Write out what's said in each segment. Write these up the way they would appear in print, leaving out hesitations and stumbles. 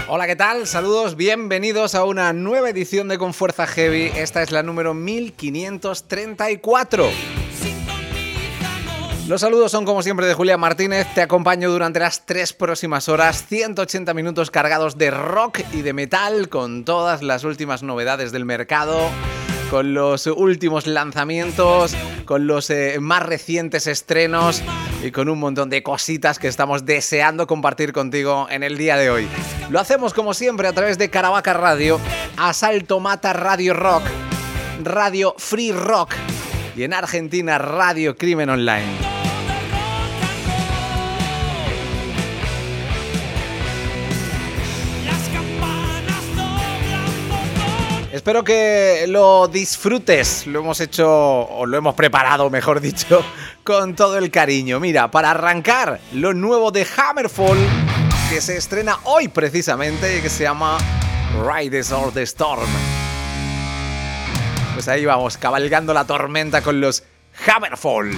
Hola, ¿qué tal? Saludos, bienvenidos a una nueva edición de Con Fuerza Heavy. Esta es la número 1534. Los saludos son como siempre de Julián Martínez. Te acompaño durante las 3 próximas horas, 180 minutos cargados de rock y de metal, con todas las últimas novedades del mercado, con los últimos lanzamientos, con los más recientes estrenos y con un montón de cositas que estamos deseando compartir contigo en el día de hoy. Lo hacemos como siempre a través de Caravaca Radio, Asalto Mata Radio Rock, Radio Free Rock y en Argentina Radio Crimen Online. Espero que lo disfrutes, lo hemos hecho, o lo hemos preparado, mejor dicho, con todo el cariño. Mira, para arrancar, lo nuevo de Hammerfall, que se estrena hoy precisamente y que se llama Riders of the Storm. Pues ahí vamos, cabalgando la tormenta con los Hammerfall.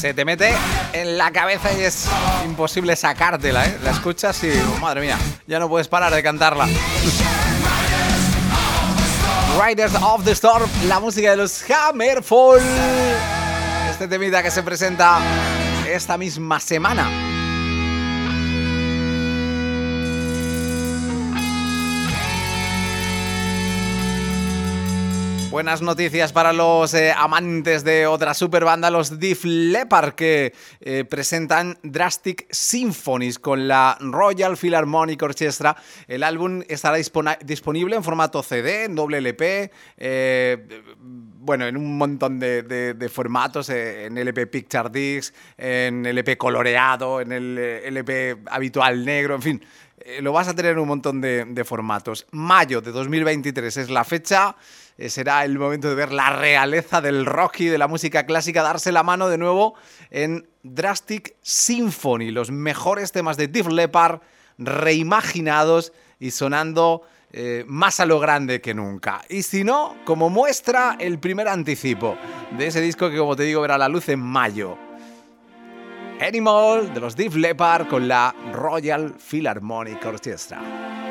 Se te mete en la cabeza y es imposible sacártela, ¿eh? La escuchas y, oh, madre mía, ya no puedes parar de cantarla. Riders of the Storm, la música de los Hammerfall. Este temita que se presenta esta misma semana. Buenas noticias para los amantes de otra super banda, los Def Leppard, que presentan Drastic Symphonies con la Royal Philharmonic Orchestra. El álbum estará disponible en formato CD, en doble LP, bueno, en un montón de formatos, en LP Picture Disc, en LP coloreado, en el LP habitual negro, en fin. Lo vas a tener en un montón de formatos. Mayo de 2023 es la fecha. Será el momento de ver la realeza del rock y de la música clásica, darse la mano de nuevo en Drastic Symphony, los mejores temas de Def Leppard reimaginados y sonando más a lo grande que nunca. Y si no, como muestra, el primer anticipo de ese disco que, como te digo, verá la luz en mayo. Animal, de los Def Leppard con la Royal Philharmonic Orchestra.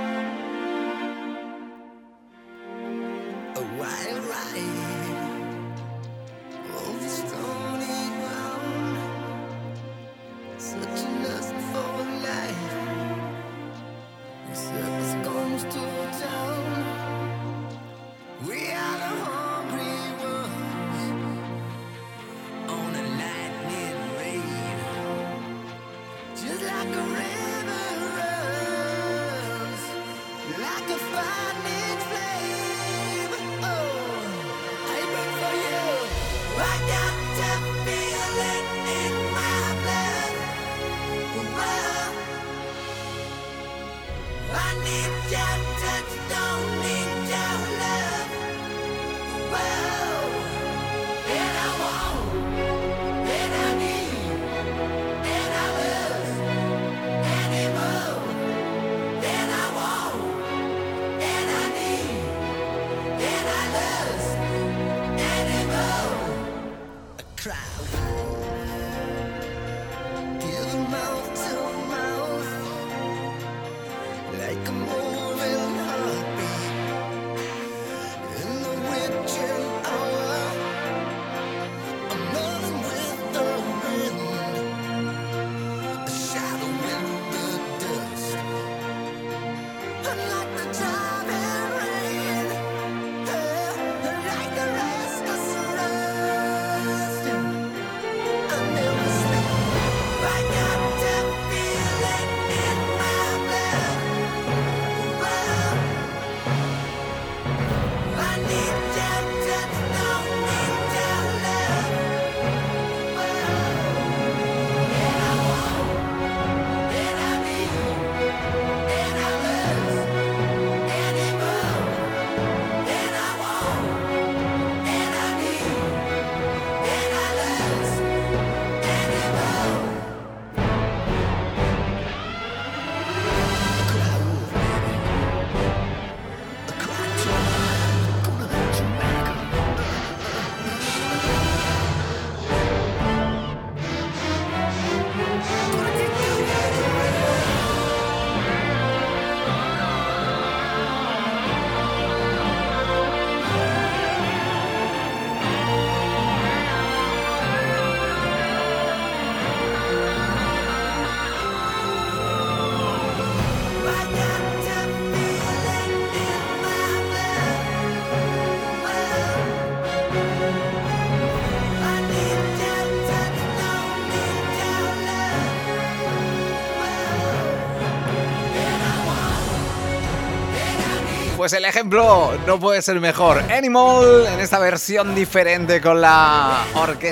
Pues el ejemplo no puede ser mejor. Animal en esta versión diferente con la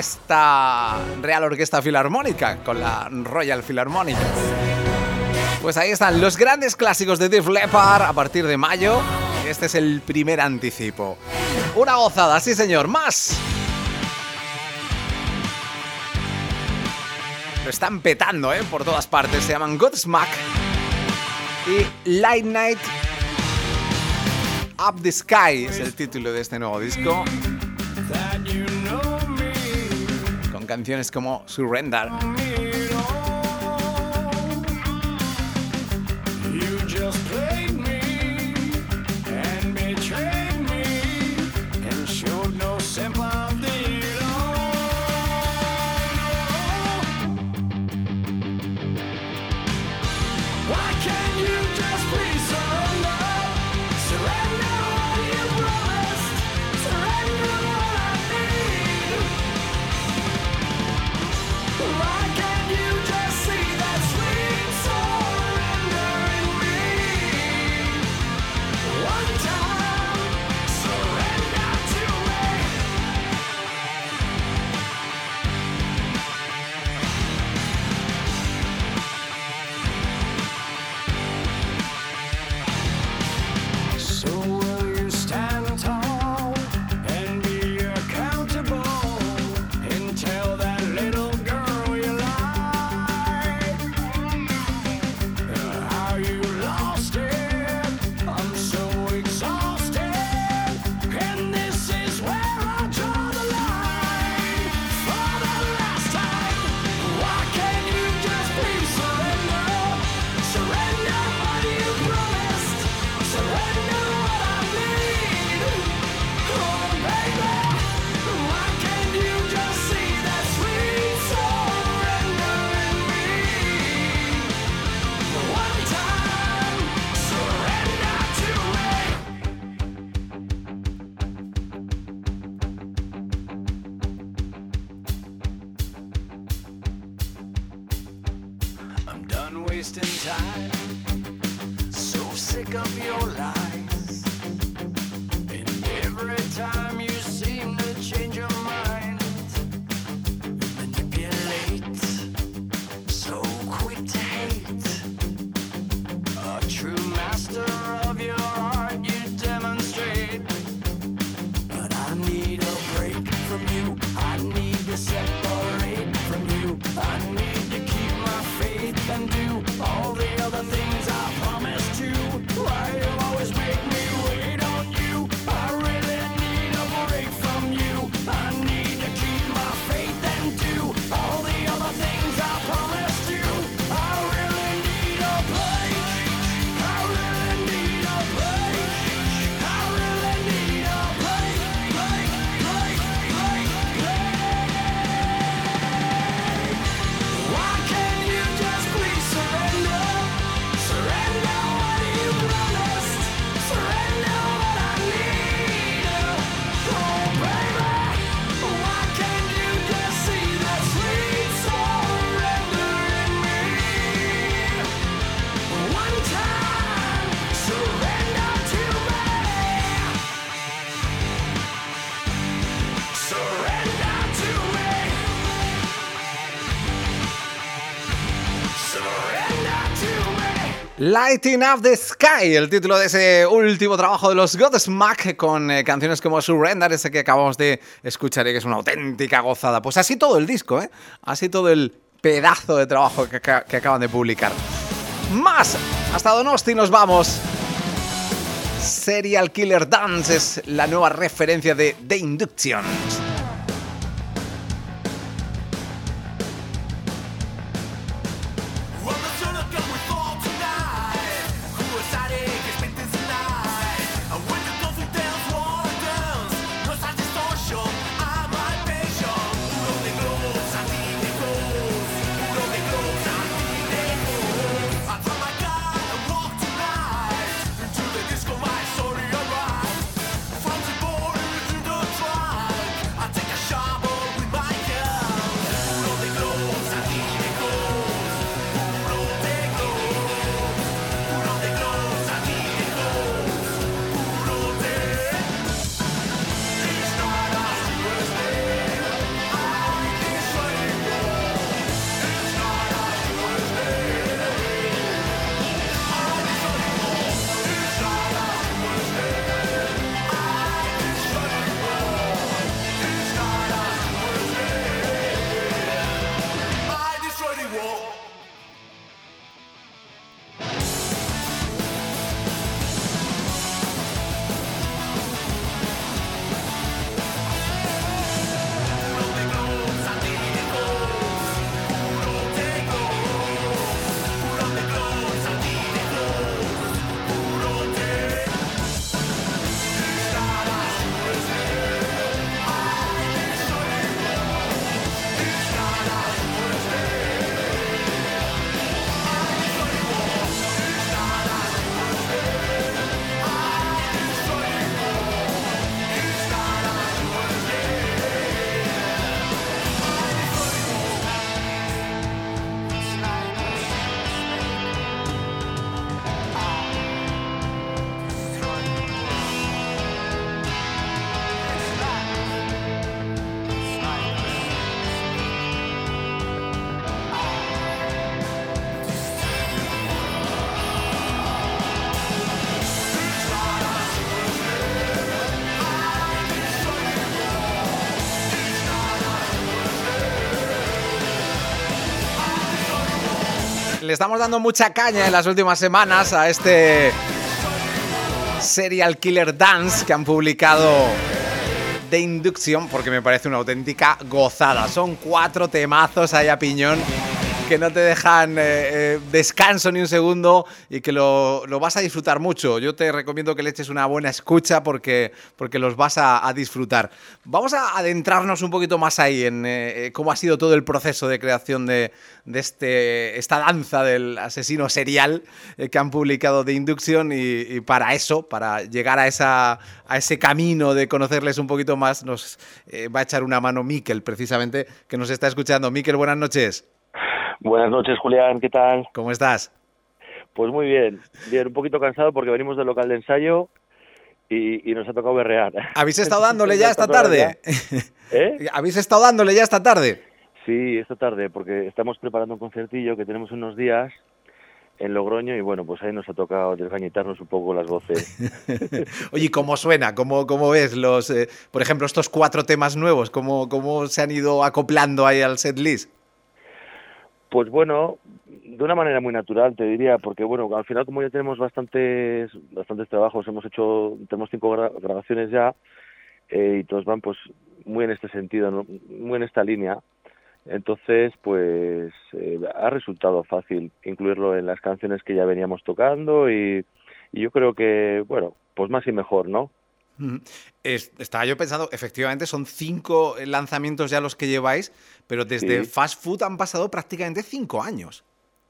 Real Orquesta Filarmónica, con la Royal Philharmonic. Pues ahí están los grandes clásicos de Def Leppard a partir de mayo. Este es el primer anticipo. Una gozada, sí señor, más. Lo están petando, por todas partes. Se llaman Godsmack y Light Night Up the Sky es el título de este nuevo disco. Con canciones como Surrender. Lighting Up the Sky, el título de ese último trabajo de los Godsmack, con canciones como Surrender, ese que acabamos de escuchar y que es una auténtica gozada. Pues así todo el disco, así todo el pedazo de trabajo que acaban de publicar. Más, hasta Donosti nos vamos. Serial Killer Dance es la nueva referencia de The Inductions. I le estamos dando mucha caña en las últimas semanas a este Serial Killer Dance que han publicado de Induction, porque me parece una auténtica gozada. Son 4 temazos ahí a piñón que no te dejan descanso ni un segundo y que lo vas a disfrutar mucho. Yo te recomiendo que le eches una buena escucha porque los vas a disfrutar. Vamos a adentrarnos un poquito más ahí en cómo ha sido todo el proceso de creación de esta danza del asesino serial que han publicado de Induction y para eso, para llegar a ese camino de conocerles un poquito más, nos va a echar una mano Mikel, precisamente, que nos está escuchando. Mikel, buenas noches. Buenas noches, Julián, ¿qué tal? ¿Cómo estás? Pues muy bien, un poquito cansado porque venimos del local de ensayo y nos ha tocado berrear. ¿Habéis estado dándole ya esta tarde? ¿Habéis estado dándole ya esta tarde? Sí, esta tarde, porque estamos preparando un concertillo que tenemos unos días en Logroño y bueno, pues ahí nos ha tocado desgañitarnos un poco las voces. Oye, ¿cómo suena? ¿Cómo ves por ejemplo, estos 4 temas nuevos? ¿Cómo se han ido acoplando ahí al setlist? Pues bueno, de una manera muy natural, te diría, porque bueno, al final como ya tenemos bastantes trabajos, tenemos 5 grabaciones ya, y todos van pues muy en este sentido, ¿no? Muy en esta línea. Entonces, pues ha resultado fácil incluirlo en las canciones que ya veníamos tocando y yo creo que, bueno, pues más y mejor, ¿no? Estaba yo pensando, efectivamente son 5 lanzamientos ya los que lleváis, pero desde Fast Food han pasado prácticamente 5 años.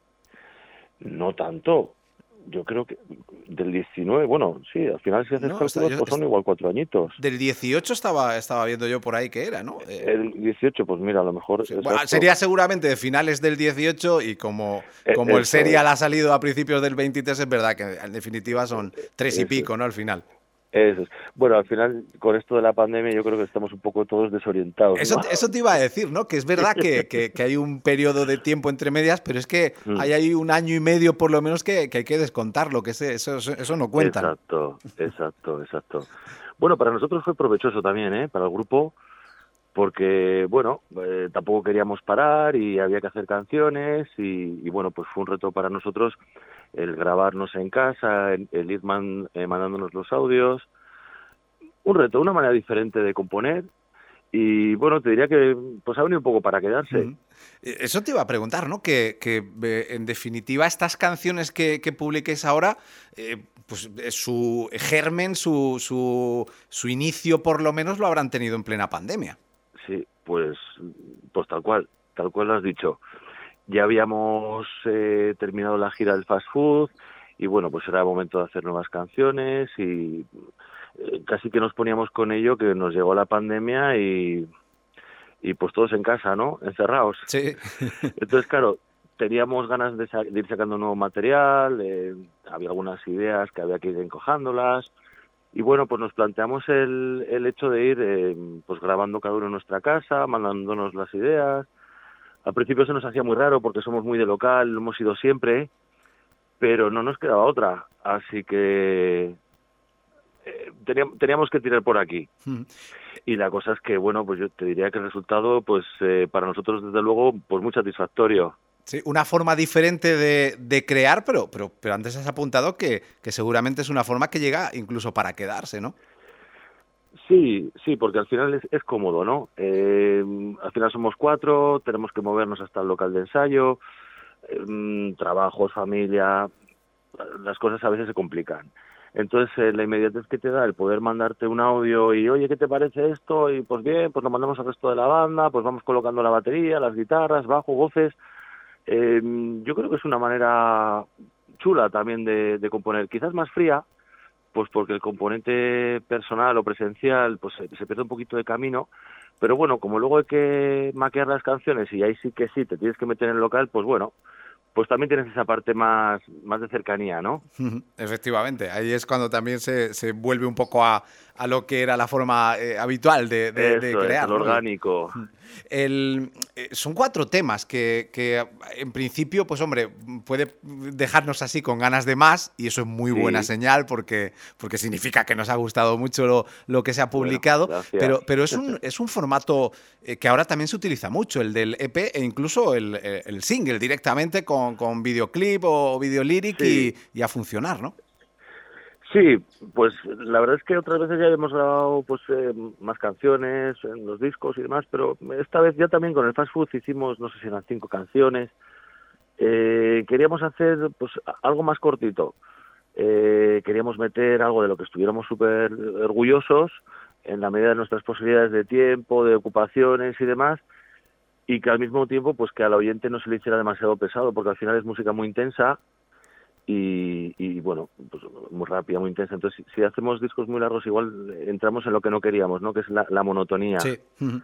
No tanto. Yo creo que del 19, bueno, sí, al final si haces cálculos pues son igual 4 añitos. Del 18 estaba viendo yo por ahí que era, ¿no? El 18, pues mira, a lo mejor... Sí, bueno, sería seguramente de finales del 18 y como el serial ha salido a principios del 23, es verdad que en definitiva son 3 y pico, ¿no? Al final. Eso es. Bueno, al final, con esto de la pandemia, yo creo que estamos un poco todos desorientados, ¿no? Eso te iba a decir, ¿no? Que es verdad que hay un periodo de tiempo entre medias, pero es que hay un año y medio por lo menos que hay que descontarlo, que eso no cuenta. Exacto. Bueno, para nosotros fue provechoso también, para el grupo, porque, bueno, tampoco queríamos parar y había que hacer canciones y bueno, pues fue un reto para nosotros el grabarnos en casa, el ir mandándonos los audios, un reto, una manera diferente de componer y bueno, te diría que pues ha venido un poco para quedarse. Eso te iba a preguntar, ¿no? Que en definitiva estas canciones que publiquéis ahora, pues su germen, su inicio por lo menos lo habrán tenido en plena pandemia. Sí, pues tal cual lo has dicho. Ya habíamos terminado la gira del Fast Food y bueno, pues era momento de hacer nuevas canciones y casi que nos poníamos con ello que nos llegó la pandemia y pues todos en casa, ¿no? Encerrados. Sí. Entonces, claro, teníamos ganas de ir sacando nuevo material, había algunas ideas que había que ir encojándolas y bueno, pues nos planteamos el hecho de ir pues grabando cada uno en nuestra casa, mandándonos las ideas. Al principio se nos hacía muy raro porque somos muy de local, lo hemos ido siempre, pero no nos quedaba otra. Así que teníamos que tirar por aquí. Y la cosa es que, bueno, pues yo te diría que el resultado, pues para nosotros, desde luego, pues muy satisfactorio. Sí, una forma diferente de crear, pero antes has apuntado que seguramente es una forma que llega incluso para quedarse, ¿no? Sí, porque al final es cómodo, ¿no? Al final somos 4, tenemos que movernos hasta el local de ensayo, trabajos, familia, las cosas a veces se complican. Entonces la inmediatez que te da el poder mandarte un audio y oye, ¿qué te parece esto? Y pues bien, pues lo mandamos al resto de la banda, pues vamos colocando la batería, las guitarras, bajo, voces. Yo creo que es una manera chula también de componer, quizás más fría, pues porque el componente personal o presencial pues se pierde un poquito de camino, pero bueno, como luego hay que maquear las canciones y ahí sí que sí, te tienes que meter en el local, pues bueno, pues también tienes esa parte más de cercanía, ¿no? Efectivamente, ahí es cuando también se vuelve un poco a lo que era la forma habitual de crear. El orgánico. Son 4 temas que en principio, pues hombre, puede dejarnos así con ganas de más y eso es muy buena señal porque significa que nos ha gustado mucho lo que se ha publicado, bueno, pero es un formato que ahora también se utiliza mucho, el del EP e incluso el single directamente con con videoclip o videolyric Sí. y a funcionar, ¿no? Sí, pues la verdad es que otras veces ya hemos grabado pues más canciones en los discos y demás, pero esta vez ya también con el Fast Food hicimos, no sé si eran 5 canciones. Queríamos hacer pues algo más cortito. Queríamos meter algo de lo que estuviéramos súper orgullosos en la medida de nuestras posibilidades de tiempo, de ocupaciones y demás, y que al mismo tiempo pues que al oyente no se le hiciera demasiado pesado, porque al final es música muy intensa y bueno, pues muy rápida, muy intensa. Entonces, si hacemos discos muy largos, igual entramos en lo que no queríamos, ¿no? Que es la monotonía. Sí.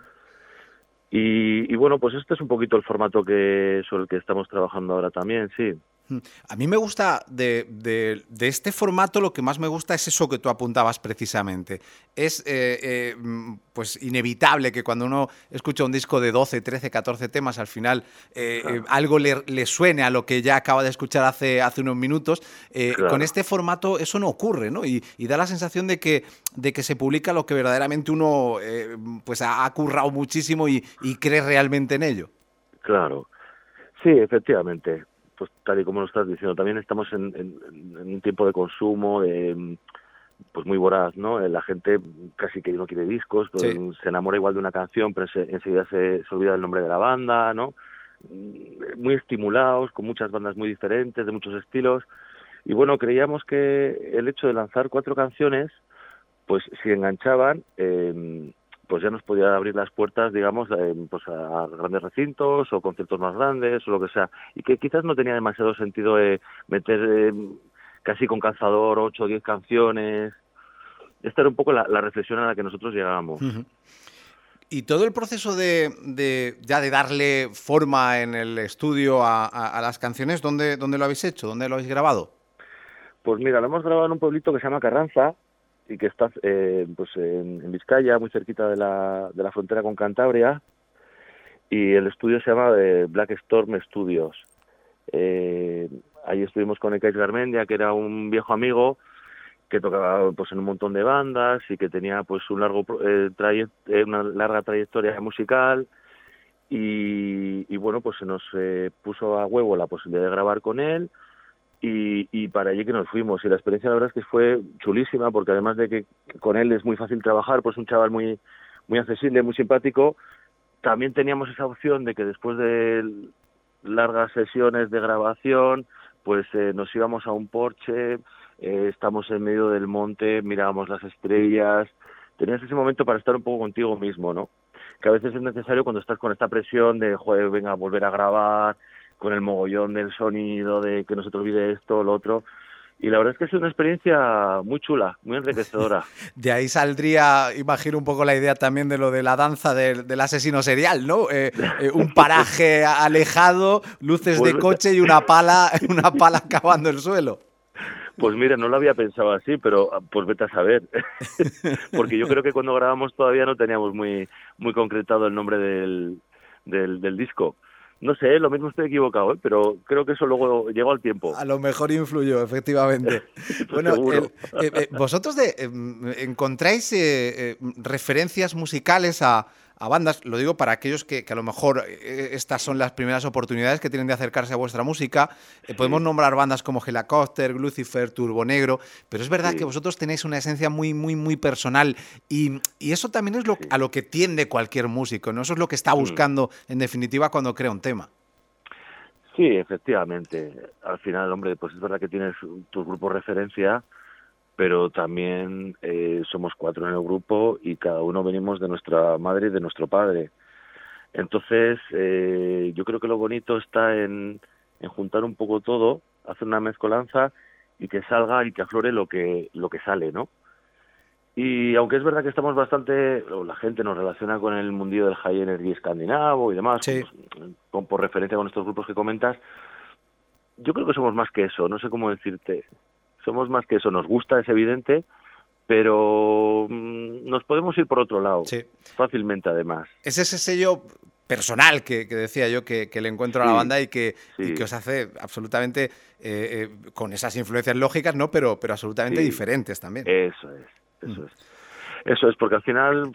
Y bueno, pues este es un poquito el formato sobre el que estamos trabajando ahora también, sí. A mí me gusta de este formato, lo que más me gusta es eso que tú apuntabas precisamente. Es pues inevitable que cuando uno escucha un disco de 12, 13, 14 temas, al final algo le suene a lo que ya acaba de escuchar hace unos minutos. Con Claro. este formato eso no ocurre, ¿no? Y da la sensación de que se publica lo que verdaderamente uno pues ha currado muchísimo y cree realmente en ello. Claro. Sí, efectivamente. Pues tal y como lo estás diciendo, también estamos en un tiempo de consumo pues muy voraz, ¿no? La gente casi que no quiere discos, pues, Sí. se enamora igual de una canción, pero enseguida se olvida el nombre de la banda, ¿no? Muy estimulados, con muchas bandas muy diferentes, de muchos estilos. Y bueno, creíamos que el hecho de lanzar 4 canciones, pues si enganchaban, pues ya nos podía abrir las puertas, digamos, pues a grandes recintos o conciertos más grandes o lo que sea. Y que quizás no tenía demasiado sentido meter casi con calzador 8 o 10 canciones. Esta era un poco la reflexión a la que nosotros llegábamos. Uh-huh. Y todo el proceso de darle forma en el estudio a las canciones, ¿dónde lo habéis hecho? ¿Dónde lo habéis grabado? Pues mira, lo hemos grabado en un pueblito que se llama Carranza y que está pues en Vizcaya, muy cerquita de la frontera con Cantabria, y el estudio se llama Black Storm Studios. Ahí estuvimos con Ekaich Garmendia, que era un viejo amigo que tocaba pues en un montón de bandas y que tenía pues una larga trayectoria musical y bueno, pues se nos puso a huevo la posibilidad de grabar con él y para allí que nos fuimos. Y la experiencia la verdad es que fue chulísima, porque además de que con él es muy fácil trabajar, pues un chaval muy, muy accesible, muy simpático, también teníamos esa opción de que después de largas sesiones de grabación, pues nos íbamos a un porche, estamos en medio del monte, mirábamos las estrellas, tenías ese momento para estar un poco contigo mismo, ¿no? Que a veces es necesario cuando estás con esta presión de, joder, venga, a volver a grabar, con el mogollón del sonido, de que no se te olvide esto o lo otro. Y la verdad es que es una experiencia muy chula, muy enriquecedora. De ahí saldría, imagino, un poco la idea también de lo de la danza del asesino serial, ¿no? Un paraje alejado, luces de coche y una pala cavando el suelo. Pues mira, no lo había pensado así, pero pues vete a saber. Porque yo creo que cuando grabamos todavía no teníamos muy, muy concretado el nombre del disco. No sé, lo mismo estoy equivocado, pero creo que eso luego llegó al tiempo. A lo mejor influyó, efectivamente. Pues Bueno, seguro. vosotros encontráis referencias musicales a bandas, lo digo para aquellos que a lo mejor estas son las primeras oportunidades que tienen de acercarse a vuestra música. Podemos nombrar bandas como Hellacopter, Lucifer, Turbonegro, pero es verdad que vosotros tenéis una esencia muy, muy, muy personal y eso también es a lo que tiende cualquier músico, ¿no? Eso es lo que está buscando, en definitiva, cuando crea un tema. Sí, efectivamente. Al final, hombre, pues es verdad que tienes tu grupo referencia, pero también somos 4 en el grupo y cada uno venimos de nuestra madre y de nuestro padre. Entonces, yo creo que lo bonito está en juntar un poco todo, hacer una mezcolanza y que salga y que aflore lo que sale, ¿no? Y aunque es verdad que estamos la gente nos relaciona con el mundillo del high energy escandinavo y demás, Sí. por referencia con estos grupos que comentas, yo creo que somos más que eso, no sé cómo decirte. Somos más que eso, nos gusta, es evidente, pero nos podemos ir por otro lado, fácilmente además. Es ese sello personal que decía yo que le encuentro a la banda y que os hace absolutamente, con esas influencias lógicas, ¿no? Pero absolutamente diferentes también. Eso es, porque al final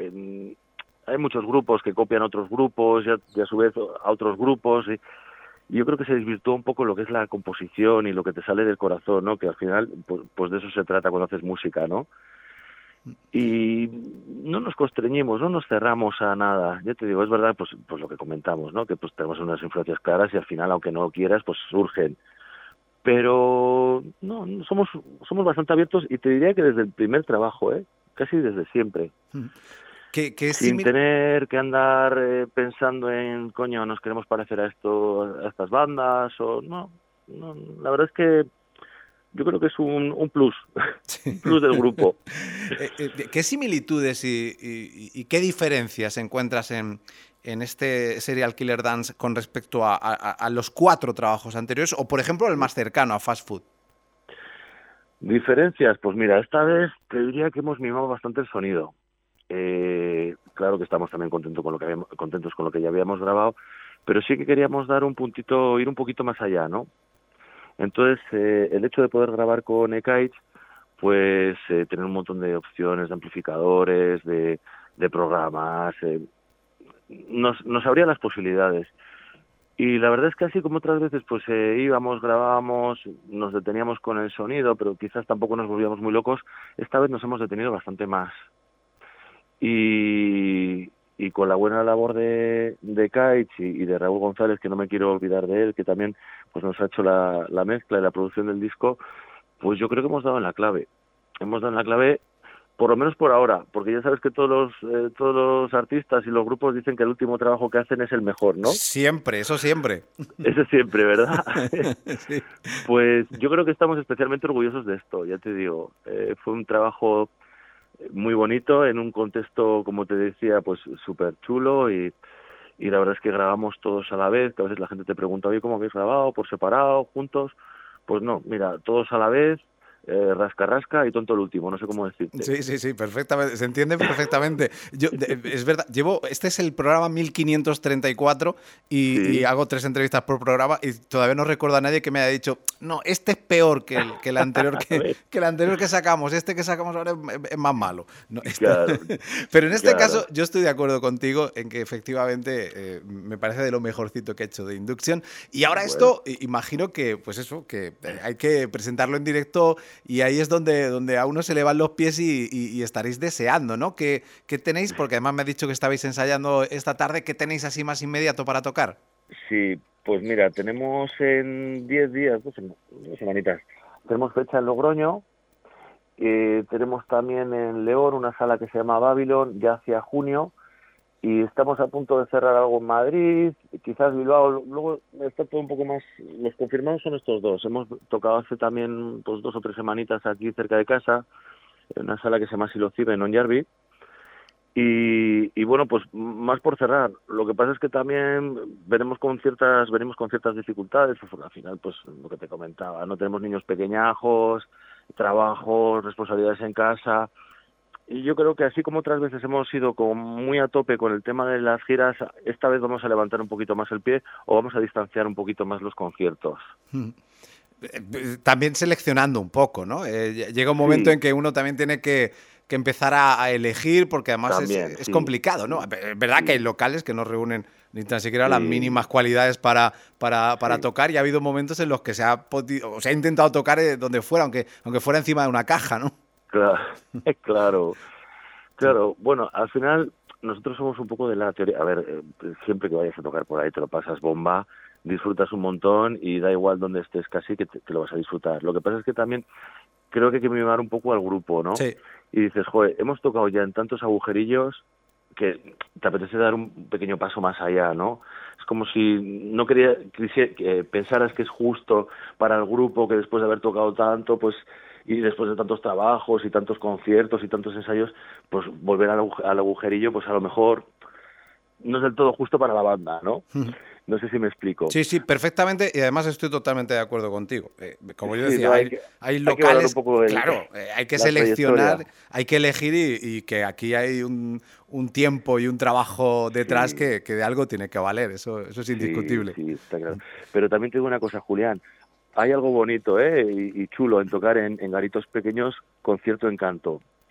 hay muchos grupos que copian otros grupos y a su vez a otros grupos yo creo que se desvirtuó un poco lo que es la composición y lo que te sale del corazón, ¿no? Que al final, pues de eso se trata cuando haces música, ¿no? Y no nos constreñimos, no nos cerramos a nada. Ya te digo, es verdad, pues lo que comentamos, ¿no? Que pues tenemos unas influencias claras y al final, aunque no quieras, pues surgen. Pero no, somos bastante abiertos y te diría que desde el primer trabajo, casi desde siempre. ¿Qué es Sin tener que andar pensando en, coño, nos queremos parecer a estas bandas o no, la verdad es que yo creo que es un plus, un plus del grupo. ¿Qué similitudes y qué diferencias encuentras en este Serial Killer Dance con respecto a los 4 trabajos anteriores o, por ejemplo, el más cercano a Fast Food? Diferencias, pues mira, esta vez te diría que hemos mimado bastante el sonido. Claro que estamos también contentos con lo que ya habíamos grabado, pero sí que queríamos dar un puntito, ir un poquito más allá, ¿no? Entonces, el hecho de poder grabar con Ekaich, pues tener un montón de opciones de amplificadores, de programas, nos abría las posibilidades. Y la verdad es que así como otras veces, pues íbamos, grabábamos, nos deteníamos con el sonido, pero quizás tampoco nos volvíamos muy locos, esta vez nos hemos detenido bastante más. Y con la buena labor de Kaich y de Raúl González, que no me quiero olvidar de él, que también pues nos ha hecho la mezcla y la producción del disco, pues yo creo que hemos dado en la clave. Hemos dado en la clave, por lo menos por ahora, porque ya sabes que todos los artistas y los grupos dicen que el último trabajo que hacen es el mejor, ¿no? Siempre, eso siempre. Eso siempre, ¿verdad? Sí. Pues yo creo que estamos especialmente orgullosos de esto, ya te digo. Fue un trabajo muy bonito en un contexto, como te decía, pues súper chulo y la verdad es que grabamos todos a la vez, que a veces la gente te pregunta, oye, ¿cómo habéis grabado? ¿Por separado? ¿Juntos? Pues no, mira, todos a la vez, rasca y tonto el último, no sé cómo decirte. Sí, perfectamente, se entiende perfectamente. Es verdad, este es el programa 1534 y hago 3 entrevistas por programa y todavía no recuerdo a nadie que me haya dicho, no, este es peor que el anterior que el anterior que sacamos, este que sacamos ahora es más malo. No, Claro, pero en este caso yo estoy de acuerdo contigo en que efectivamente me parece de lo mejorcito que he hecho de Induction y ahora esto, imagino que pues eso, que hay que presentarlo en directo. Y ahí es donde a uno se le van los pies y estaréis deseando, ¿no? ¿Qué tenéis? Porque además me has dicho que estabais ensayando esta tarde. ¿Qué tenéis así más inmediato para tocar? Sí, pues mira, tenemos en 10 días, 2 semanitas, tenemos fecha en Logroño, tenemos también en León una sala que se llama Babylon, ya hacia junio, y estamos a punto de cerrar algo en Madrid, quizás Bilbao, luego está todo un poco más, los confirmados son estos dos, hemos tocado hace también pues 2 o 3 semanitas aquí cerca de casa, en una sala que se llama Silocibe en Onjarvi, y bueno, pues más por cerrar, lo que pasa es que también venimos con ciertas dificultades, pues al final pues lo que te comentaba, no tenemos niños pequeñajos, trabajos, responsabilidades en casa. Y yo creo que así como otras veces hemos ido como muy a tope con el tema de las giras, esta vez vamos a levantar un poquito más el pie o vamos a distanciar un poquito más los conciertos. También seleccionando un poco, ¿no? Llega un momento en que uno también tiene que empezar a elegir, porque además también, es complicado, ¿no? Es verdad que hay locales que no reúnen ni tan siquiera las mínimas cualidades para tocar, y ha habido momentos en los que se ha intentado tocar donde fuera, aunque fuera encima de una caja, ¿no? Claro. Bueno, al final nosotros somos un poco de la teoría. A ver, siempre que vayas a tocar por ahí te lo pasas bomba, disfrutas un montón y da igual donde estés casi que lo vas a disfrutar. Lo que pasa es que también creo que hay que mimar un poco al grupo, ¿no? Sí. Y dices, joder, hemos tocado ya en tantos agujerillos que te apetece dar un pequeño paso más allá, ¿no? Es como si no pensaras que es justo para el grupo que después de haber tocado tanto, pues y después de tantos trabajos y tantos conciertos y tantos ensayos, pues volver al agujerillo, pues a lo mejor no es del todo justo para la banda, ¿no? No sé si me explico. Sí, perfectamente, y además estoy totalmente de acuerdo contigo. Como yo decía, hay locales, claro, hay que seleccionar, hay que elegir y que aquí hay un tiempo y un trabajo detrás que de algo tiene que valer, eso es indiscutible. Sí, está claro. Pero también te digo una cosa, Julián, hay algo bonito y chulo en tocar en garitos pequeños con cierto encanto.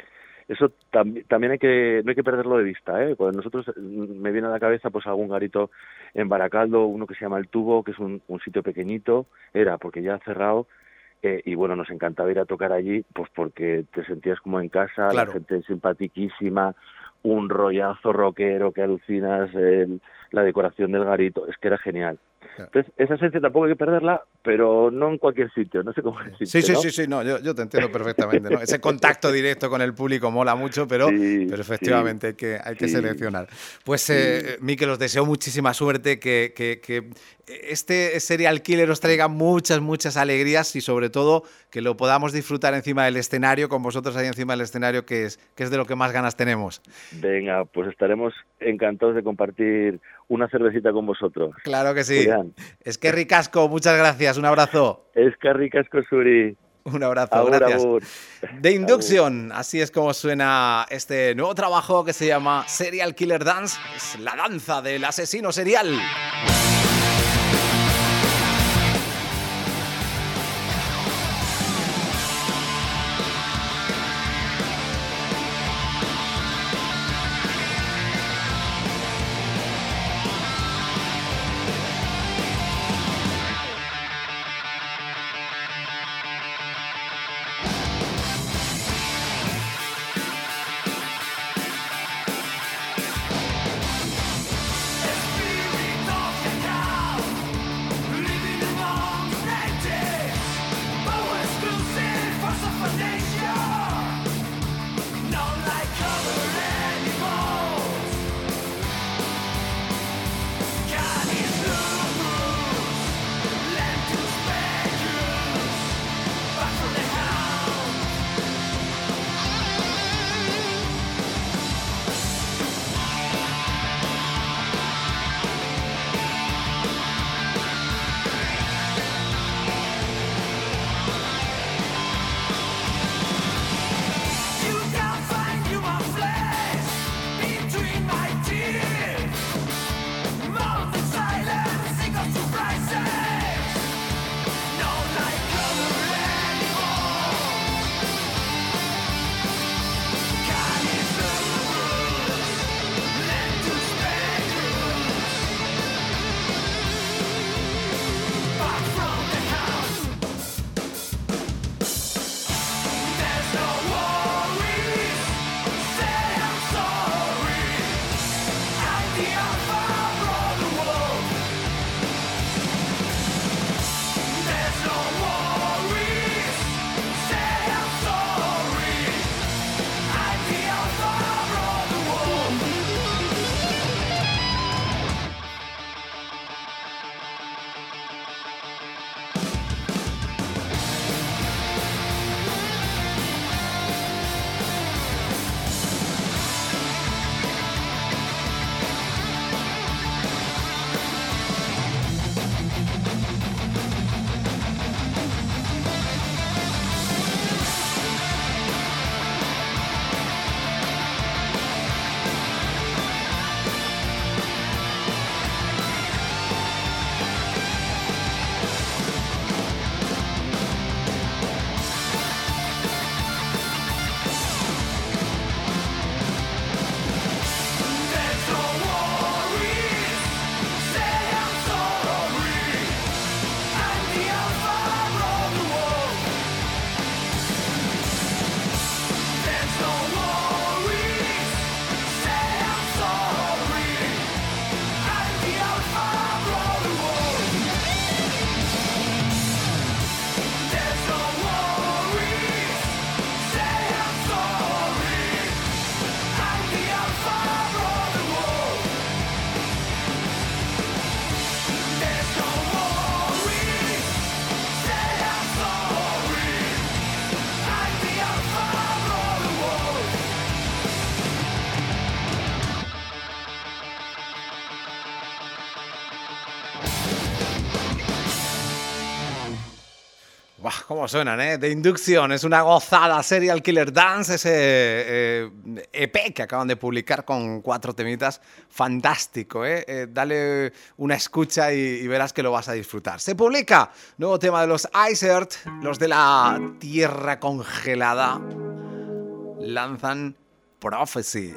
eso también no hay que perderlo de vista, ¿eh? Cuando nosotros me viene a la cabeza pues algún garito en Baracaldo, uno que se llama El Tubo, que es un sitio pequeñito, porque ya ha cerrado, y bueno, nos encantaba ir a tocar allí, pues porque te sentías como en casa, Claro. la gente simpatiquísima, un rollazo rockero que alucinas, la decoración del garito, es que era genial. Entonces, esa esencia tampoco hay que perderla, pero no en cualquier sitio, no sé cómo decirte, Sí, no, yo te entiendo perfectamente, ¿no? Ese contacto directo con el público mola mucho, pero efectivamente hay que seleccionar. Pues, Mikel, os deseo muchísima suerte, que este Serial Killer os traiga muchas alegrías y sobre todo que lo podamos disfrutar encima del escenario, con vosotros ahí encima del escenario, que es de lo que más ganas tenemos. Venga, pues estaremos encantados de compartir una cervecita con vosotros. Claro que sí. Julián. Es que ricasco, muchas gracias, un abrazo. Es que ricasco, Suri. Un abrazo, agur, gracias. Agur. The Induction, así es como suena este nuevo trabajo que se llama Serial Killer Dance, es la danza del asesino serial. Buah, cómo suenan, ¿eh? De Induction, es una gozada. Serial Killer Dance, ese EP que acaban de publicar con 4 temitas, fantástico, ¿eh? Dale una escucha y verás que lo vas a disfrutar. Se publica nuevo tema de los Ice Earth, los de la tierra congelada, lanzan Prophecy.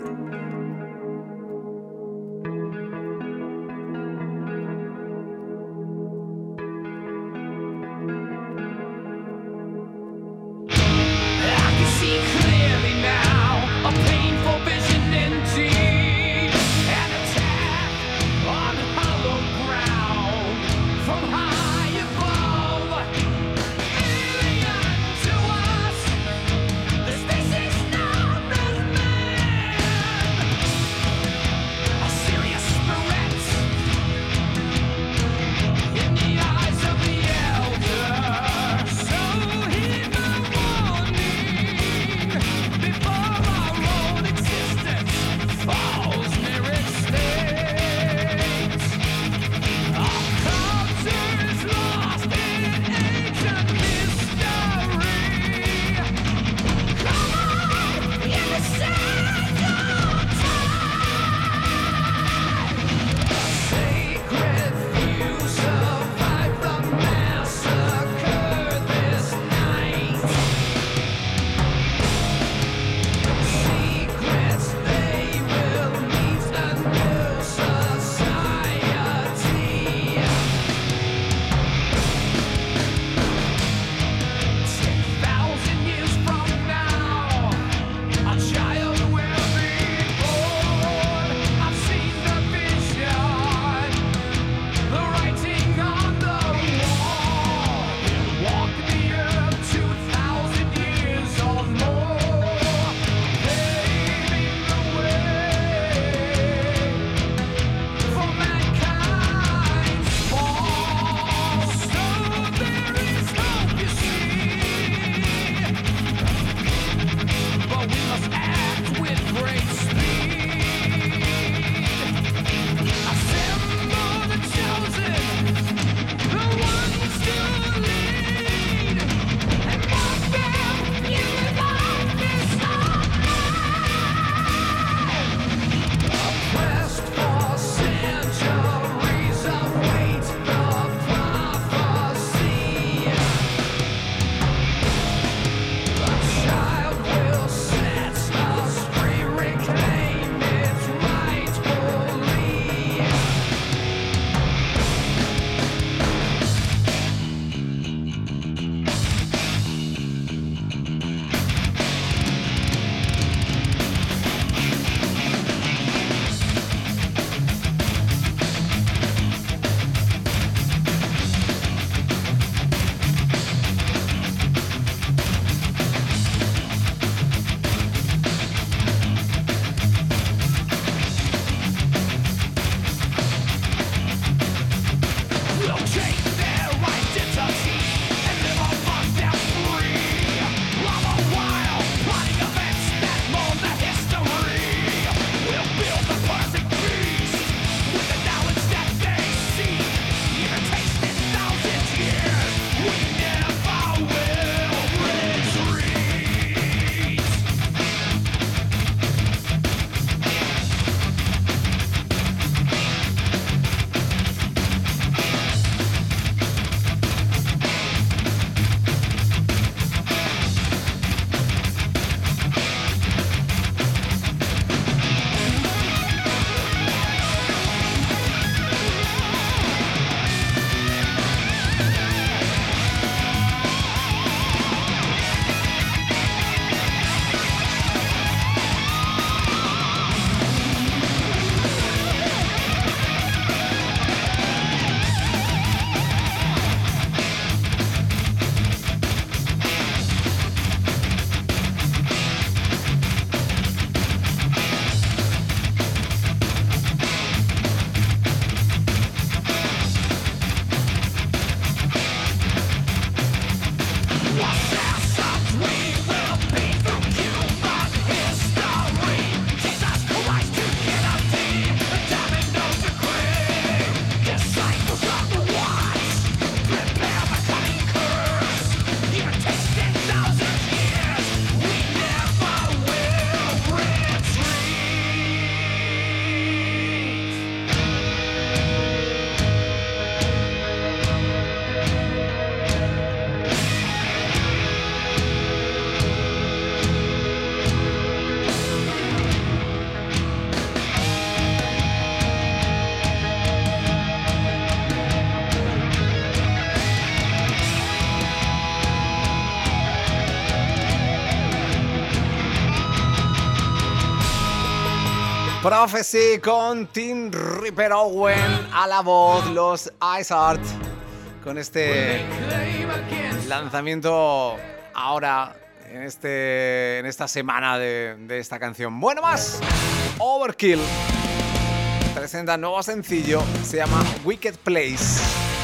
Prophecy con Tim Ripper Owen a la voz, los Iceheart, con este lanzamiento ahora en esta semana de esta canción. Bueno, más Overkill presenta nuevo sencillo, se llama Wicked Place.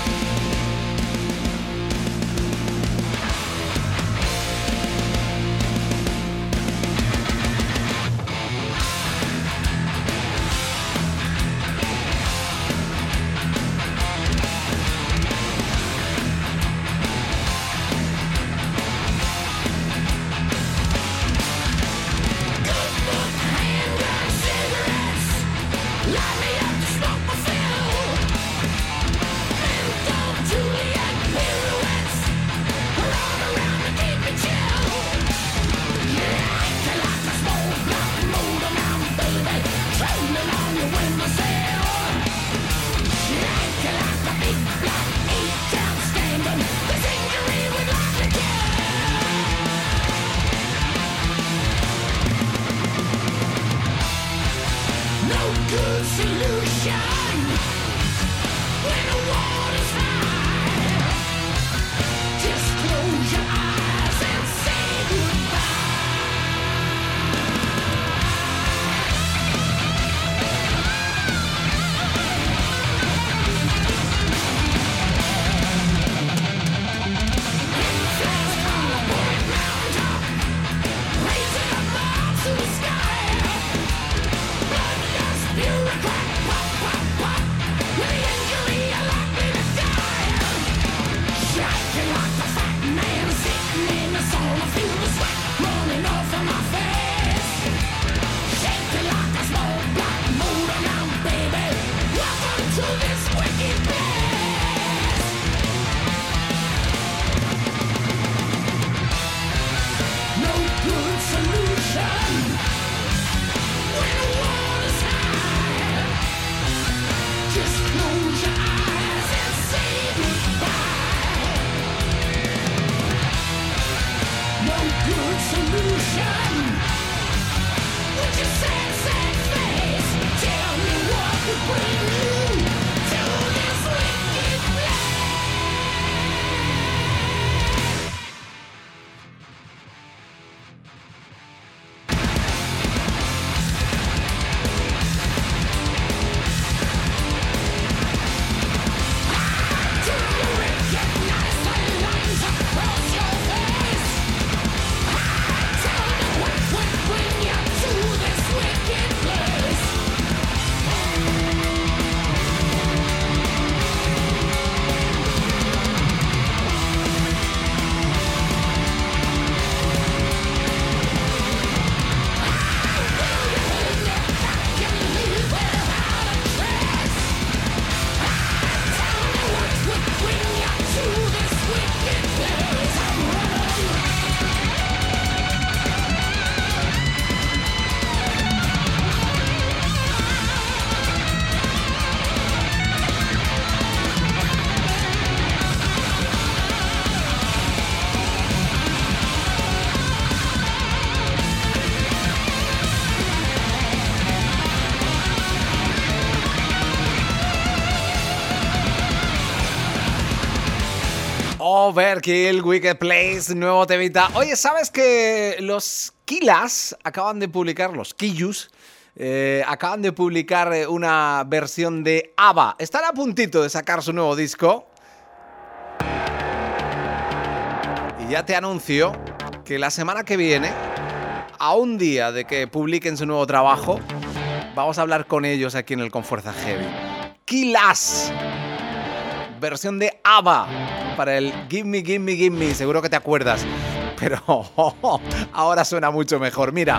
Overkill, Wicked Place, nuevo temita. Oye, ¿sabes que los Killers acaban de publicar, los Killus, acaban de publicar una versión de ABBA? Están a puntito de sacar su nuevo disco. Y ya te anuncio que la semana que viene, a un día de que publiquen su nuevo trabajo, vamos a hablar con ellos aquí en el Con Fuerza Heavy. Killers, versión de ABBA para el Give Me, Give Me, Give Me. Seguro que te acuerdas, pero ahora suena mucho mejor. Mira.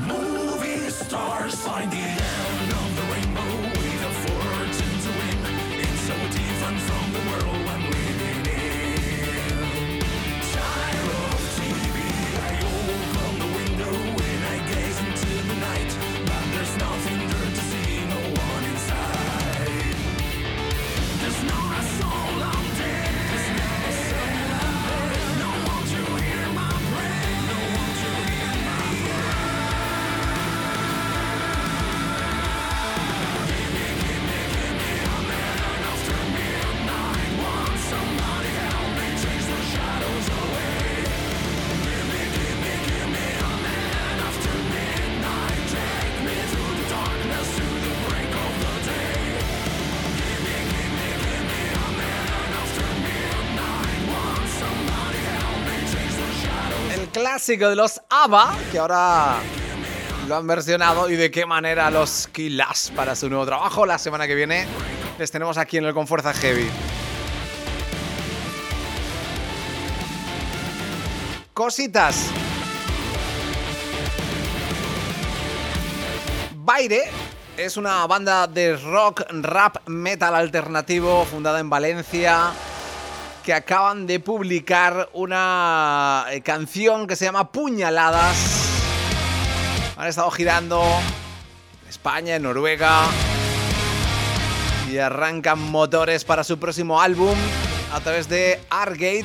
Clásico de los ABBA, que ahora lo han versionado, y de qué manera los Killers para su nuevo trabajo. La semana que viene les tenemos aquí en el Con Fuerza Heavy. Cositas. Baire es una banda de rock, rap, metal alternativo fundada en Valencia, que acaban de publicar una canción que se llama Puñaladas. Han estado girando en España, en Noruega, y arrancan motores para su próximo álbum a través de Artgate.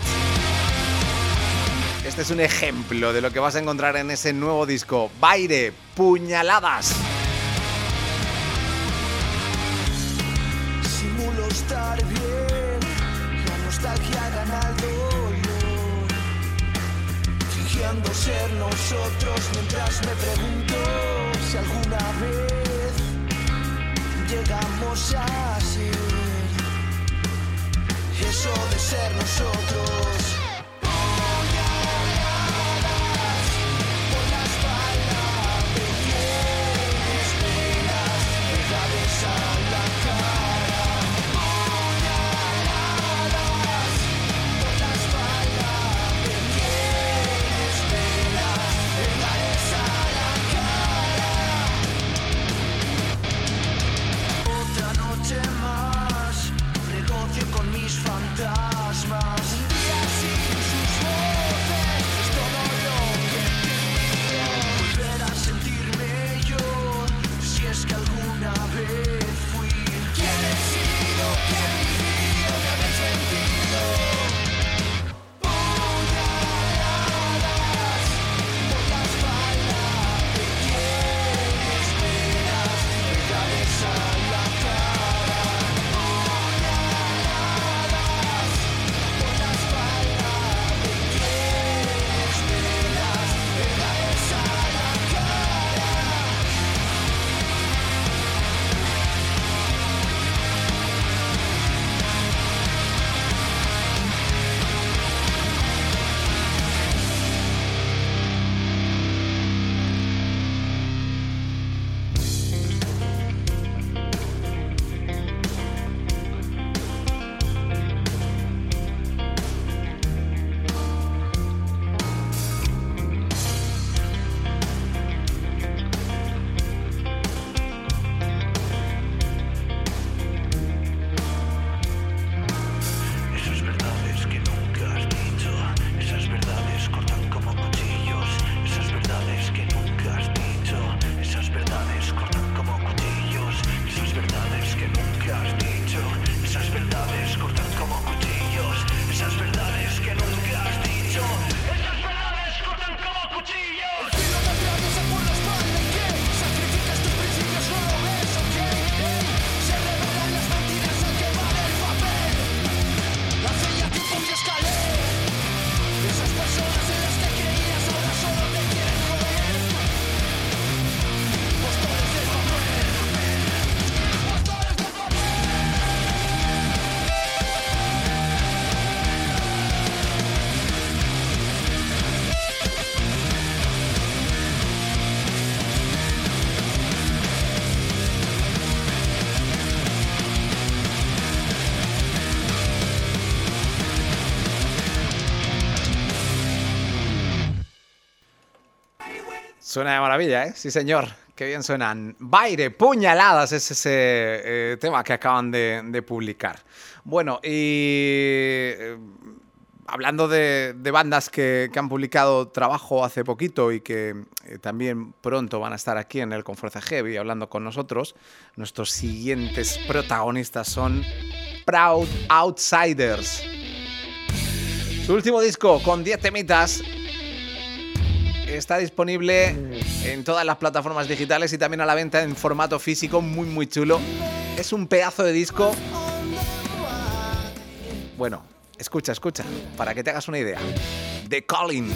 Este es un ejemplo de lo que vas a encontrar en ese nuevo disco, Baire, Puñaladas. Simulo estar bien, la nostalgia gana el dolor, fingiendo ser nosotros mientras me pregunto si alguna vez llegamos a ser eso de ser nosotros. Con mis fantasmas, un día sin Suena de maravilla, ¿eh? Sí, señor. Qué bien suenan. Baire, Puñaladas es ese tema que acaban de publicar. Bueno, y hablando de bandas que han publicado trabajo hace poquito y que también pronto van a estar aquí en el Confuerza Heavy hablando con nosotros, nuestros siguientes protagonistas son Proud Outsiders. Su último disco, con 10 temitas, está disponible en todas las plataformas digitales y también a la venta en formato físico, muy muy chulo. Es un pedazo de disco. Bueno, escucha, para que te hagas una idea. The Calling.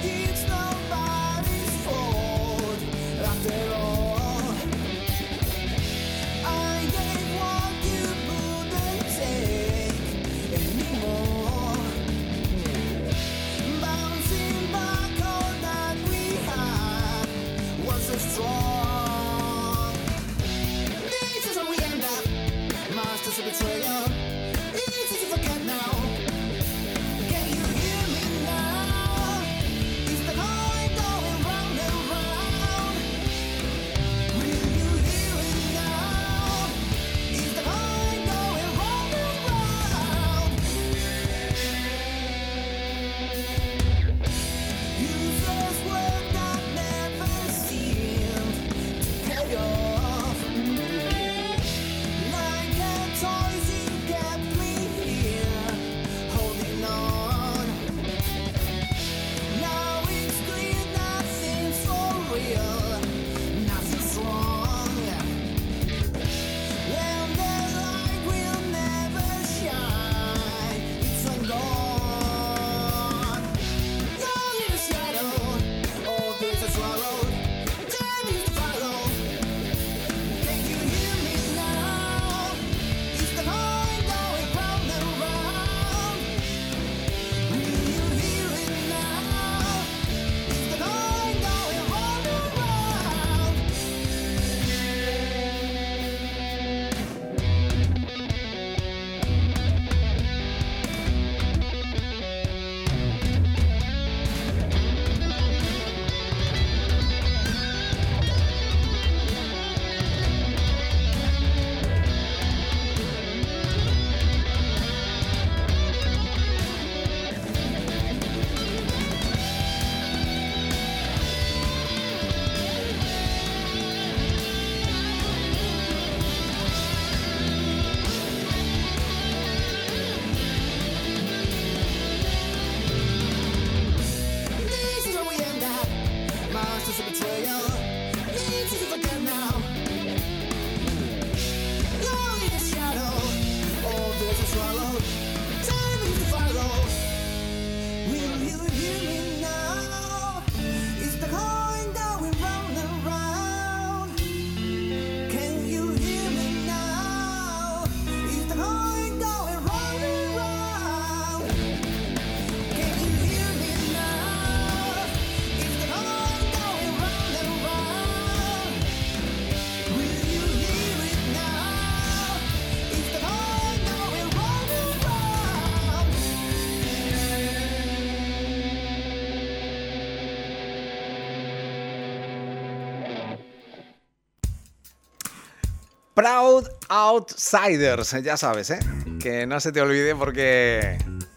Proud Outsiders, ya sabes, que no se te olvide porque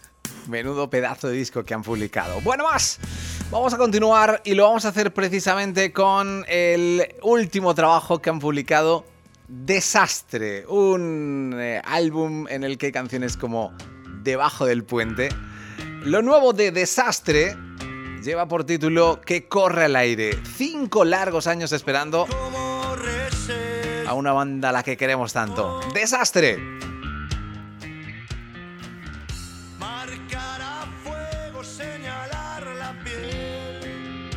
menudo pedazo de disco que han publicado. Bueno, más, vamos a continuar y lo vamos a hacer precisamente con el último trabajo que han publicado, Desastre, un álbum en el que hay canciones como Debajo del Puente. Lo nuevo de Desastre lleva por título Que corre al aire. 5 largos años esperando a una banda a la que queremos tanto. Desastre. Marcar a fuego, señalar la piel.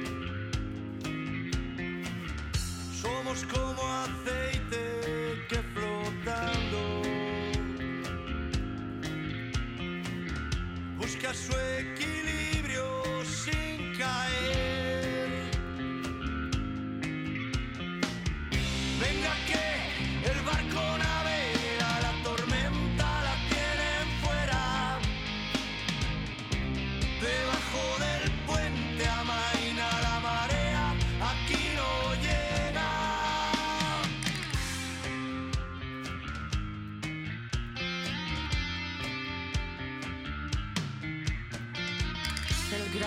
Somos como aceite que flotando busca su equilibrio sin caer. Venga que el barco navega, la tormenta la tienen fuera. Debajo del puente amaina la marea,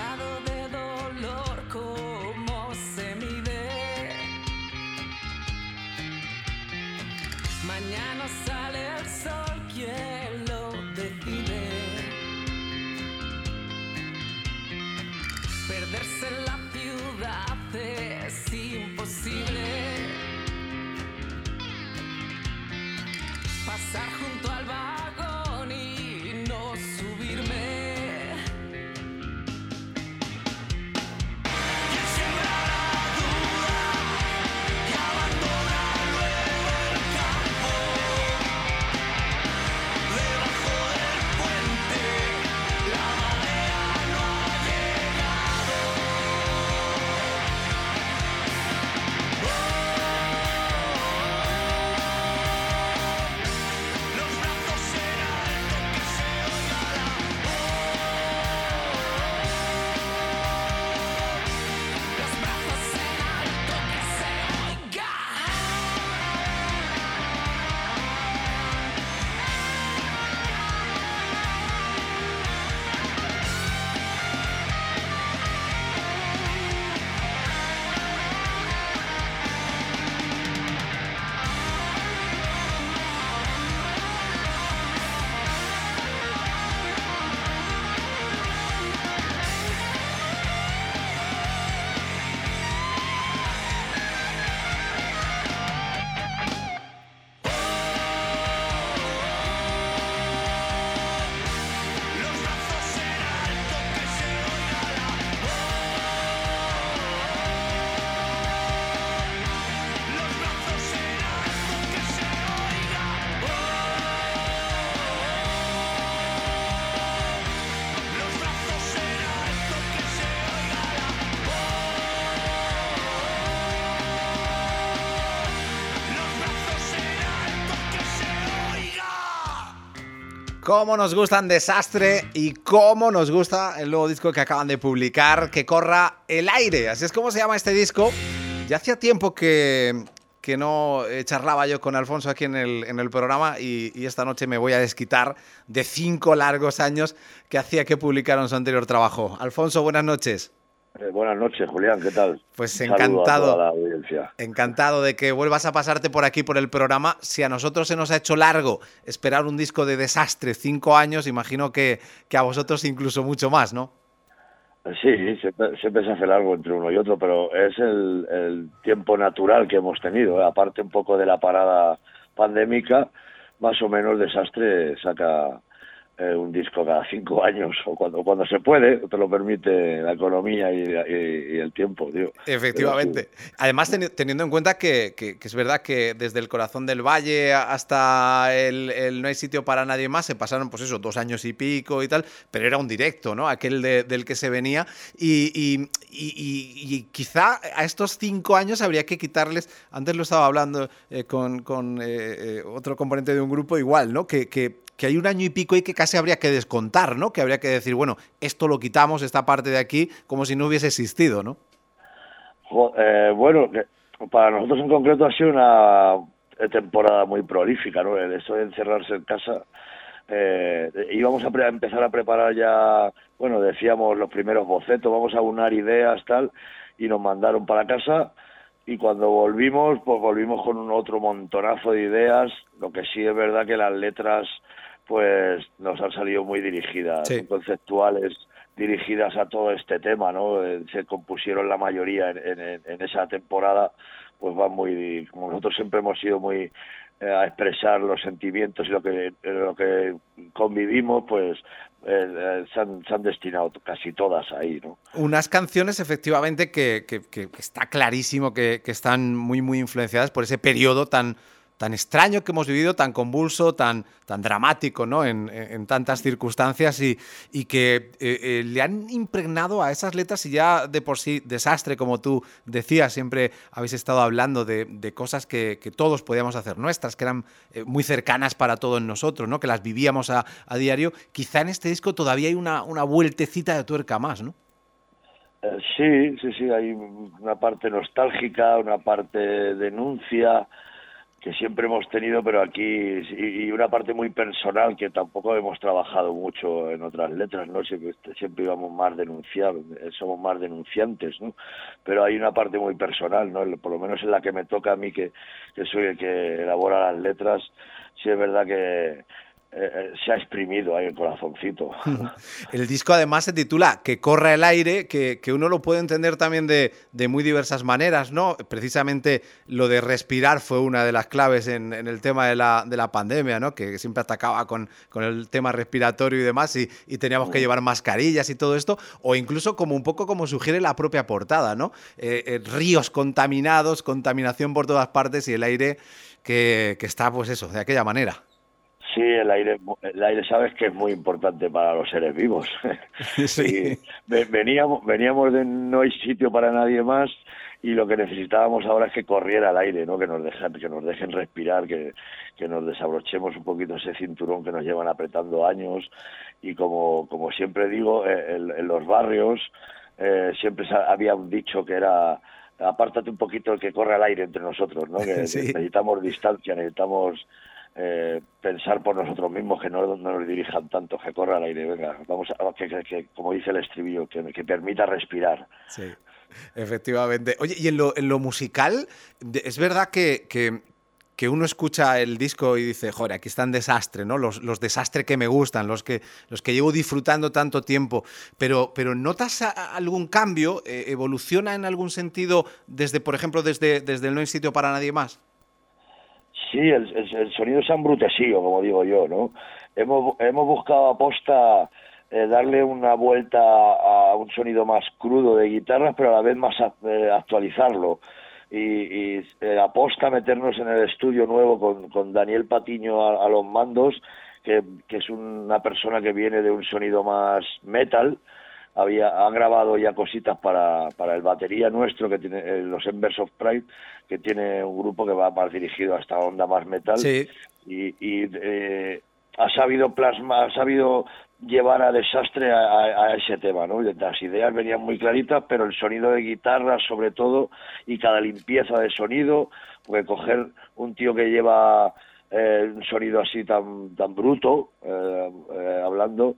grado de dolor, cómo se mide. Mañana sale el sol, ¿quién lo decide? Perderse en la ciudad es imposible. Pasar junto al vagón y no subirme. ¿Quién siembra la duda y abandona luego el campo? Debajo del puente la marea no ha llegado. Los brazos en alto que se oiga la Los brazos en alto que se oiga. Los brazos en alto que se oiga la Los brazos en alto que se oiga Los brazos en alto que se oiga la Los brazos en alto que se oiga. Cómo nos gustan Desastre y cómo nos gusta el nuevo disco que acaban de publicar, Que corra el aire. Así es como se llama este disco. Ya hacía tiempo que no charlaba yo con Alfonso aquí en el programa y esta noche me voy a desquitar de 5 largos años que hacía que publicaron su anterior trabajo. Alfonso, buenas noches. Buenas noches, Julián, ¿qué tal? Pues Un saludo encantado. a toda la audiencia. Encantado de que vuelvas a pasarte por aquí por el programa. Si a nosotros se nos ha hecho largo esperar un disco de Desastre 5 años, imagino que a vosotros incluso mucho más, ¿no? Sí, siempre se hace largo entre uno y otro, pero es el tiempo natural que hemos tenido, ¿eh? Aparte un poco de la parada pandémica, más o menos Desastre saca un disco cada 5 años, o cuando se puede, te lo permite la economía y el tiempo, tío. Efectivamente. Además, teniendo en cuenta que es verdad que desde el corazón del valle hasta el No hay sitio para nadie más se pasaron, pues eso, 2 años y pico y tal, pero era un directo, ¿no? Aquel del que se venía y quizá a estos 5 años habría que quitarles, antes lo estaba hablando con otro componente de un grupo igual, ¿no? Que hay 1 año y pico y que casi habría que descontar, ¿no? Que habría que decir, bueno, esto lo quitamos, esta parte de aquí, como si no hubiese existido, ¿no? Bueno, para nosotros en concreto ha sido una temporada muy prolífica, ¿no? Eso de encerrarse en casa. Íbamos a empezar a preparar ya, bueno, decíamos los primeros bocetos, vamos a unar ideas, tal, y nos mandaron para casa. Y cuando volvimos, pues volvimos con un otro montonazo de ideas. Lo que sí es verdad que las letras pues nos han salido muy dirigidas, sí, conceptuales, dirigidas a todo este tema, ¿no? Se compusieron la mayoría en esa temporada, pues van muy, como nosotros siempre hemos sido muy a expresar los sentimientos y lo que convivimos, pues se han destinado casi todas ahí, ¿no? Unas canciones efectivamente que está clarísimo que están muy, muy influenciadas por ese periodo tan extraño que hemos vivido, tan convulso, tan dramático, ¿no? En tantas circunstancias y que le han impregnado a esas letras y ya de por sí Desastre, como tú decías, siempre habéis estado hablando de cosas que todos podíamos hacer nuestras, que eran muy cercanas para todos nosotros, ¿no? Que las vivíamos a diario. Quizá en este disco todavía hay una vueltecita de tuerca más, ¿no? Sí, hay una parte nostálgica, una parte denuncia, que siempre hemos tenido, pero aquí, y una parte muy personal que tampoco hemos trabajado mucho en otras letras, ¿no? Siempre íbamos más somos más denunciantes, ¿no? Pero hay una parte muy personal, ¿no? Por lo menos en la que me toca a mí, que soy el que elabora las letras, sí es verdad que se ha exprimido ahí el corazoncito. El disco además se titula Que corra el aire, que uno lo puede entender también de muy diversas maneras, ¿no? Precisamente lo de respirar fue una de las claves en el tema de la pandemia, ¿no? Que siempre atacaba con el tema respiratorio y demás, y teníamos que llevar mascarillas y todo esto, o incluso como un poco como sugiere la propia portada, ¿no? Ríos contaminados, contaminación por todas partes y el aire que está, pues eso, de aquella manera. Sí, el aire sabes que es muy importante para los seres vivos. Sí. Veníamos de no hay sitio para nadie más, y lo que necesitábamos ahora es que corriera el aire, ¿no? Que nos dejen respirar, que nos desabrochemos un poquito ese cinturón que nos llevan apretando años. Y como siempre digo, en los barrios siempre había un dicho que era: apártate un poquito el que corre al aire entre nosotros, ¿no? Que Sí. necesitamos distancia, necesitamos pensar por nosotros mismos, que no nos dirijan tanto, que corra al aire, venga, vamos a que como dice el estribillo, que permita respirar. Sí, efectivamente. Oye, y en lo musical, es verdad que uno escucha el disco y dice, joder, aquí está en desastre, ¿no? Los desastres que me gustan, los que llevo disfrutando tanto tiempo, pero ¿notas algún cambio? ¿Evoluciona en algún sentido por ejemplo, desde el No hay sitio para nadie más? Sí, el sonido se ha embrutecido, como digo yo, ¿no? Hemos buscado aposta darle una vuelta a un sonido más crudo de guitarras, pero a la vez más actualizarlo. Y aposta meternos en el estudio nuevo con Daniel Patiño a los mandos, que es una persona que viene de un sonido más metal. Ha grabado ya cositas para el batería nuestro, que tiene los Embers of Pride, que tiene un grupo que va más dirigido a esta onda más metal. Sí. Y ha sabido llevar a desastre a ese tema, ¿no? Las ideas venían muy claritas, pero el sonido de guitarra sobre todo, y cada limpieza de sonido, porque coger un tío que lleva un sonido así tan bruto, hablando,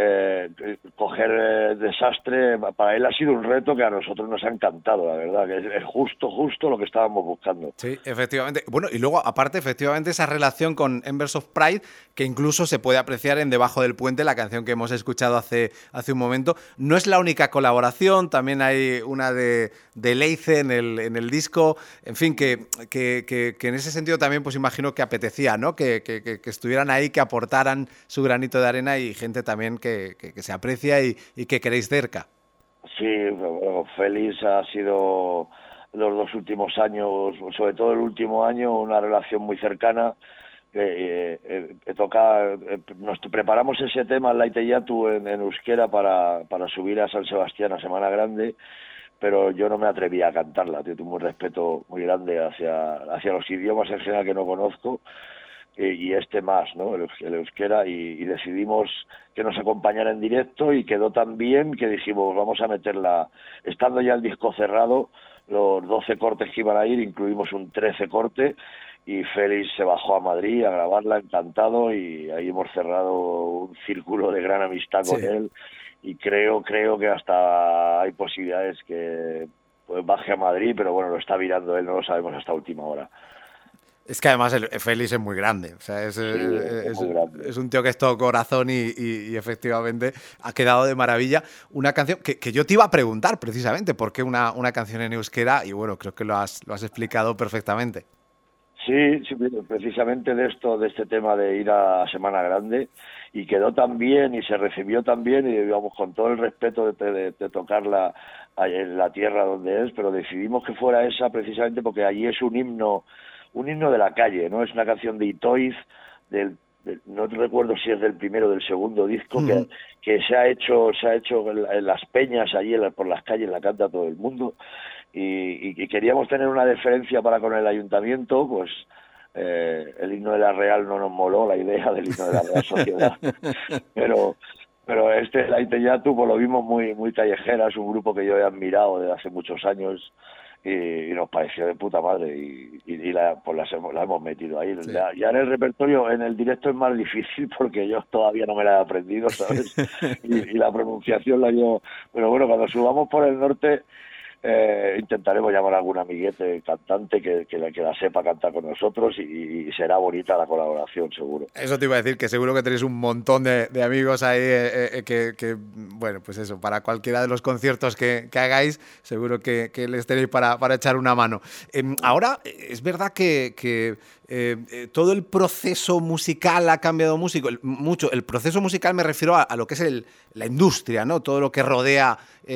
coger desastre, para él ha sido un reto que a nosotros nos ha encantado, la verdad, que es justo lo que estábamos buscando. Sí, efectivamente. Bueno, y luego, aparte, efectivamente, esa relación con Embers of Pride, que incluso se puede apreciar en Debajo del Puente, la canción que hemos escuchado hace un momento. No es la única colaboración, también hay una de Leice en el disco. En fin, que en ese sentido también, pues imagino que apetecía, ¿no? Que estuvieran ahí, que aportaran su granito de arena, y gente también que se aprecia y que queréis cerca. Sí, bueno, Félix ha sido los 2 últimos años, sobre todo el último año, una relación muy cercana. Nos preparamos ese tema, Laite Yatu, en euskera para subir a San Sebastián a Semana Grande, pero yo no me atrevía a cantarla. Tengo un respeto muy grande hacia los idiomas en general que no conozco, y este más, ¿no? El euskera, y decidimos que nos acompañara en directo, y quedó tan bien que dijimos, vamos a meterla, estando ya el disco cerrado, los 12 cortes que iban a ir, incluimos un 13 corte, y Félix se bajó a Madrid a grabarla, encantado, y ahí hemos cerrado un círculo de gran amistad con él, y creo que hasta hay posibilidades que pues baje a Madrid, pero bueno, lo está virando él, no lo sabemos hasta última hora. Es que además Félix es muy grande, o sea, es un tío que es todo corazón, y efectivamente ha quedado de maravilla. Una canción que yo te iba a preguntar precisamente, ¿por qué una canción en euskera? Y bueno, creo que lo has explicado perfectamente. Sí, precisamente de este tema de ir a Semana Grande, y quedó tan bien y se recibió tan bien, y digamos, con todo el respeto de tocarla en la tierra donde es, pero decidimos que fuera esa precisamente porque allí es un himno de la calle, ¿no? Es una canción de Itoiz, no recuerdo si es del primero o del segundo disco, que se ha hecho en las peñas allí por las calles, la canta todo el mundo, y queríamos tener una deferencia para con el ayuntamiento, pues el himno de la Real no nos moló, la idea del himno de la Real Sociedad, pero Laite Yatu, pues lo vimos muy callejera, es un grupo que yo he admirado desde hace muchos años, y nos pareció de puta madre pues la hemos metido ahí. Sí. Ya en el repertorio, en el directo es más difícil porque yo todavía no me la he aprendido, ¿sabes? y la pronunciación la llevo... Pero bueno, cuando subamos por el norte intentaremos llamar a algún amiguete cantante que la sepa cantar con nosotros y será bonita la colaboración, seguro. Eso te iba a decir, que seguro que tenéis un montón de amigos ahí que, bueno, pues eso, para cualquiera de los conciertos que hagáis, seguro que les tenéis para echar una mano. Ahora, es verdad que todo el proceso musical ha cambiado mucho. El proceso musical me refiero a lo que es la industria, ¿no? Todo lo que rodea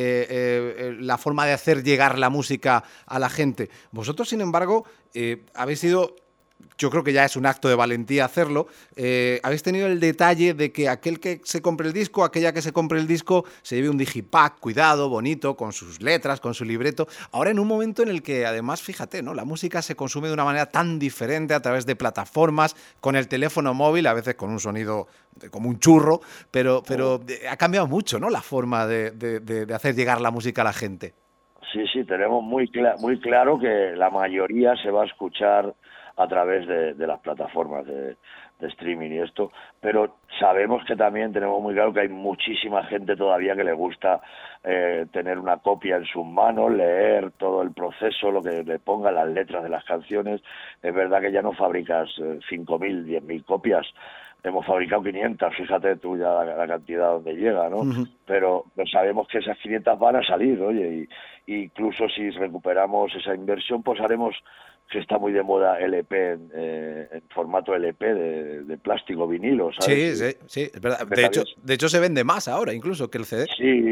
la forma de hacer llegar la música a la gente. Vosotros, sin embargo, habéis sido... Yo creo que ya es un acto de valentía hacerlo. Habéis tenido el detalle de que aquel que se compre el disco, aquella que se compre el disco, se lleve un digipack cuidado, bonito, con sus letras, con su libreto. Ahora en un momento en el que además, fíjate, ¿no? La música se consume de una manera tan diferente a través de plataformas, con el teléfono móvil, a veces con un sonido como un churro, pero ha cambiado mucho, ¿no? La forma de hacer llegar la música a la gente. Sí, tenemos muy claro que la mayoría se va a escuchar a través de las plataformas de streaming y esto, pero sabemos que también tenemos muy claro que hay muchísima gente todavía que le gusta tener una copia en sus manos, leer todo el proceso, lo que le pongan las letras de las canciones. Es verdad que ya no fabricas 5.000, 10.000 copias, hemos fabricado 500, fíjate tú ya la cantidad donde llega, ¿no? Uh-huh. Pero sabemos que esas 500 van a salir, oye, y incluso si recuperamos esa inversión, pues haremos, que está muy de moda LP en formato LP de plástico vinilo, ¿sabes? Sí, es verdad. De hecho se vende más ahora incluso que el CD.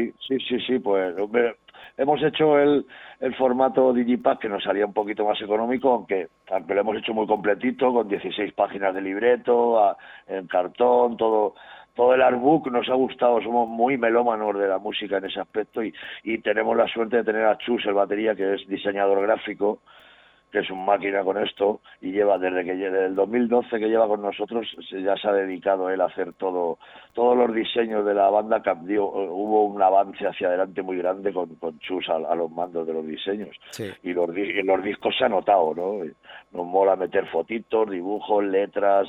Sí, pues hombre, hemos hecho el formato Digipack, que nos salía un poquito más económico, aunque lo hemos hecho muy completito, con 16 páginas de libreto, en cartón, todo el artbook nos ha gustado. Somos muy melómanos de la música en ese aspecto y tenemos la suerte de tener a Chus, el batería, que es diseñador gráfico, que es un máquina con esto, y lleva desde el 2012 que lleva con nosotros, ya se ha dedicado él a hacer todos los diseños de la banda. Hubo un avance hacia adelante muy grande con Chus a los mandos de los diseños. Sí. Y en los discos se ha notado, ¿no? Nos mola meter fotitos, dibujos, letras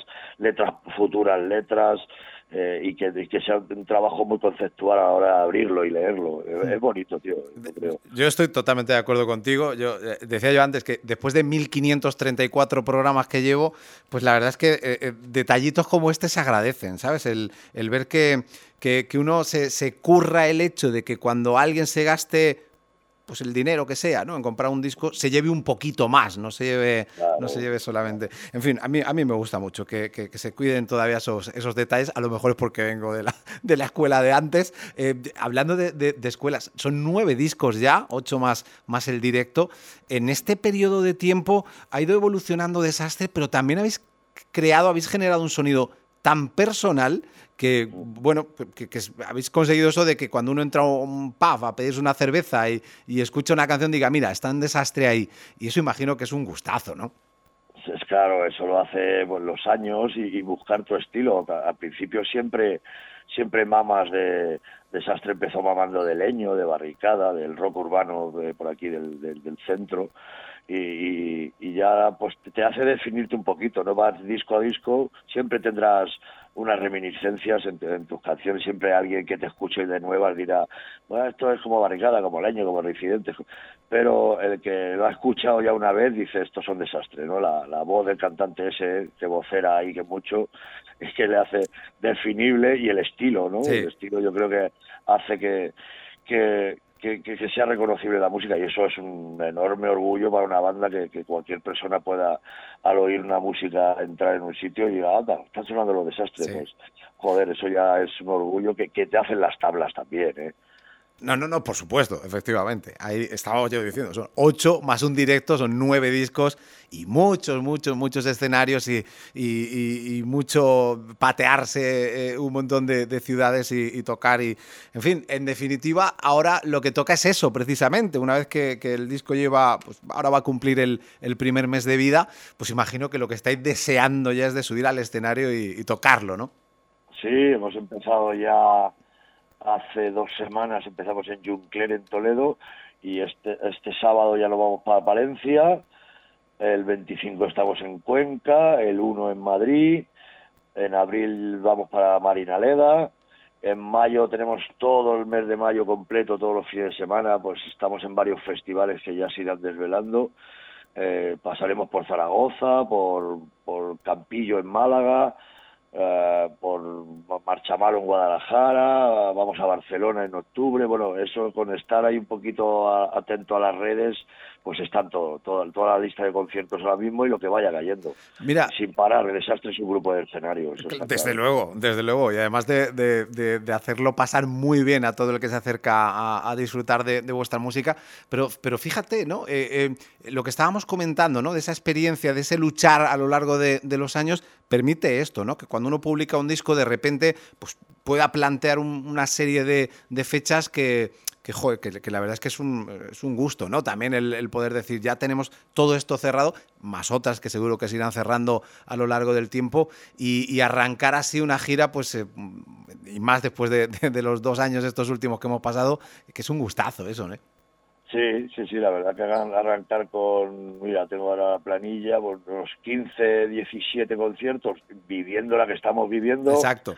futuras letras, y que sea un trabajo muy conceptual a la hora de abrirlo y leerlo. Es bonito, tío, creo. Yo estoy totalmente de acuerdo contigo. Decía yo antes que después de 1534 programas que llevo, pues la verdad es que detallitos como este se agradecen, ¿sabes? El ver que uno se curra el hecho de que cuando alguien se gaste pues el dinero que sea, ¿no? En comprar un disco, se lleve un poquito más, no se lleve solamente. En fin, a mí me gusta mucho que se cuiden todavía esos detalles. A lo mejor es porque vengo de la escuela de antes. Hablando de escuelas, son 9 discos ya, 8 más el directo. En este periodo de tiempo ha ido evolucionando Desastre, pero también habéis generado un sonido tan personal que, bueno, que habéis conseguido eso de que cuando uno entra a un pub a pedirse una cerveza y escucha una canción diga, mira, está en Desastre ahí. Y eso imagino que es un gustazo, ¿no? Es claro, eso lo hace pues, los años y buscar tu estilo. Al principio siempre mamas de Desastre, empezó mamando de Leño, de Barricada, del rock urbano por aquí del centro. Y ya pues te hace definirte un poquito, ¿no? Vas disco a disco, siempre tendrás unas reminiscencias en tus canciones, siempre alguien que te escuche de nuevas dirá, bueno, esto es como Barricada, como Leño, como Reincidentes, pero el que lo ha escuchado ya una vez dice, estos son Desastre, ¿no? La voz del cantante ese, que vocera ahí, que mucho, es que le hace definible, y el estilo, ¿no? Sí. El estilo yo creo que hace que sea reconocible la música, y eso es un enorme orgullo para una banda, que cualquier persona pueda, al oír una música, entrar en un sitio y diga, anda, están sonando los Desastres. Sí. Pues, joder, eso ya es un orgullo que te hacen las tablas también, ¿eh? No, por supuesto, efectivamente. Ahí estábamos yo diciendo, son 8 más un directo, son 9 discos y muchos escenarios y mucho patearse un montón de ciudades y tocar. Y, en fin, en definitiva, ahora lo que toca es eso, precisamente. Una vez que el disco lleva, pues ahora va a cumplir el primer mes de vida, pues imagino que lo que estáis deseando ya es de subir al escenario y tocarlo, ¿no? Sí, hemos empezado ya... Hace 2 semanas empezamos en Juncler, en Toledo, y este sábado ya nos vamos para Palencia, el 25 estamos en Cuenca, el 1 en Madrid, en abril vamos para Marinaleda, en mayo tenemos todo el mes de mayo completo, todos los fines de semana, pues estamos en varios festivales que ya se irán desvelando. Pasaremos por Zaragoza, por Campillo en Málaga, por Marchamalo en Guadalajara, vamos a Barcelona en octubre. Bueno, eso, con estar ahí un poquito atento a las redes, pues están toda la lista de conciertos ahora mismo y lo que vaya cayendo. Mira, sin parar, el Desastre es un grupo de escenario. Eso está desde claro. luego, y además de hacerlo pasar muy bien a todo el que se acerca a disfrutar de vuestra música, pero fíjate, ¿no? Lo que estábamos comentando, ¿no? De esa experiencia, de ese luchar a lo largo de los años, permite esto, ¿no? Que cuando uno publica un disco, de repente, pues pueda plantear una serie de fechas que la verdad es que es un gusto, ¿no? También el poder decir, ya tenemos todo esto cerrado, más otras que seguro que se irán cerrando a lo largo del tiempo, y arrancar así una gira, pues, y más después de los 2 años estos últimos que hemos pasado, que es un gustazo eso, ¿no? Sí, la verdad que arrancar mira, tengo ahora la planilla, por unos 15, 17 conciertos, viviendo la que estamos viviendo. Exacto.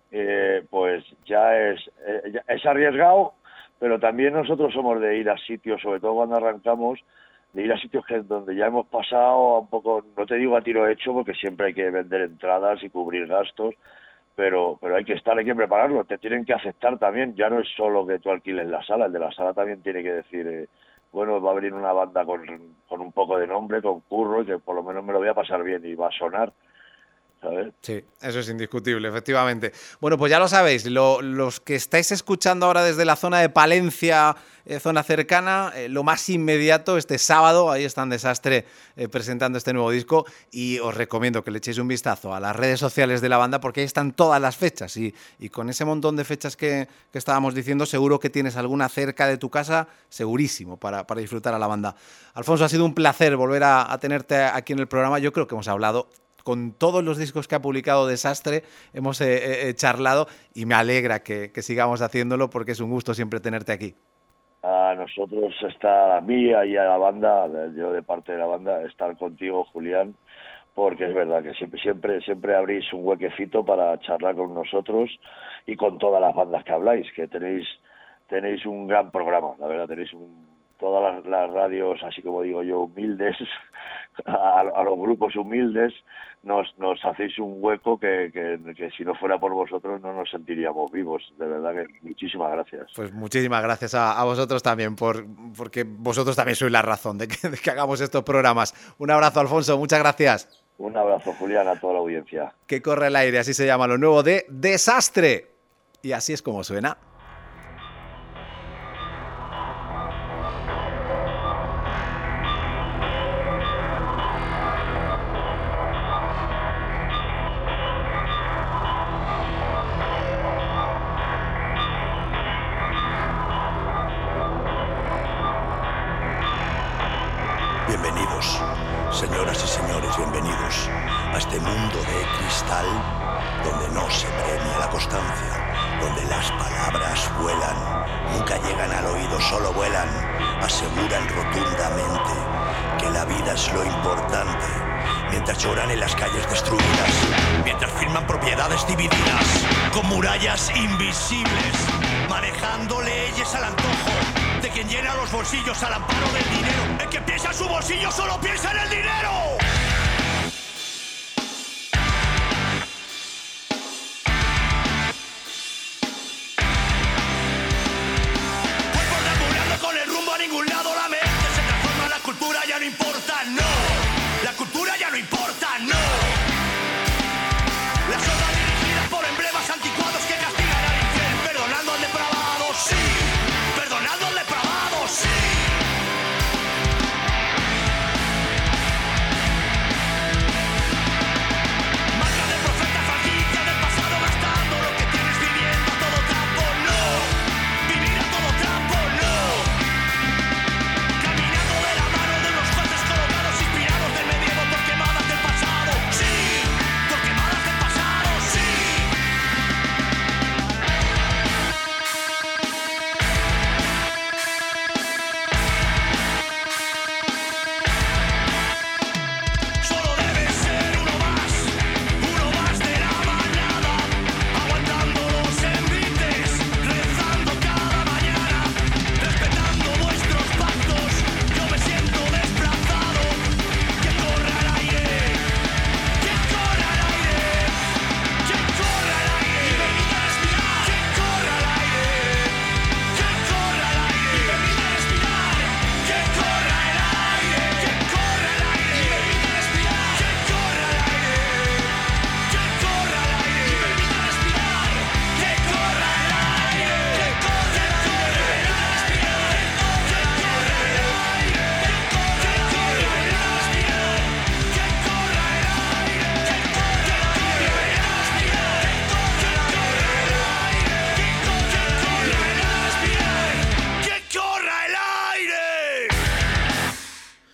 Pues ya es arriesgado, pero también nosotros somos de ir a sitios, sobre todo cuando arrancamos, de ir a sitios donde ya hemos pasado un poco, no te digo a tiro hecho, porque siempre hay que vender entradas y cubrir gastos, pero hay que prepararlo, te tienen que aceptar también, ya no es solo que tú alquiles la sala, el de la sala también tiene que decir, bueno, va a venir una banda con un poco de nombre, con curro, y que por lo menos me lo voy a pasar bien y va a sonar, ¿sabes? Sí, eso es indiscutible, efectivamente. Bueno, pues ya lo sabéis, los que estáis escuchando ahora desde la zona de Palencia, zona cercana, lo más inmediato, este sábado, ahí están Desastre presentando este nuevo disco, y os recomiendo que le echéis un vistazo a las redes sociales de la banda, porque ahí están todas las fechas, y con ese montón de fechas que estábamos diciendo, seguro que tienes alguna cerca de tu casa, segurísimo, para disfrutar a la banda. Alfonso, ha sido un placer volver a tenerte aquí en el programa. Yo creo que hemos hablado con todos los discos que ha publicado Desastre, hemos charlado, y me alegra que sigamos haciéndolo, porque es un gusto siempre tenerte aquí. A nosotros, a mí y a la banda, yo de parte de la banda, estar contigo, Julián, porque es verdad que siempre abrís un huequecito para charlar con nosotros y con todas las bandas que habláis, que tenéis un gran programa, la verdad, tenéis todas las radios, así como digo yo, humildes, a los grupos humildes, nos hacéis un hueco que si no fuera por vosotros no nos sentiríamos vivos. De verdad que muchísimas gracias. Pues muchísimas gracias a vosotros también, porque vosotros también sois la razón de que hagamos estos programas. Un abrazo, Alfonso, muchas gracias. Un abrazo, Julián, a toda la audiencia. Que corre el aire, así se llama lo nuevo de Desastre. Y así es como suena. Bienvenidos, señoras y señores, bienvenidos a este mundo de cristal donde no se premia la constancia, donde las palabras vuelan, nunca llegan al oído, solo vuelan, aseguran rotundamente que la vida es lo importante, mientras lloran en las calles destruidas, mientras firman propiedades divididas, con murallas invisibles, manejando leyes al antojo de quien llena los bolsillos al amparo del dinero. El que piensa en su bolsillo solo piensa en el dinero. Cuerpos deambulando con el rumbo a ningún lado, la mente se transforma, la cultura ya no importa, no. La cultura ya no importa, no. Las obras dirigidas por emblemas anticuados que castigan al infiel, perdonando al depravado, sí. Perdonando al depravado, sí. Marca de profeta, franquicia del pasado, gastando lo que tienes, viviendo a todo trapo, no. Vivir a todo trapo, no. Caminando de la mano de unos jueces colocados, inspirados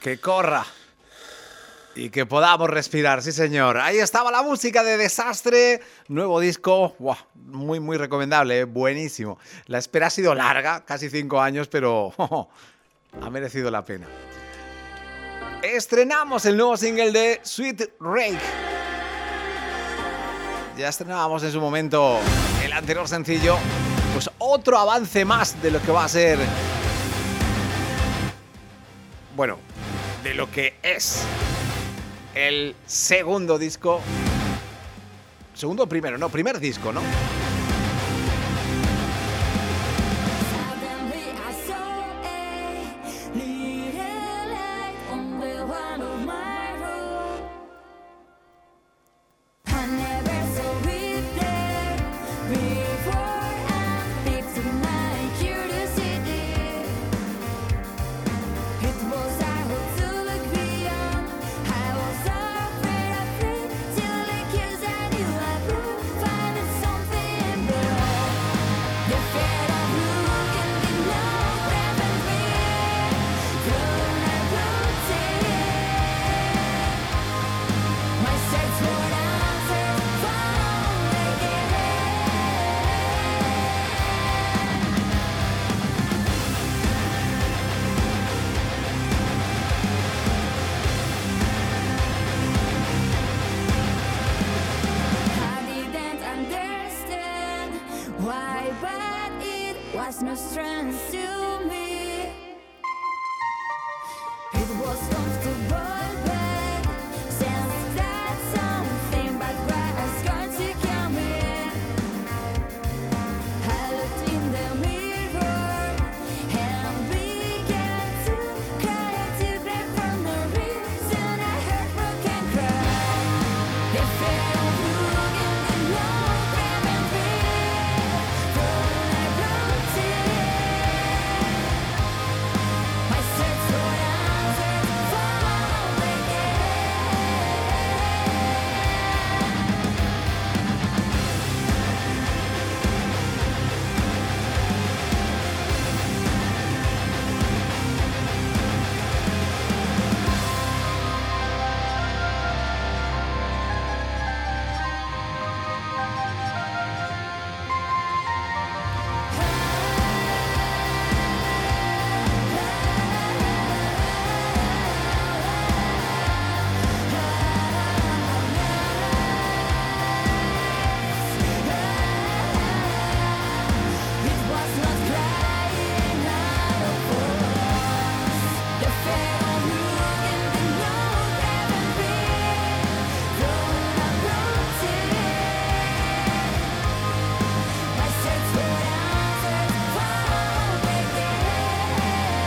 que corra y que podamos respirar, sí señor. Ahí estaba la música de Desastre, nuevo disco, ¡buah! Muy muy recomendable, buenísimo. La espera ha sido larga, casi 5 años, pero ha merecido la pena. Estrenamos el nuevo single de Sweet Rake. Ya estrenábamos en su momento el anterior sencillo, pues otro avance más de lo que va a ser, bueno, de lo que es el segundo disco. Primer disco, ¿no? No strength to me. It was comfortable, but since that something bad was going to kill me. I looked in the mirror and began to cry to break from the reason I heard broken cry. The fear of looking the love grabbing me from my routine. My search for answers found again. It was not crying out of force. The fear of looking the love grabbing me from my routine. My search for answers found again.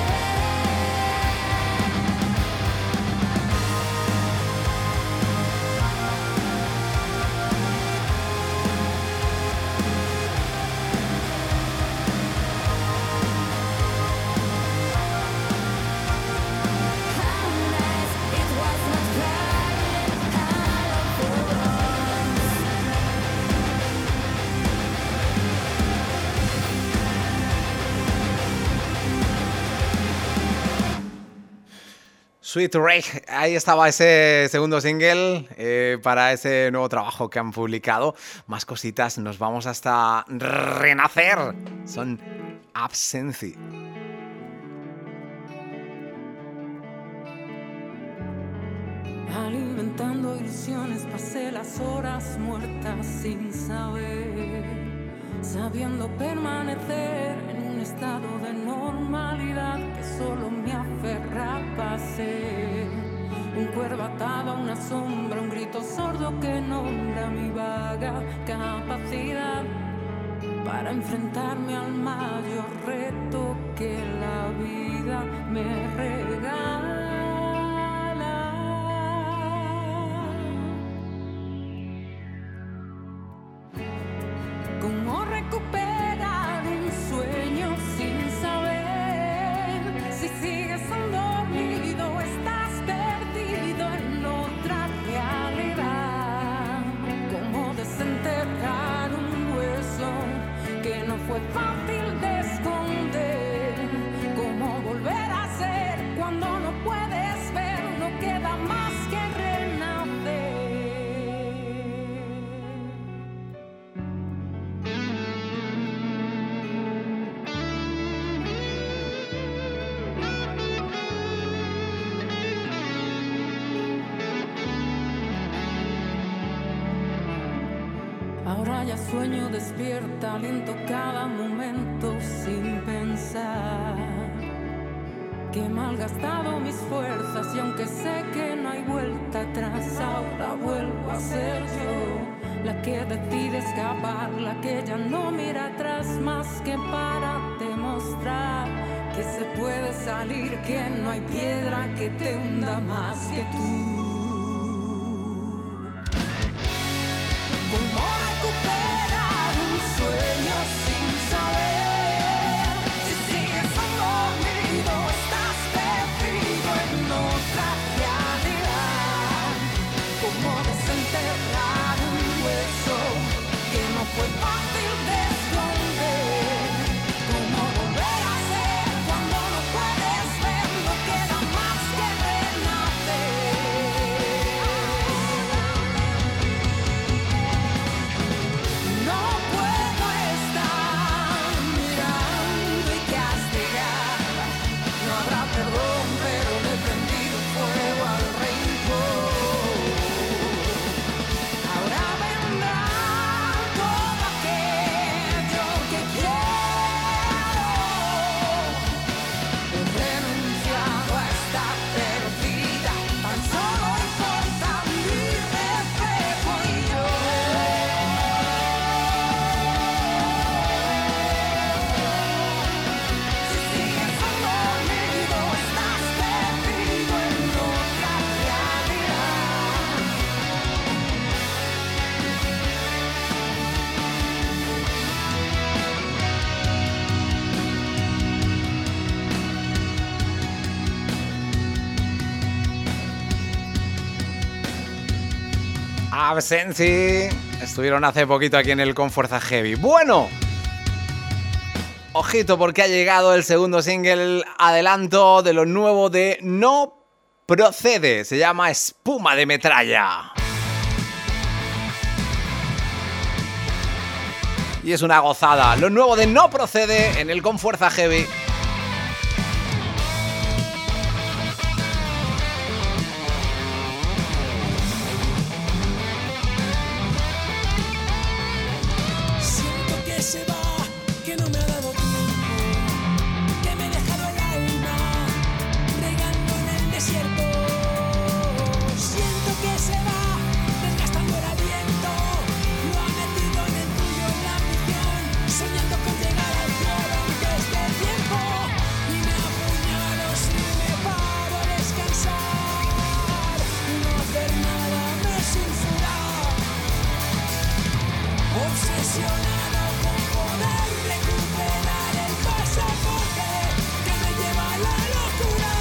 How nice it was not crying out of force. Sweet Rake, ahí estaba ese segundo single para ese nuevo trabajo que han publicado. Más cositas, nos vamos hasta Renacer. Son Absenci. Alimentando ilusiones, pasé las horas muertas sin saber, sabiendo permanecer en un estado de normalidad que solo me aferraba a ser. Un cuervo atado a una sombra, un grito sordo que nombra mi vaga capacidad para enfrentarme al mayor reto que la vida me regala. ¿Cómo recuperar un sueño sin saber si sigues dormido o estás perdido en otra realidad? ¿Cómo desenterrar un hueso que no fue fácil de esconder? ¿Cómo volver a ser cuando no puedes ver? Ahora ya sueño despierta, aliento cada momento sin pensar que he malgastado mis fuerzas y aunque sé que no hay vuelta atrás, ahora vuelvo a ser yo la que decide escapar, la que ya no mira atrás más que para demostrar que se puede salir, que no hay piedra que te hunda más que tú. ¿Cómo recuperar un sueño sin saber si sigues dormido, estás perdido en otra realidad? ¿Cómo desenterrar un hueso que no fue fácil de esconder? ¿Cómo volver a ser cuando no puedes ver, no queda más que renacer? No puedo estar mirando y castigar. No habrá perdón, pero le he prendido fuego al rencor. Ahora vendrá todo aquello que quiero. He renunciado a esta perdida. Tan solo importa mi reflejo y yo. Si sigues dormido, estás perdido en otra realidad. Absenci. Estuvieron hace poquito aquí en el Con Fuerza Heavy. Bueno, ojito porque ha llegado el segundo single adelanto de lo nuevo de No Procede. Se llama Espuma de Metralla. Y es una gozada. Lo nuevo de No Procede en el Con Fuerza Heavy. Siento que se va, que no me ha dado tiempo, que me ha dejado el alma regando en el desierto. Siento que se va, desgastando el aliento, lo ha metido en el tuyo, en la ambición, soñando con llegar al cielo antes del tiempo. Y me apuñalo si me paro a descansar, no hacer nada me sulfura. Obsesionado con poder recuperar el pasaporte que me lleva a la locura.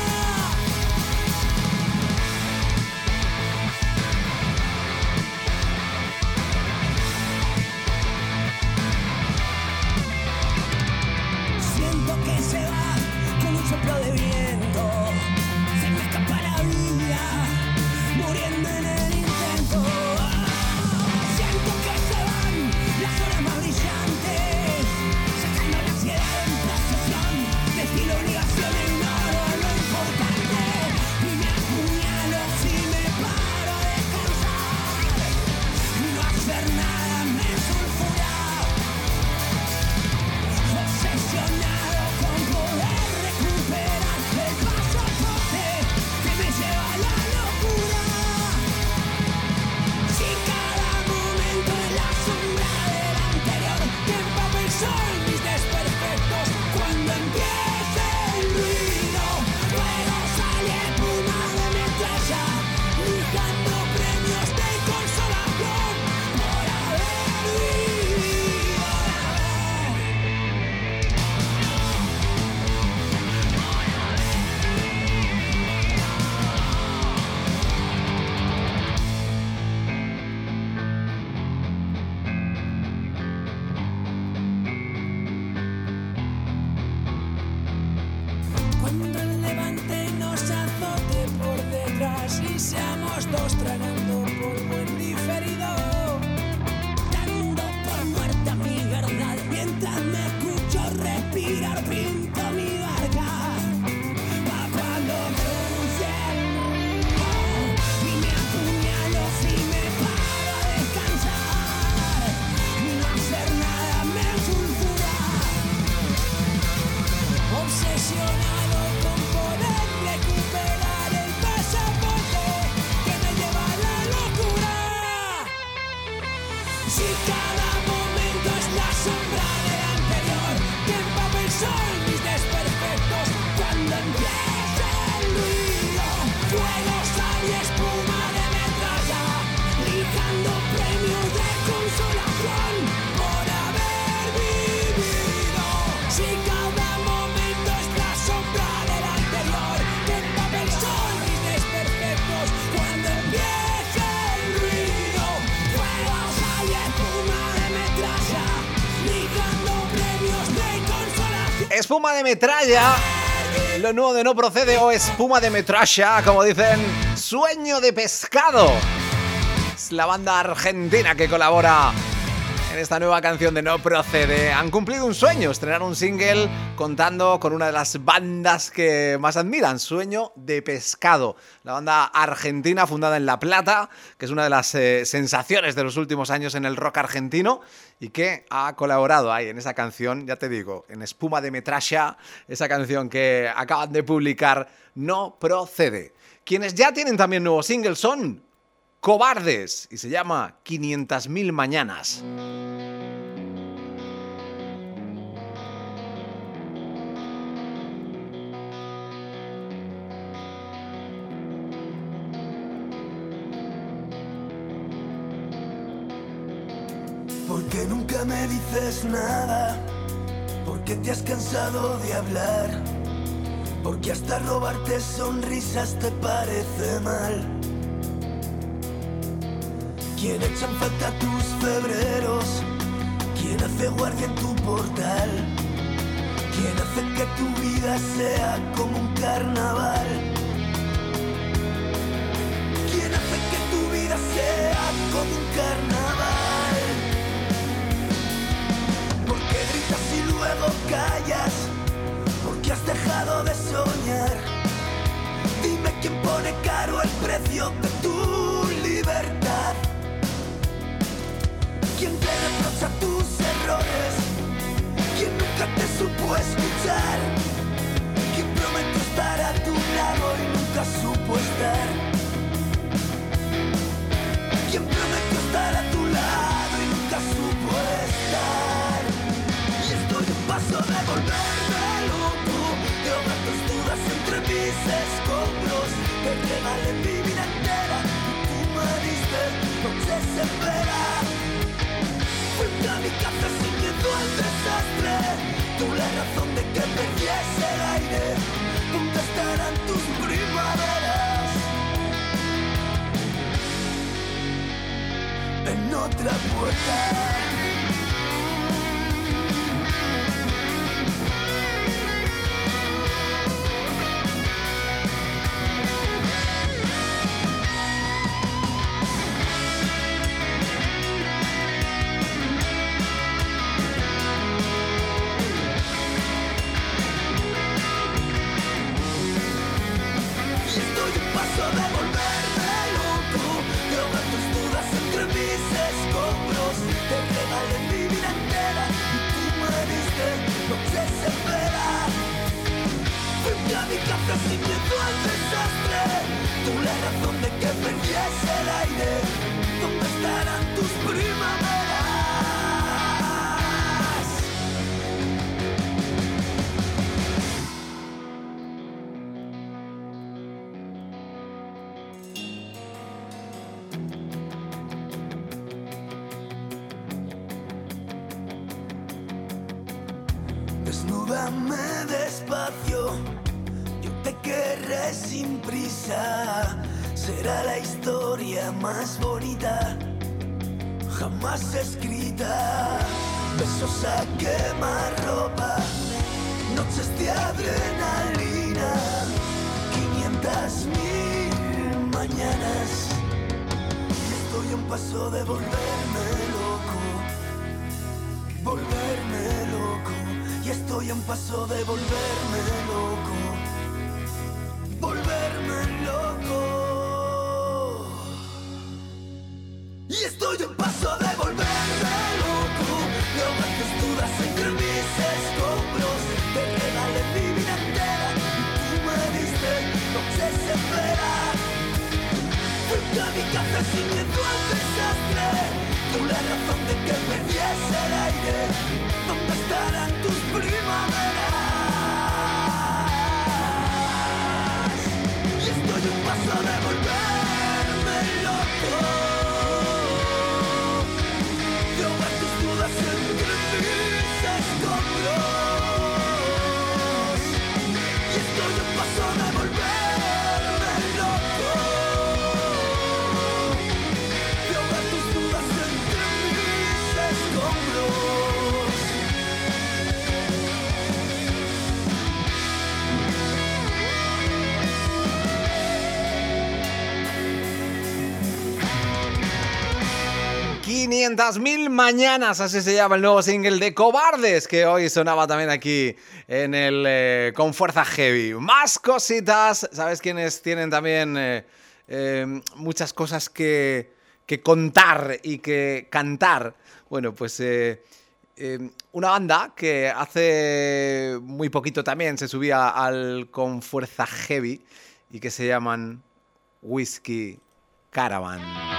Siento que se va con un soplo de viento, se me escapa la vida, muriendo en el intento. Siento que se van las horas más brillantes, sacando la ansiedad en procesión, destino, obligación e ignoro lo importante. Y me apuñalo si me paro a descansar, no hacer nada me sulfura. Obsesionado con poder recuperar el pasaporte que me lleva a la locura. Si cada momento es la sombra del anterior, que empapel son mis desperfectos. Cuando empiece el ruido, luego sale espuma de metralla, ligando premios de consolación por haber vivido. Cuando el levante nos azote por detrás y seamos dos tragando polvo en diferido, dando por muerta mi verdad, mientras me escucho respirar, pinto mi barca pa' cuando cruce el río. Y me apuñalo si me paro a descansar, espuma de metralla, lijando premios de consolación por haber vivido. Si cada momento es la sombra del anterior, ¿qué papel son mis desperfectos cuando empiece el ruido? Fuego, sal y espuma de metralla, lijando premios de consolación. Espuma de metralla, lo nuevo de No Procede, o espuma de metralla, como dicen. Sueño de pescado. Es la banda argentina que colabora en esta nueva canción de No Procede. Han cumplido un sueño, estrenar un single contando con una de las bandas que más admiran, Sueño de Pescado. La banda argentina fundada en La Plata, que es una de las sensaciones de los últimos años en el rock argentino y que ha colaborado ahí en esa canción, ya te digo, en Espuma de Metralla, esa canción que acaban de publicar, No Procede. Quienes ya tienen también nuevo single son Cobardes y se llama 500.000 mañanas. Porque nunca me dices nada, porque te has cansado de hablar, porque hasta robarte sonrisas te parece mal. ¿Quién echa en falta tus febreros? ¿Quién hace guardia en tu portal? ¿Quién hace que tu vida sea como un carnaval? ¿Quién hace que tu vida sea como un carnaval? Porque gritas y luego callas, porque has dejado de soñar. Dime quién pone caro el precio de tu libertad. ¿Quién te reprocha tus errores? ¿Quién nunca te supo escuchar? ¿Quién prometió estar a tu lado y nunca supo estar? ¿Quién prometió estar a tu lado y nunca supo estar? Y estoy a un paso de volverme loco, de ahogar tus dudas entre mis escombros. Te regalé mi vida entera y tú me diste noches en verano. Frente a mi casa sin miedo al desastre, tú la razón de que perdiese el aire. ¿Dónde estarán tus primaveras? En otra puerta. Sin miedo al desastre, tú la razón de que perdiese el aire. ¿Dónde estarán tus primaveras? Desnúdame despacio, te querré sin prisa, será la historia más bonita jamás escrita. Besos a quemarropa, noches de adrenalina, 500.000 mañanas. Y estoy a un paso de volverme loco, y estoy a un paso de volverme loco. Y estoy a un paso de volverme loco, de ahogar tus dudas entre mis escombros. Te regalé mi vida entera y tú me diste noches en verano. Frente a mi casa sin miedo al desastre, tú la razón de que perdiese el aire. ¿Dónde estarán tus primaveras? Estoy a un paso de volver. loco de ahogar tus dudas entre mis escombros. Y estoy a un paso de volverme loco de ahogar tus dudas entre mis escombros. «500.000 mañanas», así se llama el nuevo single de Cobardes, que hoy sonaba también aquí en el Con Fuerza Heavy. Más cositas, ¿sabes quiénes tienen también muchas cosas que contar y que cantar? Bueno, pues una banda que hace muy poquito también se subía al Con Fuerza Heavy y que se llaman Whiskey Caravan.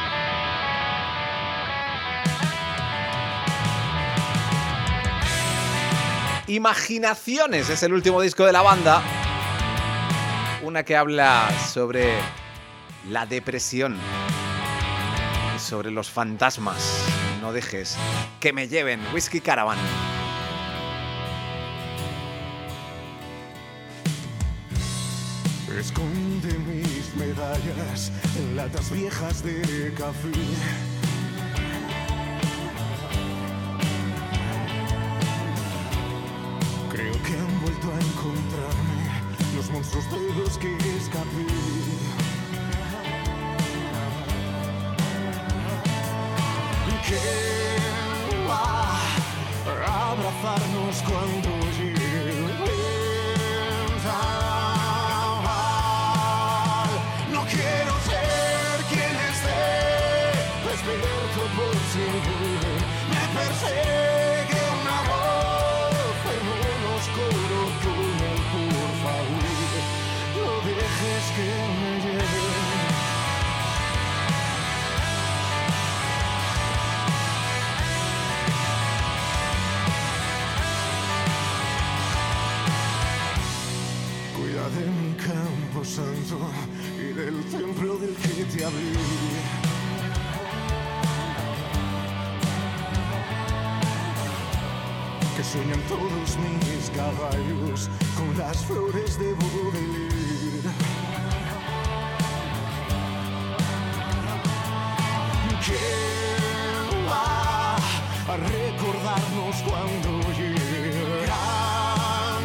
Imaginaciones es el último disco de la banda. Una que habla sobre la depresión y sobre los fantasmas. No dejes que me lleven. Whiskey Caravan. Esconde mis medallas en latas viejas de café. Creo que han vuelto a encontrarme los monstruos de los que escapé. ¿Quién va a abrazarnos cuando llegue el vendaval? No quiero ser quien esté despierto por siempre. Me persigue una voz en un oscuro túnel, por favor, no dejes que me lleve. Cuida de mi campo santo y del templo del que te hablé. Que sueñan todos mis caballos con las flores de Baudelaire. ¿Quién va a recordarnos cuando llegue el gran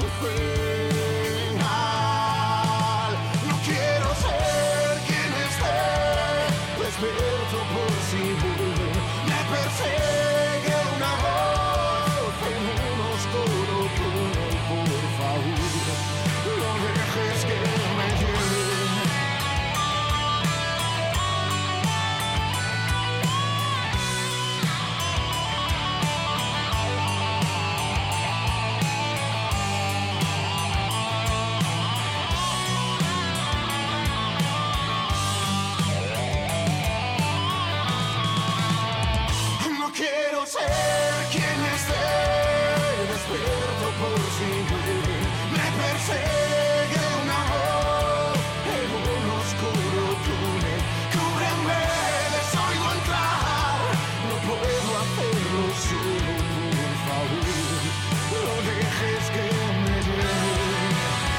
final? No quiero ser quien esté despierto por si vuelve. Me persigue una voz en un oscuro túnel, por favor, no dejes que me lleve. No quiero ser quien esté despierto por si vuelve. Me persigue una voz en un oscuro túnel. Cúbreme, les oigo entrar. No puedo hacerlo solo, por favor, no dejes que me lleve.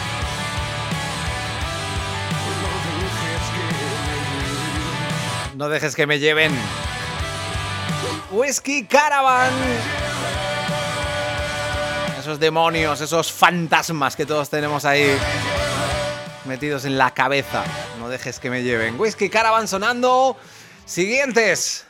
No dejes que me lleve. No dejes que me lleven. Whiskey Caravan. Esos demonios, esos fantasmas que todos tenemos ahí metidos en la cabeza. No dejes que me lleven. Whiskey Caravan sonando. Siguientes.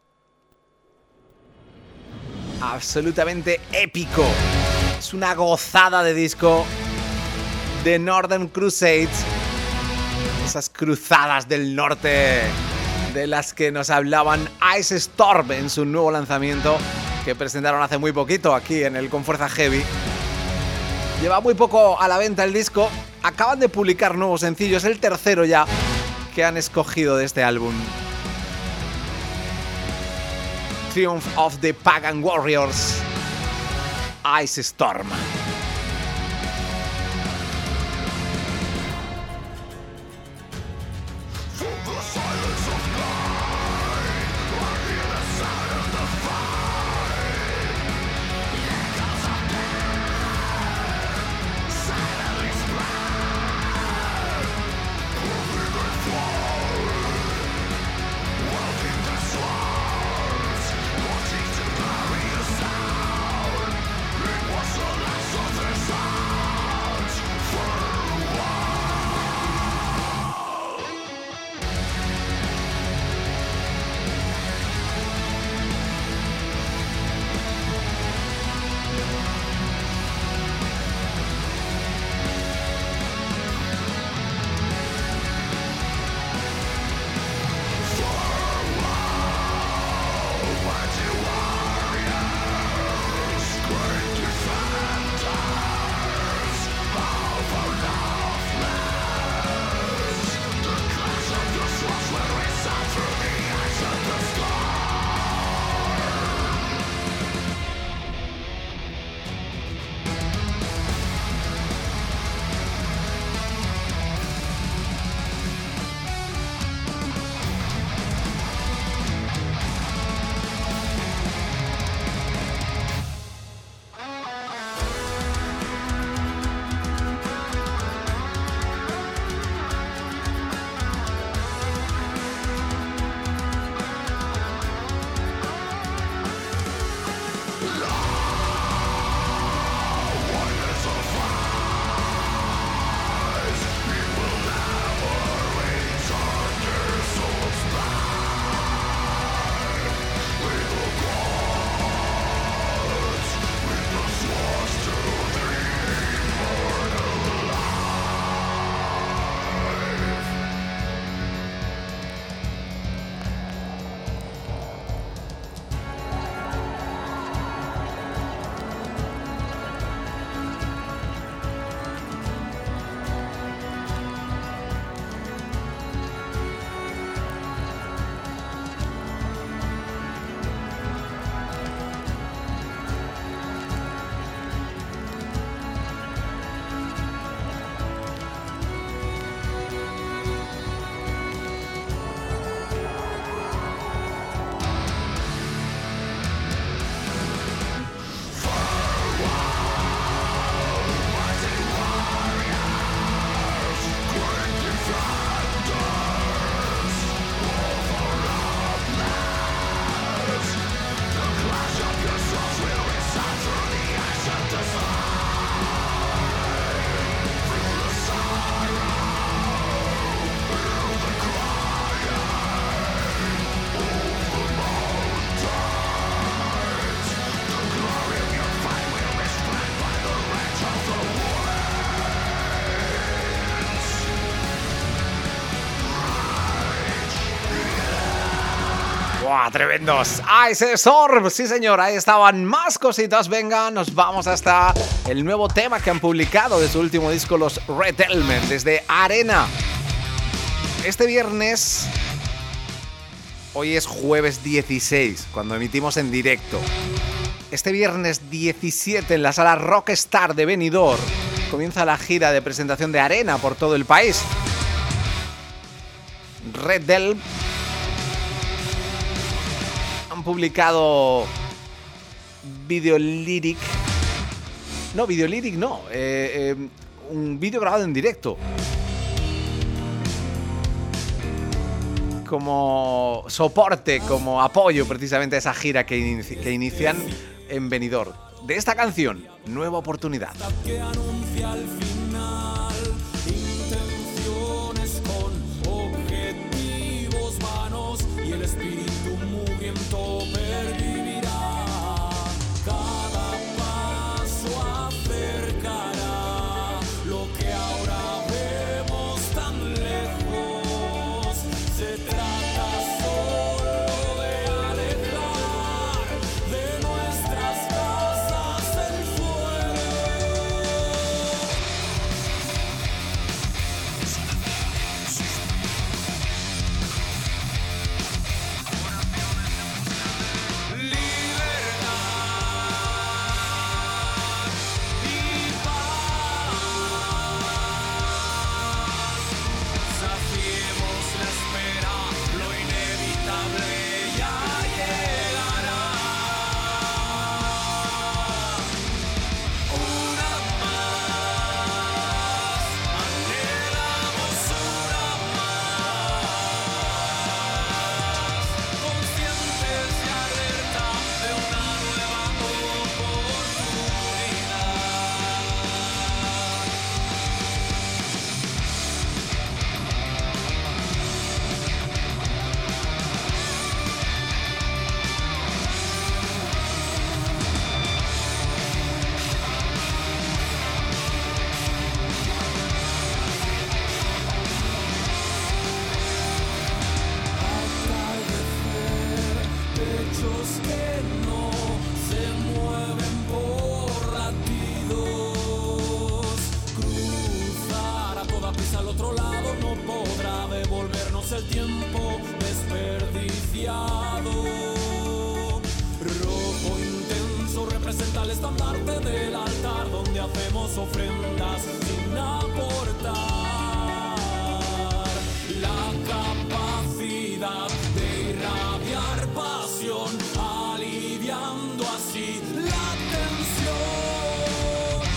Absolutamente épico. Es una gozada de disco de Northern Crusade. Esas cruzadas del norte de las que nos hablaban Ice Storm en su nuevo lanzamiento que presentaron hace muy poquito aquí en el Con Fuerza Heavy. Lleva muy poco a la venta el disco. Acaban de publicar nuevos sencillos, el tercero ya que han escogido de este álbum. Triumph of the Pagan Warriors, Ice Storm. Through the silence of night. ¡Buah, tremendos! Ice Storm, sí señor, ahí estaban más cositas. Venga, nos vamos hasta el nuevo tema que han publicado de su último disco, los Red Element, desde Arena. Este viernes, hoy es jueves 16, cuando emitimos en directo. Este viernes 17 en la sala Rockstar de Benidorm comienza la gira de presentación de Arena por todo el país. Red Element han publicado videolyric. No, videolyric no. Un vídeo grabado en directo. Como soporte, como apoyo precisamente a esa gira que inician en Benidorm. De esta canción, Nueva Oportunidad. Que anuncia al final intenciones con objetivos vanos y el espíritu mugriento pervivirá. Cada paso acercará lo que ahora vemos tan lejos. Se trata solo de alejar de nuestras casas el fuego. Saciemos la espera, lo inevitable ya llegará. Una más, anhelamos una más, conscientes y alerta de una nueva oportunidad. Pechos que no se mueven por latidos. Cruzar a toda prisa al otro lado no podrá devolvernos el tiempo desperdiciado. Rojo intenso representa el estandarte del altar donde hacemos ofrendas sin aportar la capacidad de irradiar pasión, aliviando así la tensión.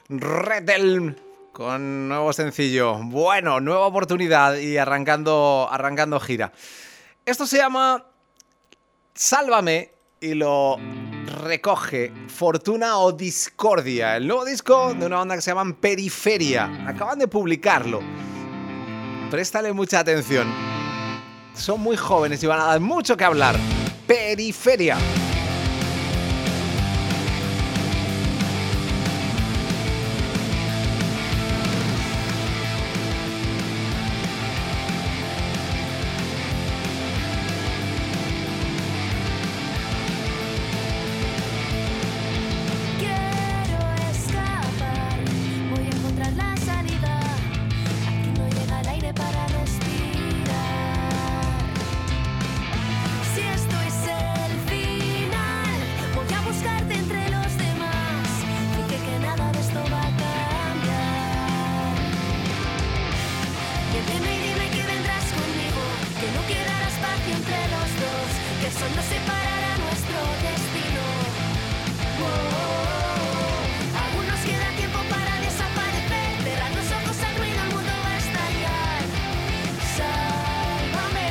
Rettel con nuevo sencillo. Bueno, nueva oportunidad y arrancando gira. Esto se llama Sálvame y lo recoge Fortuna o Discordia, el nuevo disco de una banda que se llaman Periferia. Acaban de publicarlo. Préstale mucha atención. Son muy jóvenes y van a dar mucho que hablar. Periferia. Quiero escapar, voy a encontrar la salida. Aquí no llega el aire para respirar. Si esto es el final, voy a buscarte entre los demás. Dije que nada de esto va a cambiar. Dime que vendrás conmigo, que no quedará espacio entre los dos, que eso no separará nuestro destino. Aún nos queda tiempo para desaparecer. Cerrar los ojos al ruido, el mundo va a estallar. Sálvame.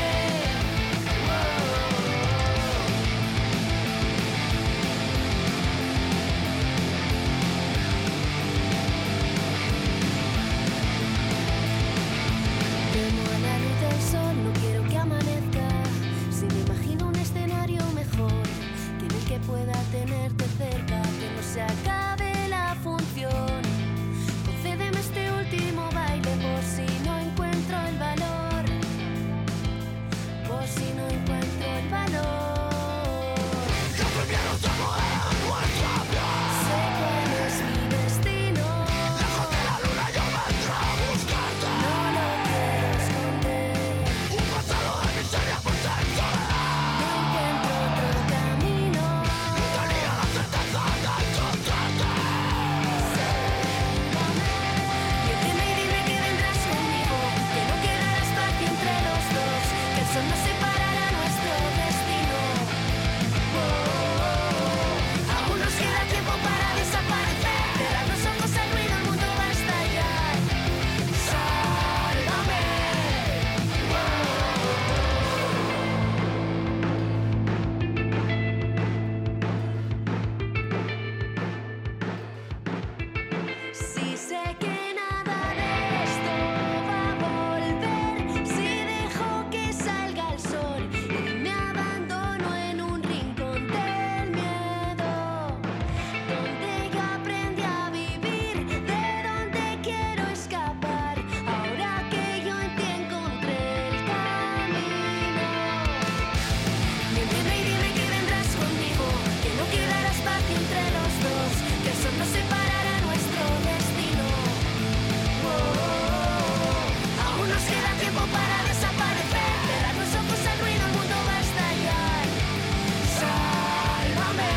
Temo a la luz del sol, no quiero que amanezca. Si me imagino un escenario mejor, que en el que pueda tenerte cerca, que no se acabe la función. Concédeme este último baile por si no encuentro el valor. Por si no encuentro el valor. Sé cuál es mi destino. Lejos de la luna yo vendré a buscarte. No lo quiero esconder. Un pasado de miseria por ser soledad. No encuentro otro camino. No tenía la certeza de encontrarte. Sálvame. Dime que vendrás conmigo, que no quedará espacio entre los dos, que el sol no separará nuestro destino. Aún nos queda tiempo para desaparecer. Cerrar los ojos al ruido, el mundo va a estallar. Sálvame. Si sé que nada de esto va a volver, si dejo que salga el sol y me abandono en un rincón del miedo, donde yo aprendí a vivir, de donde quiero escapar, ahora que yo en ti encontré el camino. Dime que vendrás conmigo, que no quedará espacio entre los dos, que el sol no separará nuestro destino. Aún nos queda tiempo para desaparecer. Cerrar los ojos al ruido, el mundo va a estallar. Sálvame.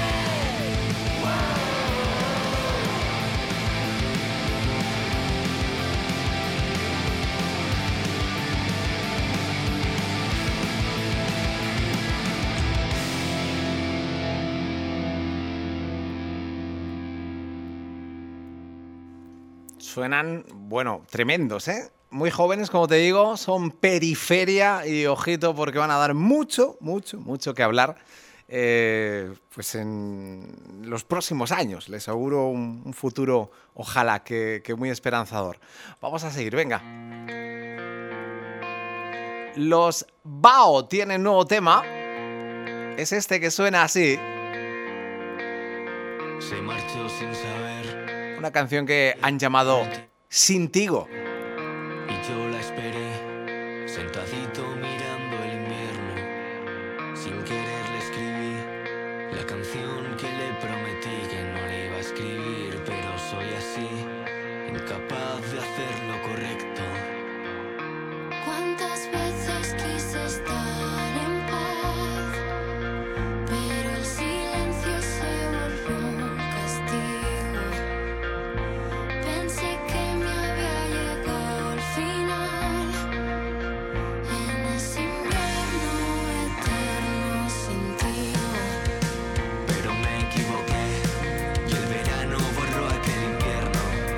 Suenan, bueno, tremendos, ¿eh? Muy jóvenes, como te digo, son Periferia y ojito porque van a dar mucho que hablar pues en los próximos años. Les auguro un futuro, ojalá, que muy esperanzador. Vamos a seguir, venga. Los Bao tienen nuevo tema. Es este que suena así. Se marchó sin saber Una canción que han llamado Sintigo. y yo la esperé, sentadito mirando el invierno. Sin querer le escribí la canción que le prometí que no le iba a escribir, pero soy así, incapaz de hacer lo correcto. ¿Cuántas veces quise estar en paz? Pero el silencio se volvió un castigo. Pensé que me había llegado al final, en ese invierno eterno sin ti. Pero me equivoqué y el verano borró aquel invierno.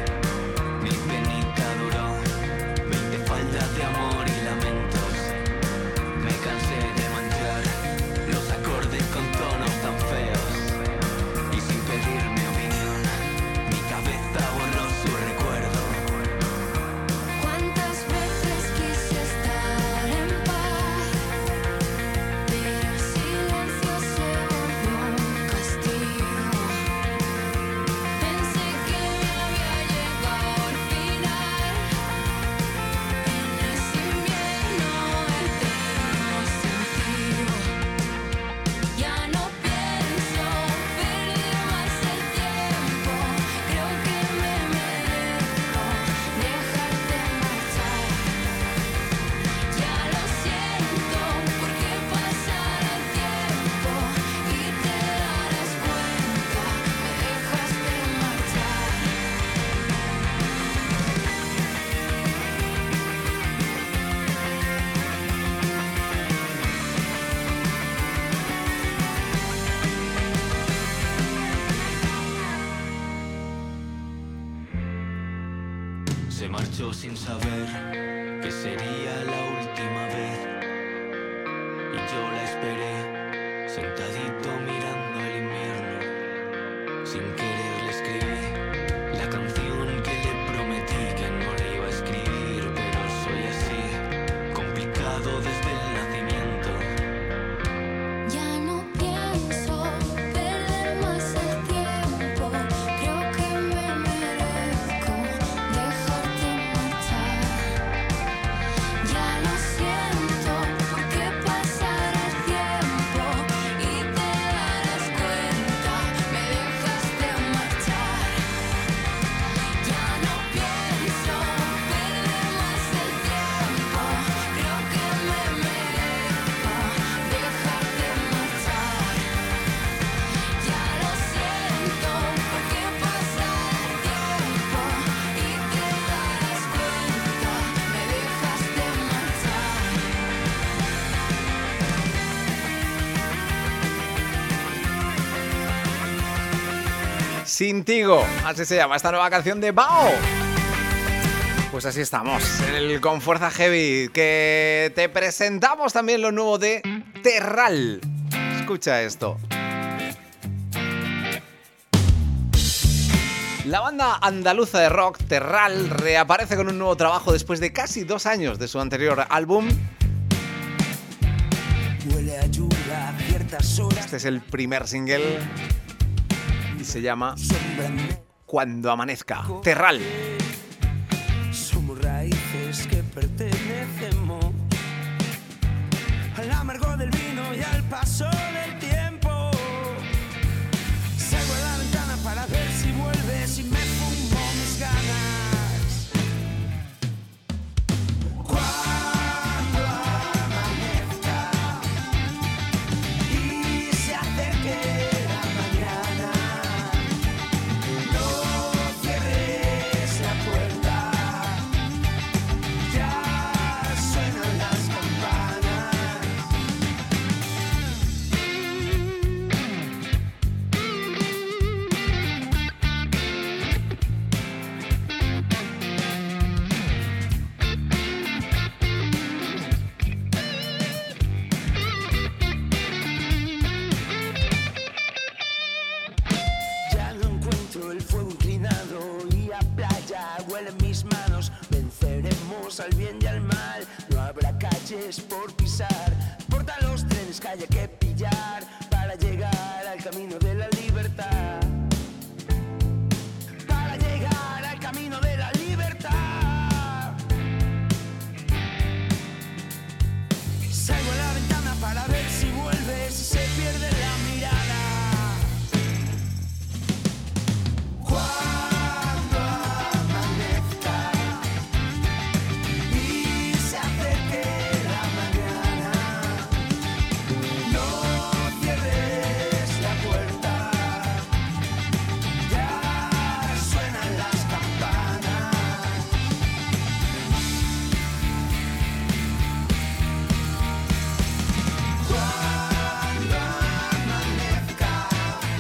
Se marchó sin saber que sería la última vez. Y yo la esperé, sentadito mirando el invierno. Sin querer le escribí la canción que le prometí que no le iba a escribir. Pero soy así, complicado desde el nacimiento. Ya no pienso perder más el tiempo. Creo que me merezco dejarte marchar. Ya lo siento, porque pasará el tiempo y te darás cuenta. Me dejaste marchar. Ya no pienso perder más el tiempo. Creo que me merezco dejarte marchar. Ya lo siento, porque pasará el tiempo y te darás cuenta. Me dejaste marchar. Sintigo, así se llama esta nueva canción de Bao. Pues así estamos, en el Con Fuerza Heavy, que te presentamos también lo nuevo de Terral. Escucha esto. La banda andaluza de rock, Terral, reaparece con un nuevo trabajo después de casi 2 años de su anterior álbum. Huele a lluvia a ciertas horas. Este es el primer single y se llama Sombra negra. Cuando amanezca. Terral. Somos raíces que pertenecemos al amargo del vino y al paso del tiempo. Salgo a la ventana para ver si vuelves y me fumo mis ganas. Cuando amanezca y se acerque la mañana, no cierres la puerta. Ya suenan las campanas. Ya no encuentro el fuego inclinado y a playa huelen mis manos. Venceremos al bien y al mal, no habrá calles por pisar. Porta los trenes que haya que pillar para llegar al camino de la libertad. Para llegar al camino de la libertad. Salgo a la ventana para ver si vuelves y se pierde la mirada. Cuando amanezca y se acerque la mañana, no cierres la puerta. Ya suenan las campanas. Cuando amanezca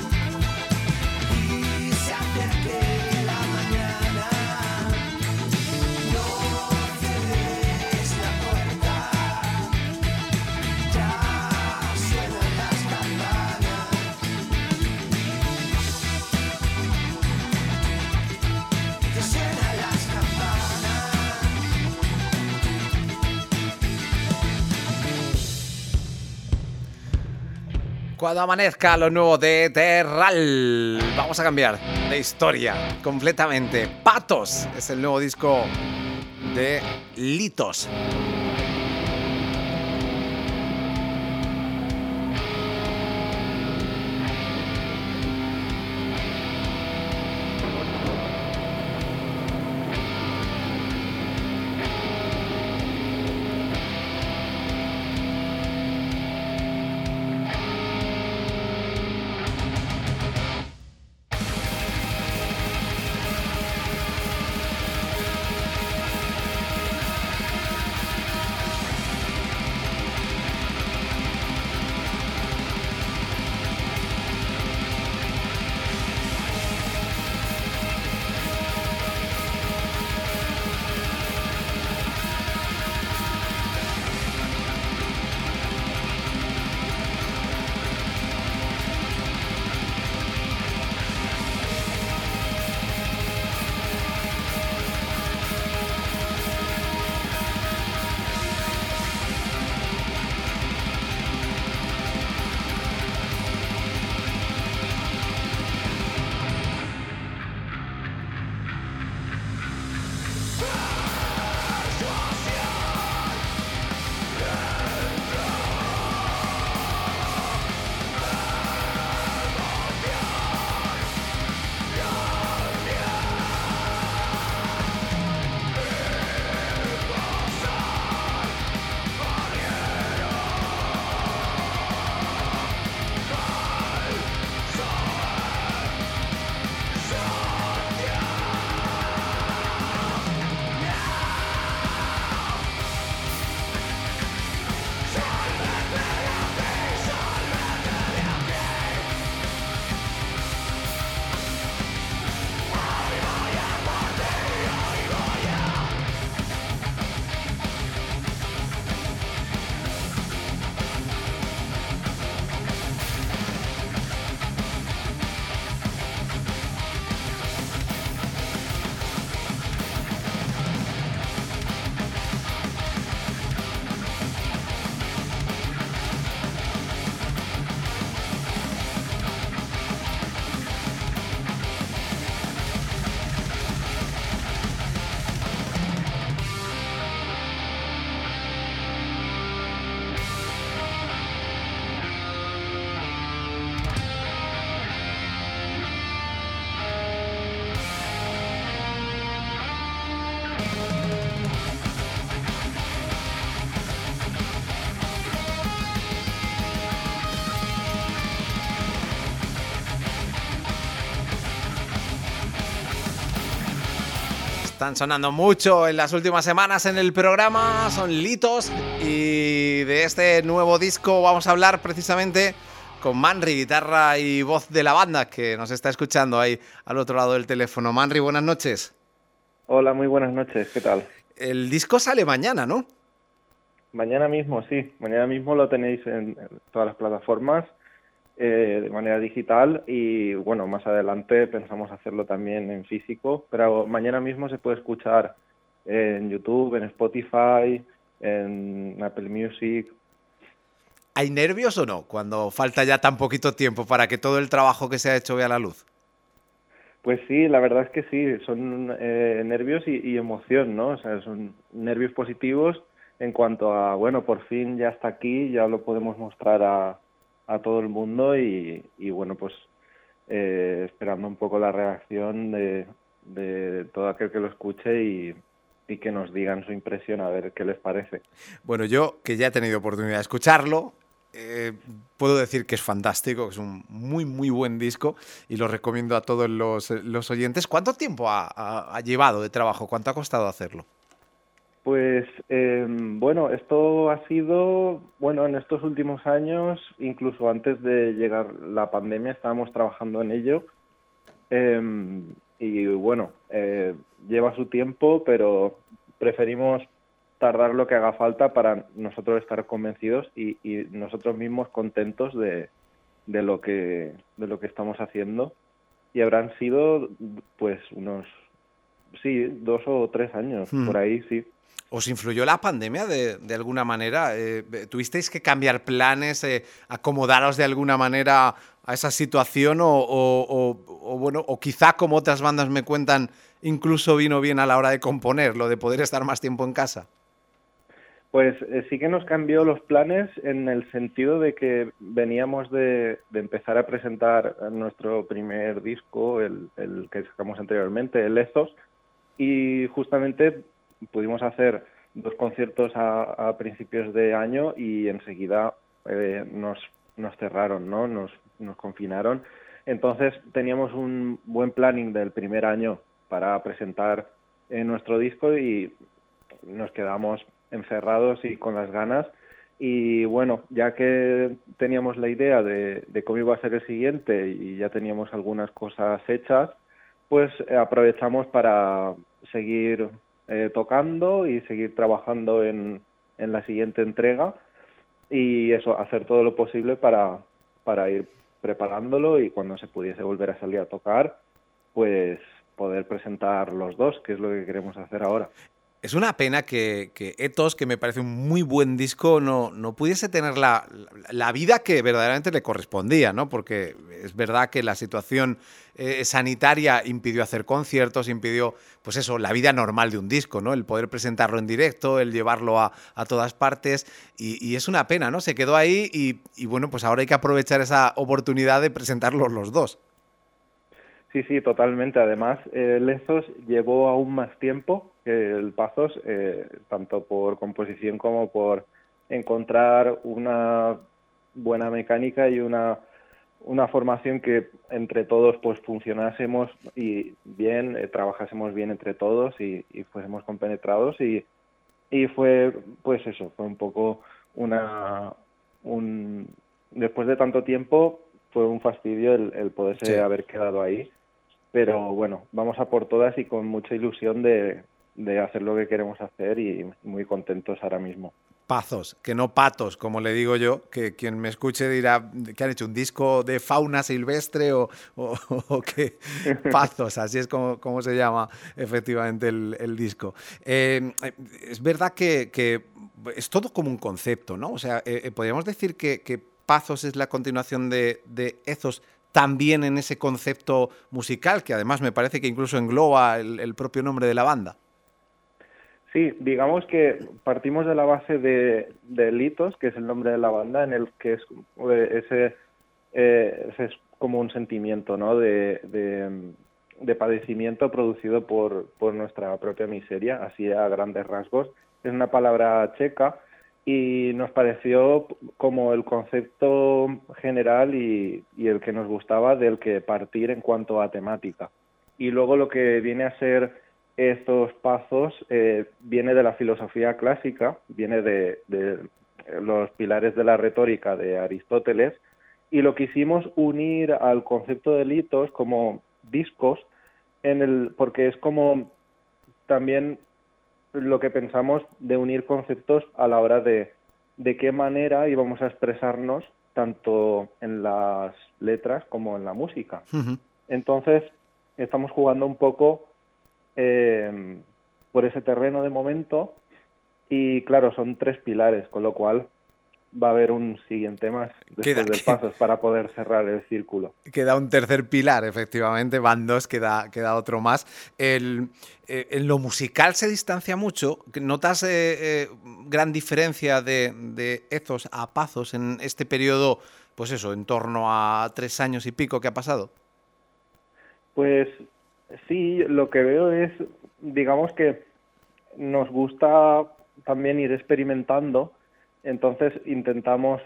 y se acerque la mañana, no cierres la puerta. Ya suenan las campanas. Ya suenan las campanas. Cuando amanezca, lo nuevo de Terral. Vamos a cambiar de historia completamente. Patos es el nuevo disco de Litos. Están sonando mucho en las últimas semanas en el programa, son Litos, y de este nuevo disco vamos a hablar precisamente con Manri, guitarra y voz de la banda, que nos está escuchando ahí al otro lado del teléfono. Manri, buenas noches. Hola, muy buenas noches, ¿qué tal? El disco sale mañana, ¿no? Mañana mismo, sí, mañana mismo lo tenéis en todas las plataformas de manera digital y bueno, más adelante pensamos hacerlo también en físico, pero mañana mismo se puede escuchar en YouTube, en Spotify, en Apple Music. ¿Hay nervios o no cuando falta ya tan poquito tiempo para que todo el trabajo que se ha hecho vea la luz? Pues sí, la verdad es que sí, son nervios y emoción, ¿no? O sea, son nervios positivos en cuanto a, bueno, por fin ya está aquí, ya lo podemos mostrar a todo el mundo y bueno, pues esperando un poco la reacción de todo aquel que lo escuche y que nos digan su impresión, a ver qué les parece. Bueno, yo, que ya he tenido oportunidad de escucharlo, puedo decir que es fantástico, que es un muy, muy buen disco y lo recomiendo a todos los oyentes. ¿Cuánto tiempo ha llevado de trabajo? ¿Cuánto ha costado hacerlo? Pues bueno, esto ha sido, bueno, en estos últimos años, incluso antes de llegar la pandemia, estábamos trabajando en ello y bueno, lleva su tiempo, pero preferimos tardar lo que haga falta para nosotros estar convencidos y nosotros mismos contentos de lo que estamos haciendo, y habrán sido pues unos, sí, 2 o 3 años, por ahí, sí. ¿Os influyó la pandemia de alguna manera? ¿Tuvisteis que cambiar planes, acomodaros de alguna manera a esa situación o bueno, o quizá como otras bandas me cuentan, incluso vino bien a la hora de componer, lo de poder estar más tiempo en casa? Pues sí que nos cambió los planes en el sentido de que veníamos de empezar a presentar nuestro primer disco, el que sacamos anteriormente, el Ethos, y justamente pudimos hacer 2 conciertos a principios de año y enseguida nos cerraron, ¿no? Nos confinaron. Entonces teníamos un buen planning del primer año para presentar nuestro disco y nos quedamos encerrados y con las ganas. Y bueno, ya que teníamos la idea de cómo iba a ser el siguiente y ya teníamos algunas cosas hechas, pues aprovechamos para seguir tocando y seguir trabajando en la siguiente entrega y eso, hacer todo lo posible para ir preparándolo y cuando se pudiese volver a salir a tocar, pues poder presentar los dos, que es lo que queremos hacer ahora. Es una pena que Ethos, que me parece un muy buen disco, no pudiese tener la vida que verdaderamente le correspondía, ¿no? Porque es verdad que la situación sanitaria impidió hacer conciertos, impidió, pues eso, la vida normal de un disco, ¿no? El poder presentarlo en directo, el llevarlo a todas partes, y es una pena, ¿no? Se quedó ahí y bueno, pues ahora hay que aprovechar esa oportunidad de presentarlos los dos. Sí, sí, totalmente. Además, el Ethos llevó aún más tiempo que el Pazos, tanto por composición como por encontrar una buena mecánica y una formación que entre todos pues funcionásemos y bien, trabajásemos bien entre todos y fuésemos compenetrados y fue, pues eso, fue un poco después de tanto tiempo fue un fastidio el poderse haber quedado ahí. Pero bueno, vamos a por todas y con mucha ilusión de hacer lo que queremos hacer y muy contentos ahora mismo. Pazos, que no patos, como le digo yo, que quien me escuche dirá que han hecho un disco de fauna silvestre o que Pazos, así es como se llama efectivamente el disco. Es verdad que es todo como un concepto, ¿no? O sea, podríamos decir que Pazos es la continuación de Ethos, también en ese concepto musical, que además me parece que incluso engloba el propio nombre de la banda. Sí, digamos que partimos de la base de Litos, que es el nombre de la banda, en el que ese es como un sentimiento, ¿no? de padecimiento producido por nuestra propia miseria, así a grandes rasgos. Es una palabra checa y nos pareció como el concepto general y el que nos gustaba del que partir en cuanto a temática. Y luego lo que viene a ser estos pazos viene de la filosofía clásica, viene de los pilares de la retórica de Aristóteles, y lo quisimos unir al concepto de litos como discos, porque es como también lo que pensamos de unir conceptos a la hora de qué manera íbamos a expresarnos tanto en las letras como en la música. Ujú. Entonces, estamos jugando un poco por ese terreno de momento y, claro, son 3 pilares, con lo cual va a haber un siguiente más después de pasos para poder cerrar el círculo. Queda un tercer pilar, efectivamente, van 2, queda otro más. En lo musical se distancia mucho. ¿Notas gran diferencia de Ethos a Pazos en este periodo, pues eso, en torno a 3 años y pico que ha pasado? Pues sí, lo que veo es, digamos que nos gusta también ir experimentando, entonces intentamos,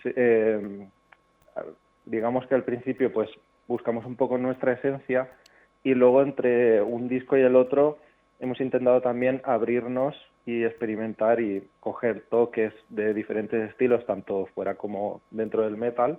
digamos que al principio pues buscamos un poco nuestra esencia y luego entre un disco y el otro hemos intentado también abrirnos y experimentar y coger toques de diferentes estilos, tanto fuera como dentro del metal.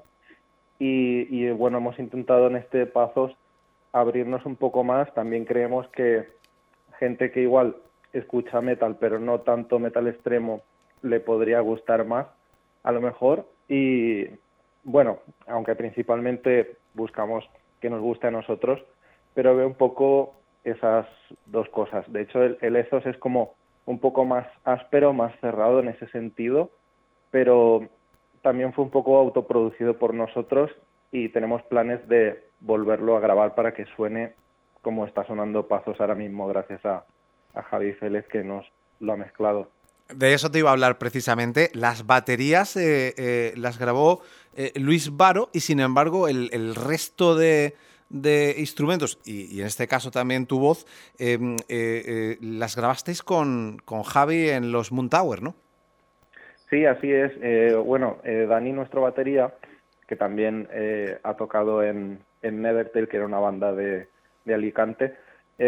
Y bueno, hemos intentado en este Pazos abrirnos un poco más. También creemos que gente que igual escucha metal, pero no tanto metal extremo, le podría gustar más, a lo mejor. Y bueno, aunque principalmente buscamos que nos guste a nosotros, pero veo un poco esas 2 cosas. De hecho, el Ethos es como un poco más áspero, más cerrado en ese sentido, pero también fue un poco autoproducido por nosotros y tenemos planes de volverlo a grabar para que suene como está sonando Pazos ahora mismo, gracias a Javi Félez, que nos lo ha mezclado. De eso te iba a hablar precisamente. Las baterías las grabó Luis Varo y sin embargo el resto de instrumentos, y en este caso también tu voz, las grabasteis con Javi en los Moontower, ¿no? Sí, así es. Dani, nuestro batería, que también ha tocado en Nevertale, que era una banda de Alicante,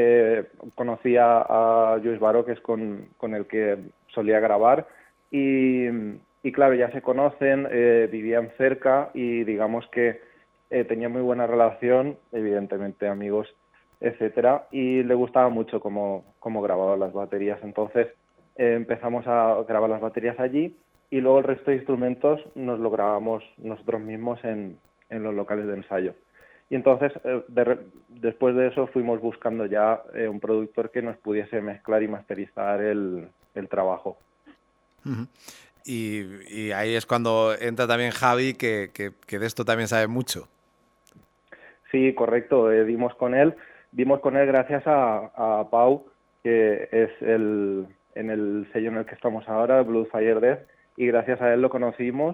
conocía a Luis Varo, que es con el que solía grabar, y claro, ya se conocen, vivían cerca y digamos que tenía muy buena relación, evidentemente amigos, etcétera, y le gustaba mucho cómo grababa las baterías. Entonces empezamos a grabar las baterías allí y luego el resto de instrumentos nos lo grabamos nosotros mismos en los locales de ensayo. Y entonces, después de eso, fuimos buscando ya un productor que nos pudiese mezclar y masterizar el trabajo. Uh-huh. Y ahí es cuando entra también Javi, que de esto también sabe mucho. Sí, correcto. Dimos con él gracias a Pau, que es en el sello en el que estamos ahora, Bloodfire Death, y gracias a él lo conocimos,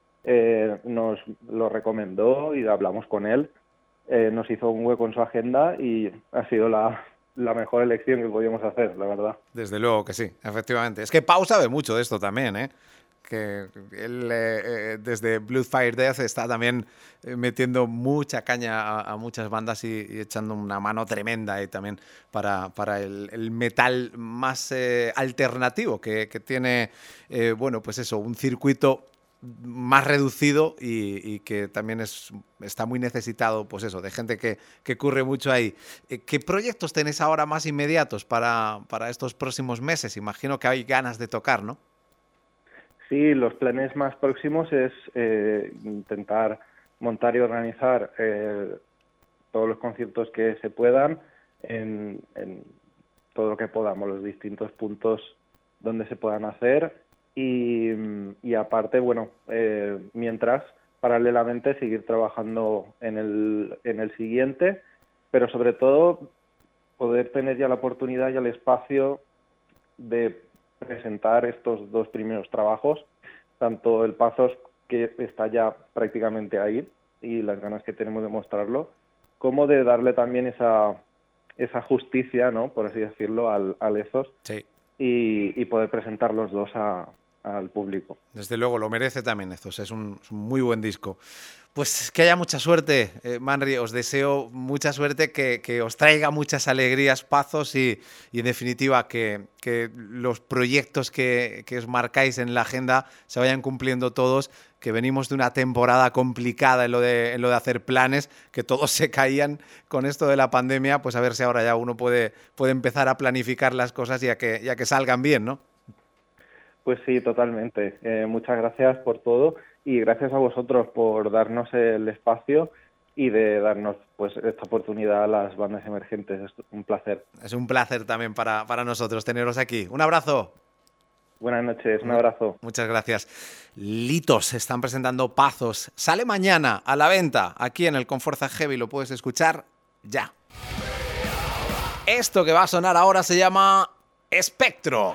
nos lo recomendó y hablamos con él. Nos hizo un hueco en su agenda y ha sido la mejor elección que podíamos hacer, la verdad. Desde luego que sí, efectivamente. Es que Pau sabe mucho de esto también, ¿eh? Que él desde Bloodfire Death está también metiendo mucha caña a muchas bandas y echando una mano tremenda también para el metal más alternativo que tiene, bueno, pues eso, un circuito más reducido y que también está muy necesitado, pues eso, de gente que curre mucho ahí. ¿Qué proyectos tenéis ahora más inmediatos para estos próximos meses? Imagino que hay ganas de tocar, ¿no? Sí, los planes más próximos es intentar montar y organizar todos los conciertos que se puedan en todo lo que podamos, los distintos puntos donde se puedan hacer. Y aparte, bueno, mientras, paralelamente, seguir trabajando en el siguiente, pero sobre todo poder tener ya la oportunidad y el espacio de presentar estos 2 primeros trabajos, tanto el Pazos, que está ya prácticamente ahí, y las ganas que tenemos de mostrarlo, como de darle también esa justicia, ¿no?, por así decirlo, al Ethos, sí. y poder presentar los 2 al público. Desde luego, lo merece también esto. Es un muy buen disco. Pues que haya mucha suerte, Manri. Os deseo mucha suerte, que os traiga muchas alegrías, pazos y en definitiva, que los proyectos que os marcáis en la agenda se vayan cumpliendo todos, que venimos de una temporada complicada en lo de hacer planes, que todos se caían con esto de la pandemia, pues a ver si ahora ya uno puede empezar a planificar las cosas y a que salgan bien, ¿no? Pues sí, totalmente. Muchas gracias por todo y gracias a vosotros por darnos el espacio y de darnos pues esta oportunidad a las bandas emergentes. Es un placer. Es un placer también para nosotros teneros aquí. Un abrazo. Buenas noches, un abrazo. Muchas gracias. Litos están presentando Pazos. Sale mañana a la venta aquí en el Conforza Heavy. Lo puedes escuchar ya. Esto que va a sonar ahora se llama Espectro.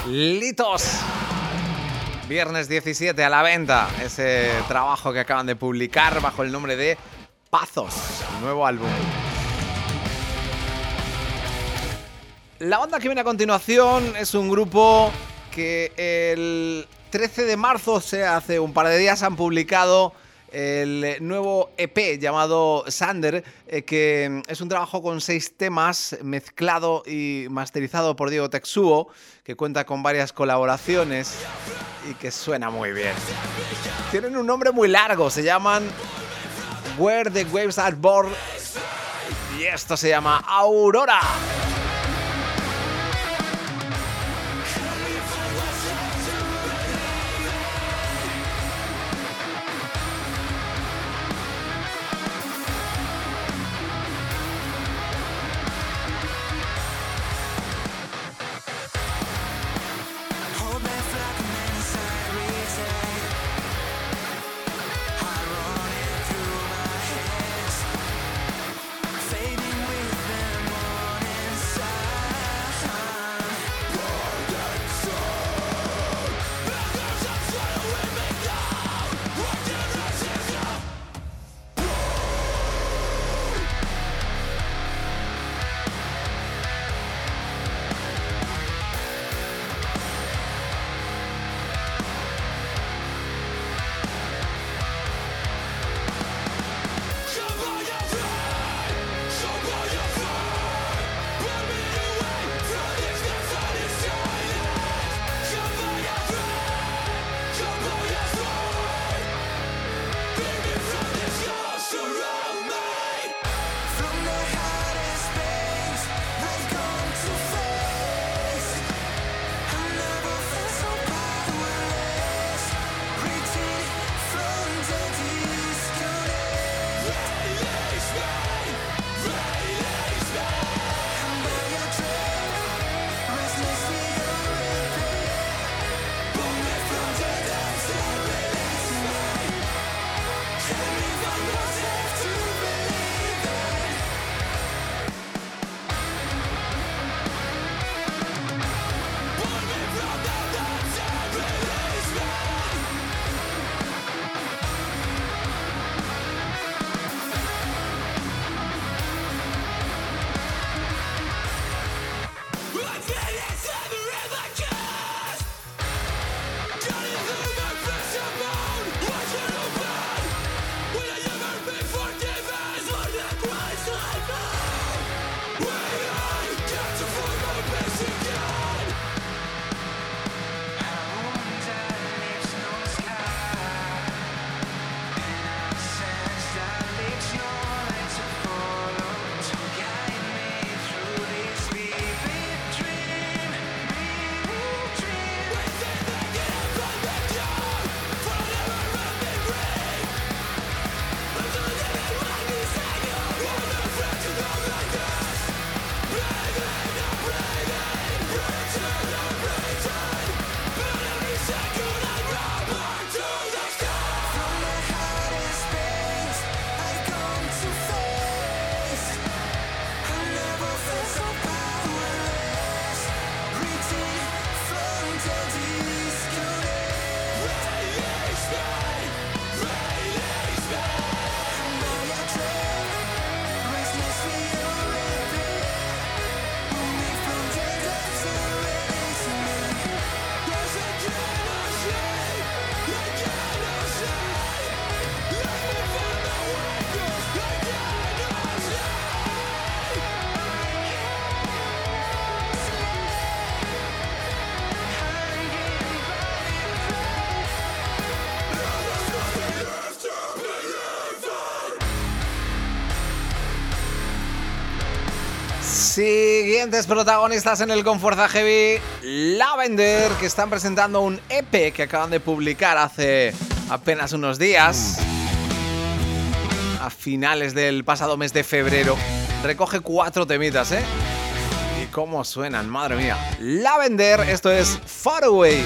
Litos. Viernes 17 a la venta. Ese trabajo que acaban de publicar bajo el nombre de Pazos, el nuevo álbum. La banda que viene a continuación es un grupo que el 13 de marzo, o sea, hace un par de días, han publicado el nuevo EP llamado Sander, que es un trabajo con 6 temas mezclado y masterizado por Diego Texuo, que cuenta con varias colaboraciones y que suena muy bien. Tienen un nombre muy largo, se llaman Where the Waves Are Born y esto se llama Aurora. Siguientes protagonistas en el Con Fuerza Heavy, Lavender, que están presentando un EP que acaban de publicar hace apenas unos días, a finales del pasado mes de febrero. Recoge 4 temitas, ¿eh? Y cómo suenan, madre mía. Lavender, esto es Far Away.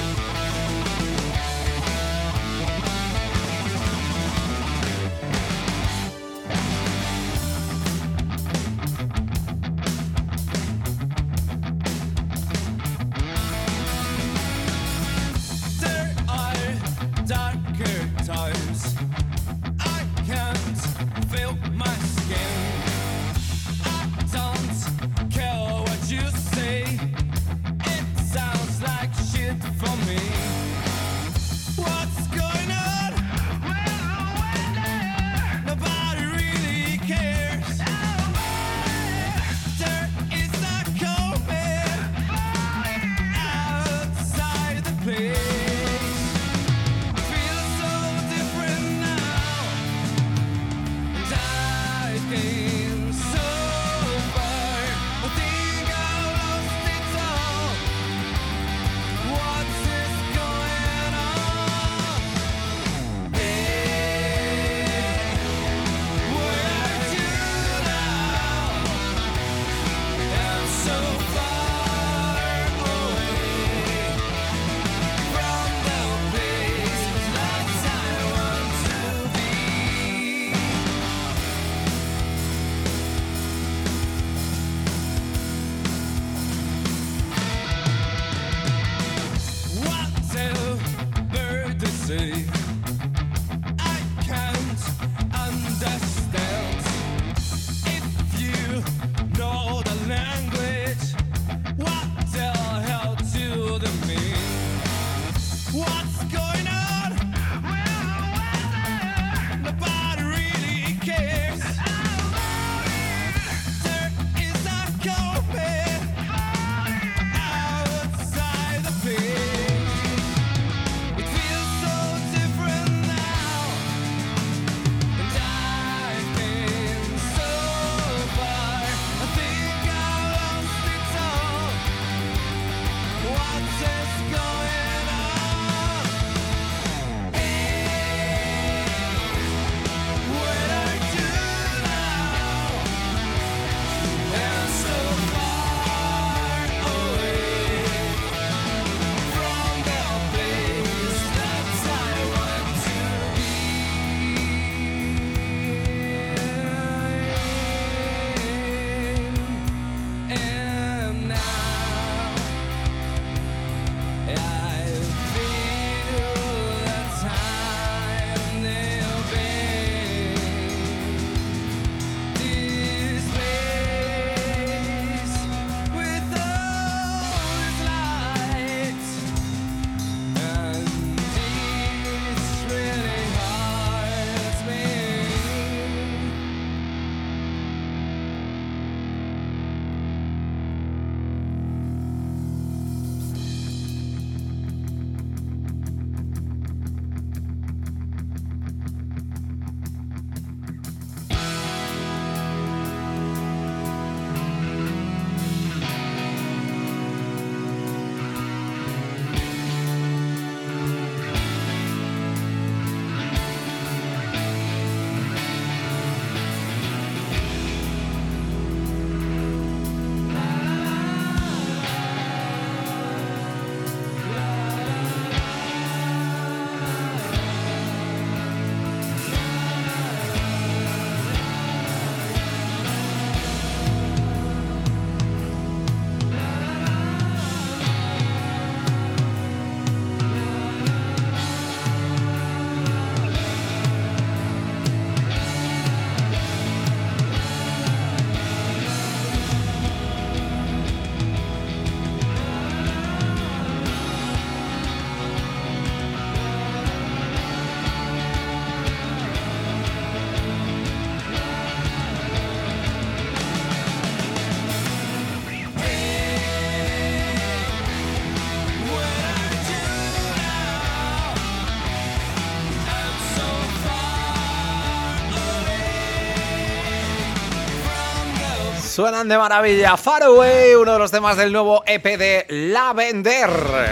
Suenan de maravilla. Far Away, uno de los temas del nuevo EP de Lavender.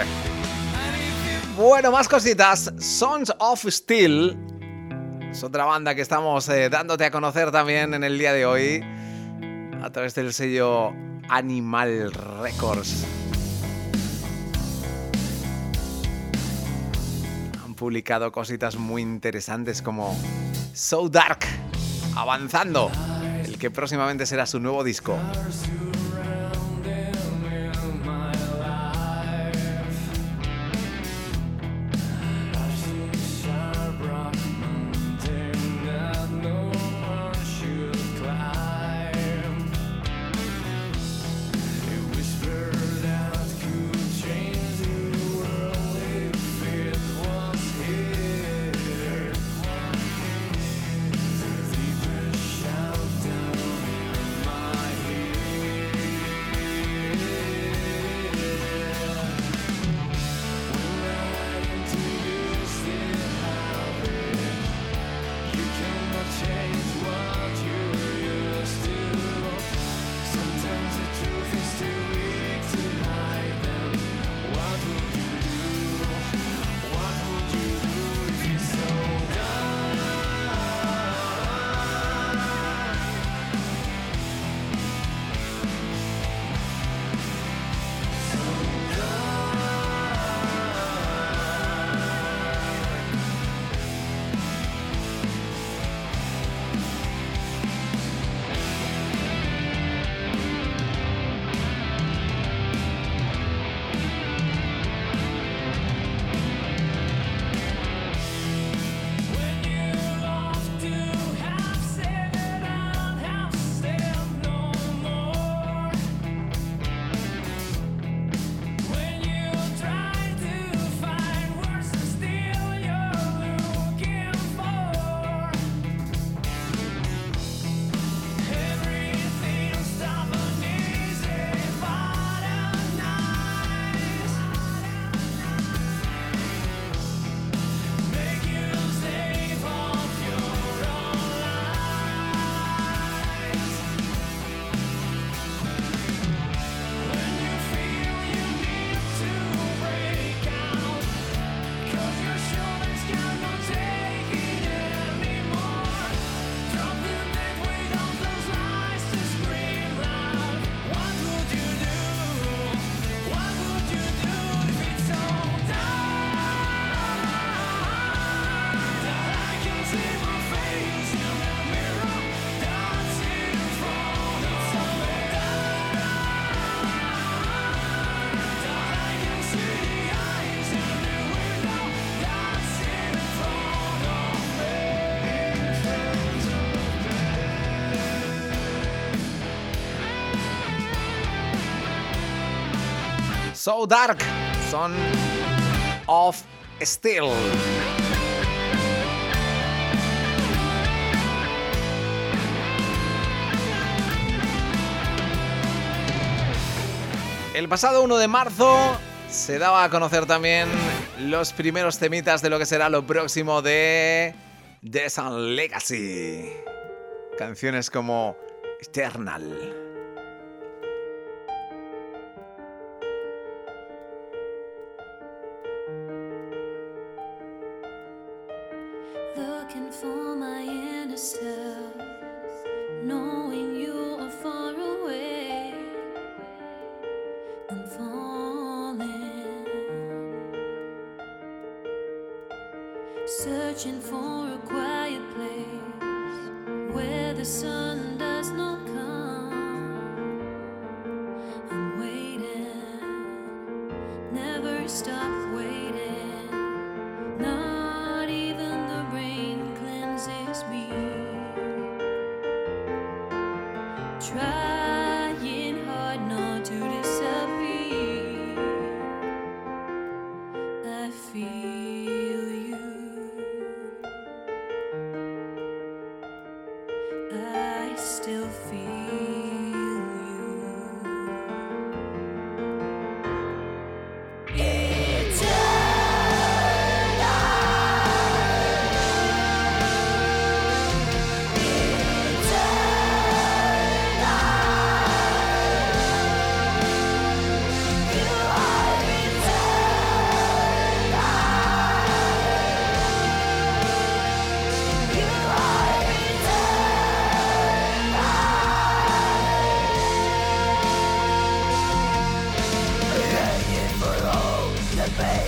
Bueno, más cositas. Sons of Steel es otra banda que estamos dándote a conocer también en el día de hoy a través del sello Animal Records. Han publicado cositas muy interesantes como So Dark, Avanzando, el que próximamente será su nuevo disco. So Dark, Son of Steel. El pasado 1 de marzo se daba a conocer también los primeros temitas de lo que será lo próximo de The Sun Legacy. Canciones como Eternal. Looking for my inner self, knowing you are far away. I'm falling, searching for a quiet place where the sun does not come. I'm waiting, never stop waiting. Not even the rain cleanses me. Trying hard not to disappear. I feel you. I still feel you. It's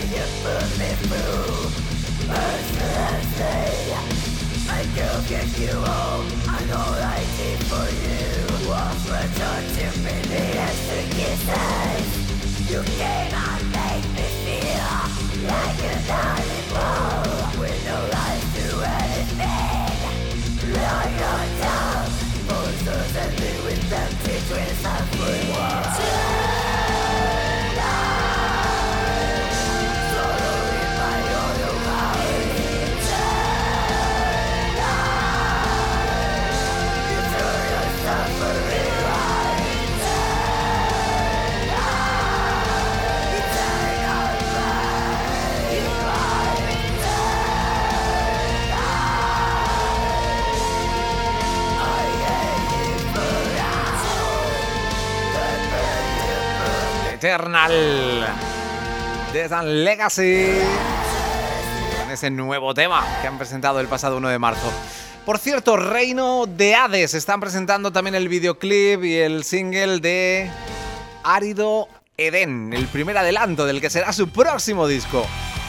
Eternal de Dan Legacy, con ese nuevo tema que han presentado el pasado 1 de marzo. Por cierto, Reino de Hades están presentando también el videoclip y el single de Árido Edén, el primer adelanto del que será su próximo disco.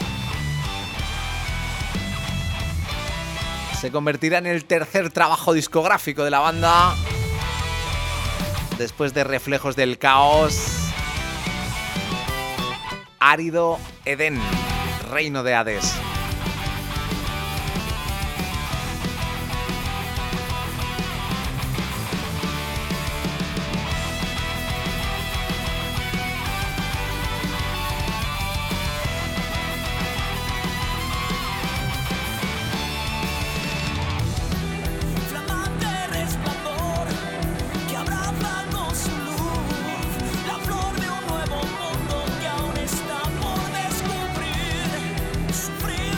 Se convertirá en el tercer trabajo discográfico de la banda después de Reflejos del Caos. Árido Edén, Reino de Hades. Flamante resplandor que abraza con su luz, la flor de un nuevo mundo que aún está por descubrir. Sufrir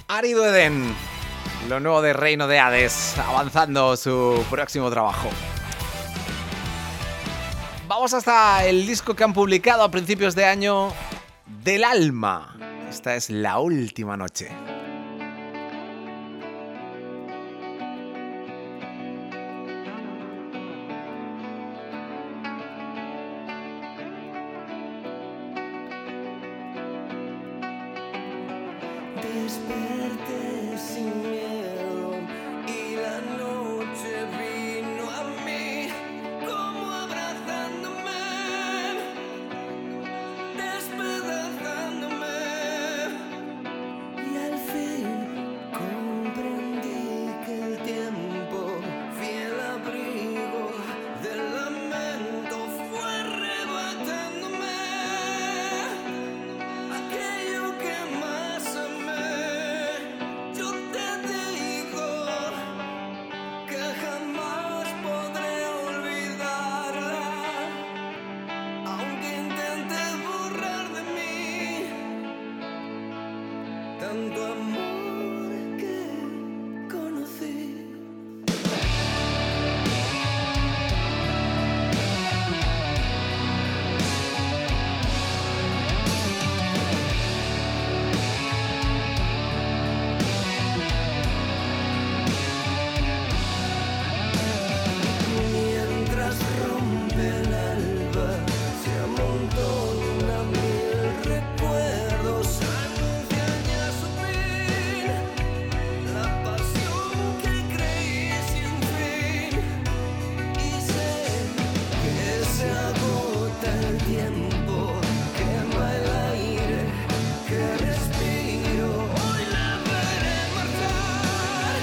Árido Edén, lo nuevo de Reino de Hades, avanzando su próximo trabajo. Vamos hasta el disco que han publicado a principios de año, Del Alma. Esta es La Última Noche. Desperté sin miedo y la noche vino a mí como abrazándome, despedazándome, y al fin comprendí que el tiempo, fiel abrigo del lamento, fue arrebatándome aquello que más amé. Yo te digo que jamás podré olvidarla, aunque intente borrar de mí tanto amor que conocí. Mientras rompe el alba, se amontona mil recuerdos, anuncian ya su fin, la pasión que creí sin fin, y sé que se agota el tiempo, quema el aire que respiro, hoy la veré marchar.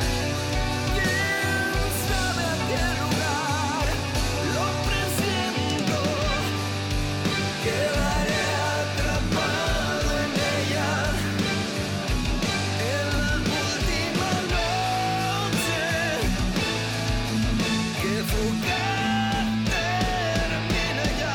¿Quién sabe a qué lugar? Lo presiento, quedaré atrapado en ella, en la última noche, que fugaz termina ya.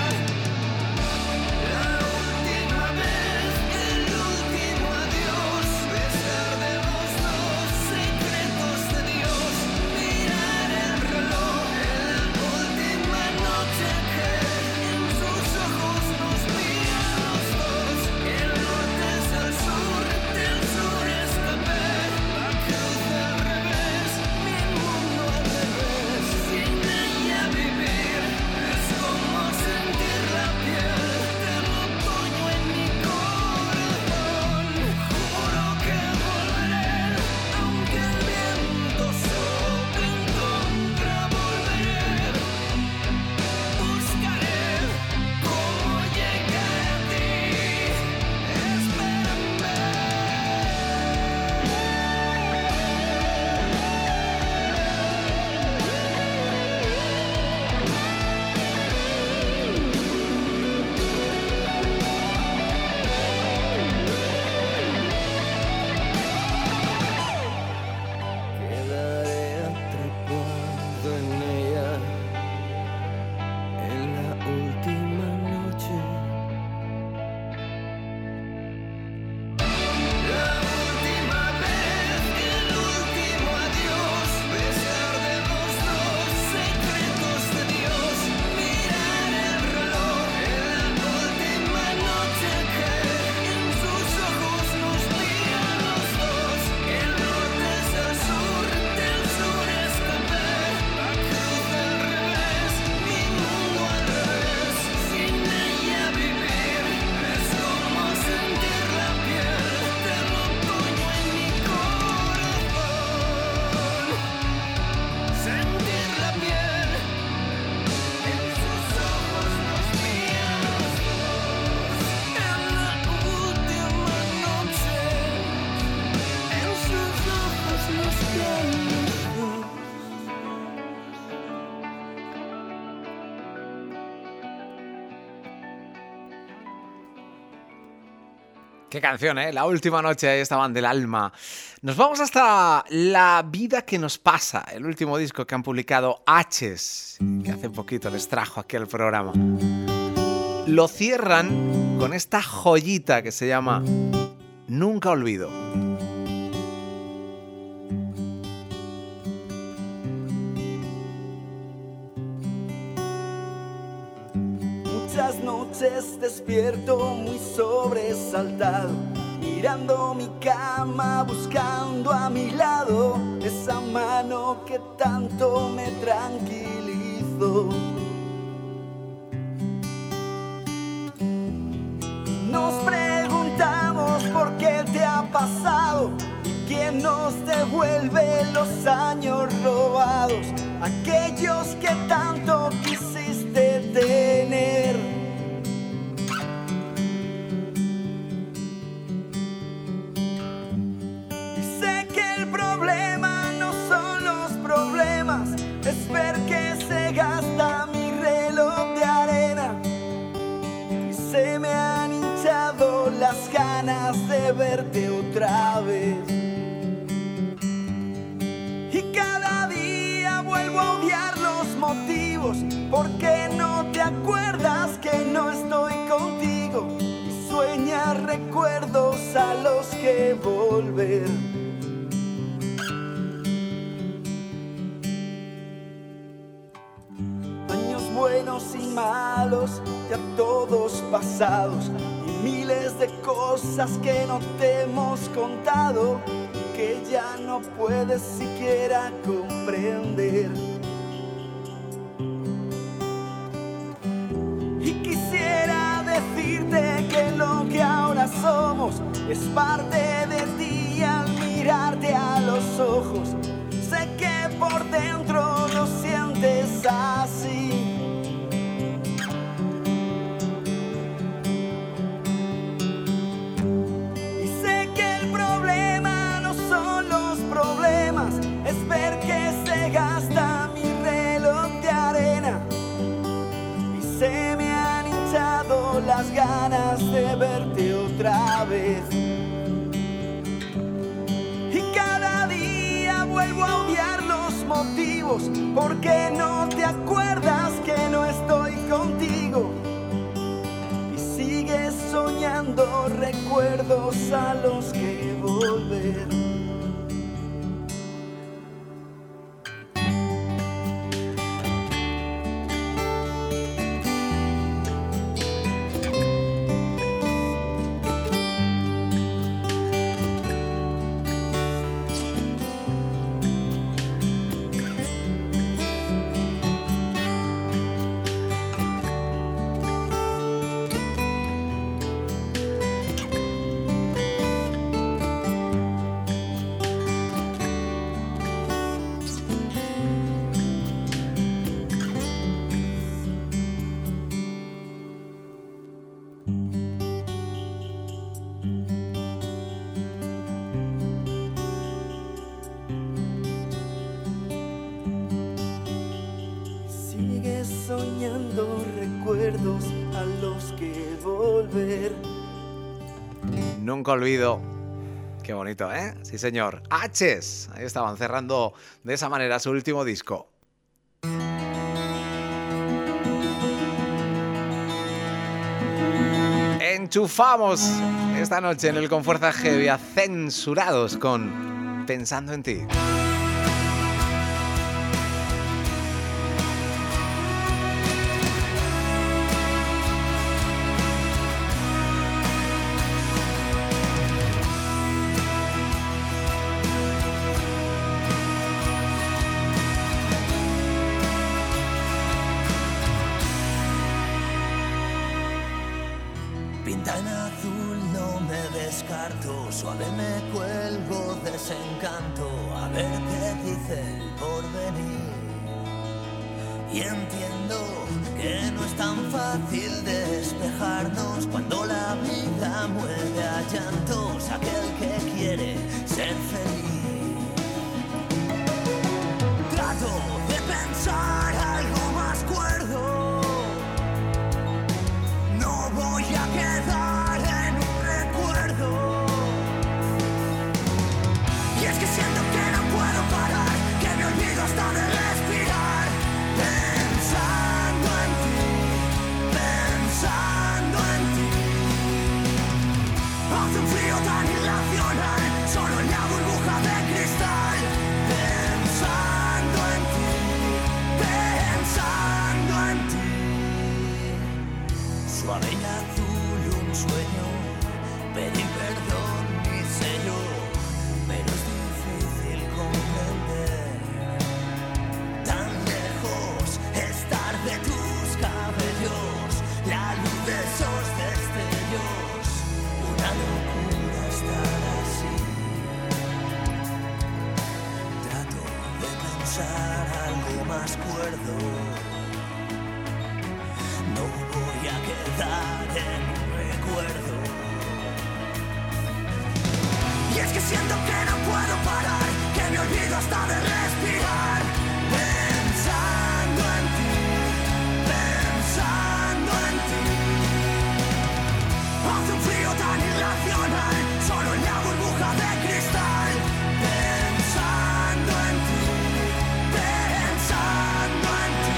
La última vez, el último adiós, besar de los dos secretos de Dios, mirar el reloj en la última noche que en sus ojos nos mira a los dos. El norte es el sur, del sur escapé, la cruz al revés, mi mundo al revés. Sin ella vivir es como sentir la piel del otoño en mi corazón. Juro que volveré, aunque el viento sople en contra, volveré. Buscaré cómo llegar a ti. Quedaré atrapado en ella, en la última noche. La última vez, el último adiós, besar de los dos secretos de Dios, mirar el reloj en la última noche que en sus ojos nos mira a los dos. El norte es el sur, del sur escapé, la cruz al revés, mi mundo al revés. Sin ella vivir es como sentir la piel del otoño en mi corazón. Sentir la piel en sus ojos nos mira a los dos. En la última noche, en sus ojos nos quedan los dos. Qué canción, ¿eh? La Última Noche, ahí estaban, Del Alma. Nos vamos hasta La Vida que nos pasa, el último disco que han publicado H's, que hace poquito les trajo aquí al programa. Lo cierran con esta joyita que se llama Nunca Olvido. las noches despierto muy sobresaltado, mirando mi cama, buscando a mi lado esa mano que tanto me tranquilizó. Nos preguntamos por qué te ha pasado y quién nos devuelve los años robados, aquellos que tanto quisiste tener. Y sé que el problema no son los problemas, es ver que se gasta mi reloj de arena. Y se me han hinchado las ganas de verte otra vez. Y cada día vuelvo a odiar los motivos, porque no te acuerdas que no estoy contigo y sueñas recuerdos a los que volver. Años buenos y malos, ya todos pasados, y miles de cosas que no te hemos contado, que ya no puedes siquiera comprender. Y quisiera decirte que lo que ahora somos es parte de ti al mirarte a los ojos. Sé que por dentro lo sientes así. Y sé que el problema no son los problemas, es ver que se gasta mi reloj de arena. Y se me han hinchado las ganas de verte otra vez. Y cada día vuelvo a odiar los motivos, porque no te acuerdas que no estoy contigo. Y sigues soñando recuerdos a los que volver. Sigues soñando recuerdos a los que volver. Nunca olvido. Qué bonito, ¿eh? Sí, señor. H's. Ahí estaban cerrando de esa manera su último disco. Enchufamos esta noche en el Con Fuerza Heavy a Censurados con Pensando en ti. Pinta en azul, no me descarto, suave me cuelgo, desencanto, a ver qué dice el porvenir. Y entiendo que no es tan fácil despejarnos cuando la vida mueve a llantos a aquel que quiere ser feliz. Trato de pensar algo más cuerdo, no voy a quedar en un recuerdo. Y es que siento que no puedo parar, que me olvido hasta de respirar. Pensando en ti, pensando en ti. Hace un frío tan irracional, solo más cuerdo. No voy a quedar en un recuerdo. Y es que siento que no puedo parar, que me olvido hasta de respirar. Pensando en ti, pensando en ti. Hace un frío tan irracional, solo en la burbuja de cristal. Pensando en ti, pensando en ti.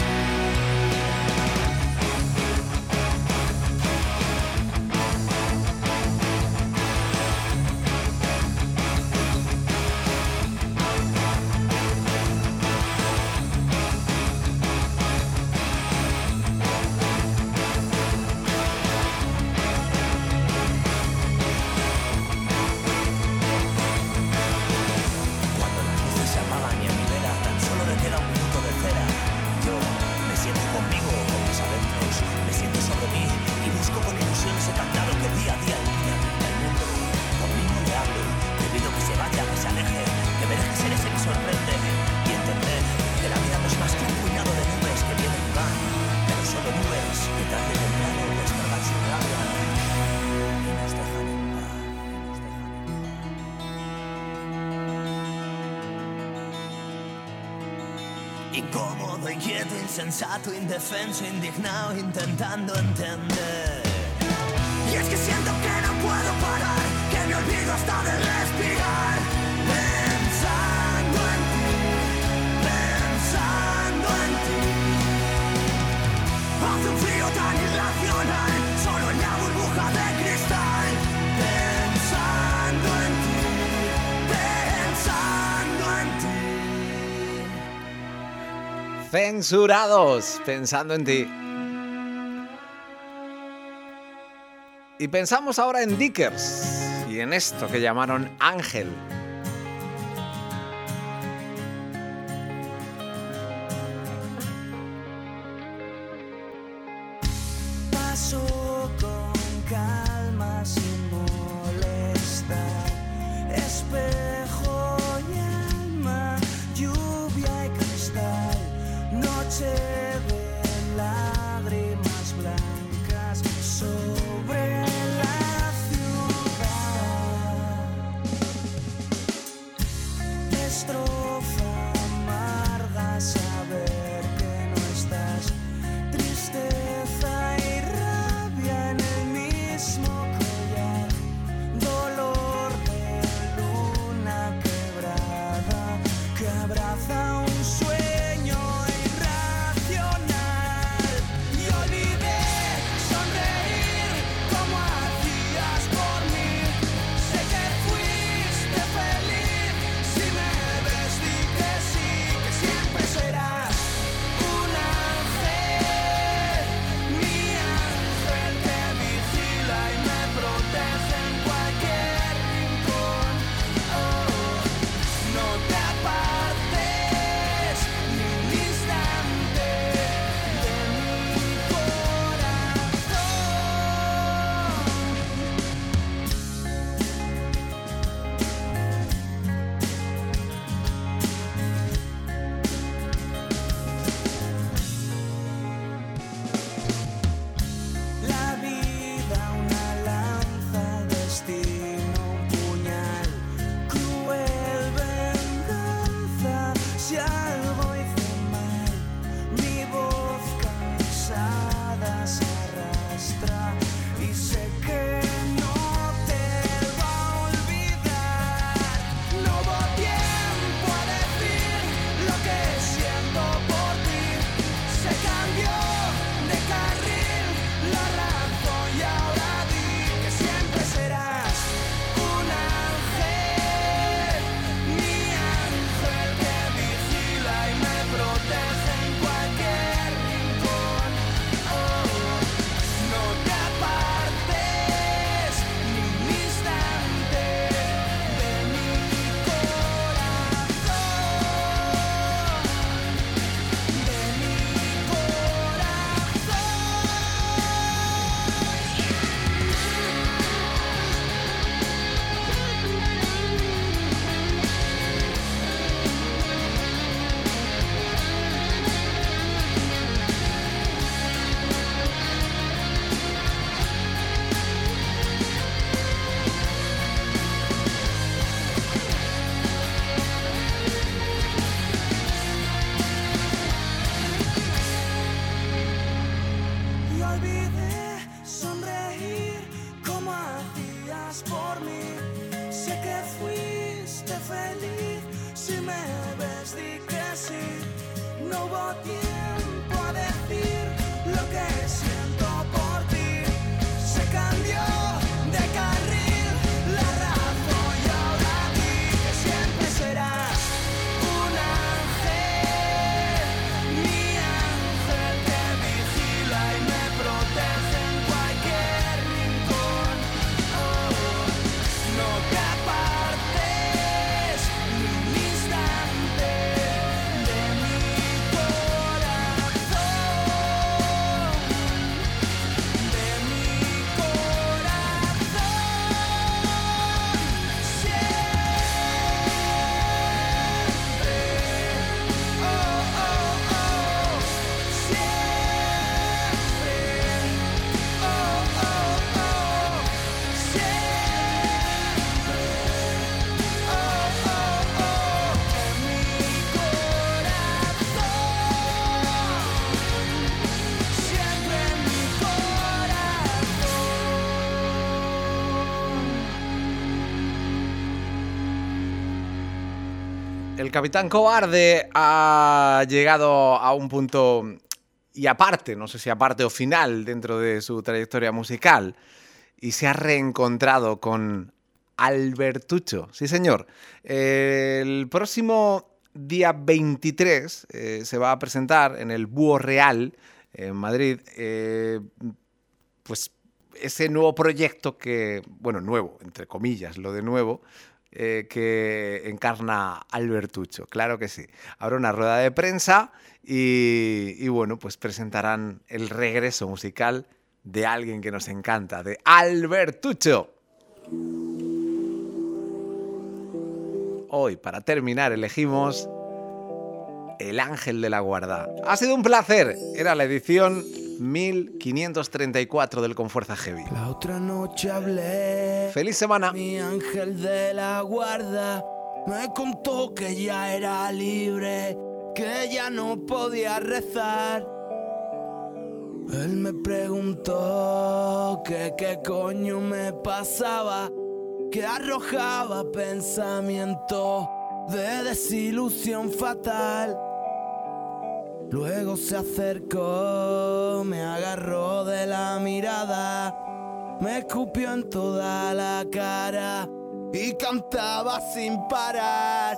Cuando las luces se apagan y en mi vera tan solo me queda un minuto de cera, yo me siento conmigo con mis adentros, me siento sobre mí y busco con ilusión ese candado que día a día ilumina el mundo. Conmigo le hablo, le pido que se vaya, que se aleje, que me deje ser ese que sorprende y entender que la vida no es más que un puñado de nubes que vienen y van, pero solo nubes que tarde o temprano descargan su rabia y nos dejan en paz. Incómodo, inquieto, insensato, indefenso, indignado, intentando entender. Y es que siento que no puedo parar, que me olvido hasta de respirar. Pensando en ti, pensando en ti. Hace un frío tan irracional, solo en la burbuja de cristal. Pensando en ti, pensando en ti. Censurados, pensando en ti. Y pensamos ahora en Dickers y en esto que llamaron Ángel. Paso con calma sin molestar. Espejo y alma, lluvia y cristal. Noche de lágrimas blancas sobre la ciudad. no hubo tiempo a decir lo que siento por ti. Se cambió de carril la razón y ahora di que siempre serás un ángel, mi ángel que vigila y me protege en cualquier rincón. Oh, no te apartes ni un instante de mi corazón, de mi corazón, siempre, oh, oh, oh, siempre, oh, oh, oh, siempre, oh, oh, oh, en mi corazón, siempre en mi corazón. El Capitán Cobarde ha llegado a un punto y aparte, no sé si aparte o final dentro de su trayectoria musical, y se ha reencontrado con Albertucho. Sí, señor. El próximo día 23 se va a presentar en el Búho Real, en Madrid, pues ese nuevo proyecto que, bueno, nuevo, entre comillas, lo de nuevo, que encarna Albertucho, claro que sí. Habrá una rueda de prensa y bueno, pues presentarán el regreso musical de alguien que nos encanta, de Albertucho. Hoy, para terminar, elegimos El Ángel de la Guarda. Ha sido un placer. Era la edición 1534 del Confuerza Heavy. La otra noche hablé. ¡Feliz semana! Mi ángel de la guarda me contó que ya era libre, que ya no podía rezar. Él me preguntó que qué coño me pasaba, que arrojaba pensamientos de desilusión fatal. Luego se acercó, me agarró de la mirada, me escupió en toda la cara y cantaba sin parar.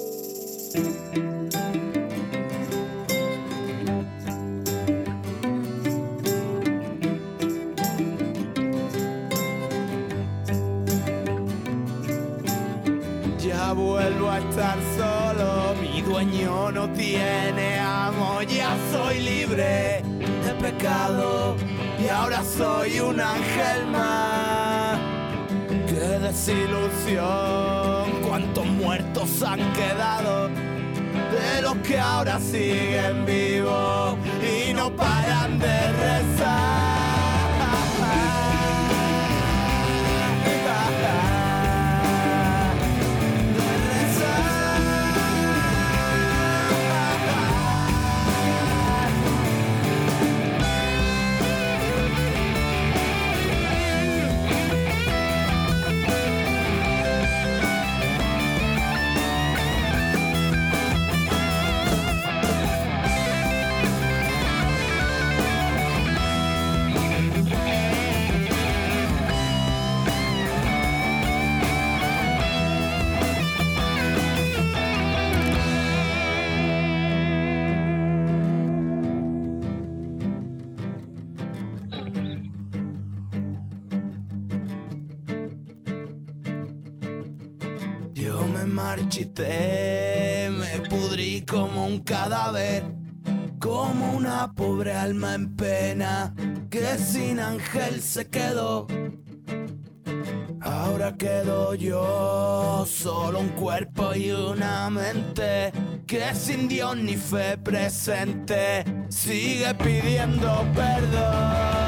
Ya vuelvo a estar solo, mi dueño no tiene amo, ya soy libre de pecado y ahora soy un ángel más. Qué desilusión, cuántos muertos han quedado de los que ahora siguen vivos y no paran de rezar. Yo me marchité, me pudrí como un cadáver, como una pobre alma en pena que sin ángel se quedó. Ahora quedo yo, solo un cuerpo y una mente que sin Dios ni fe presente sigue pidiendo perdón.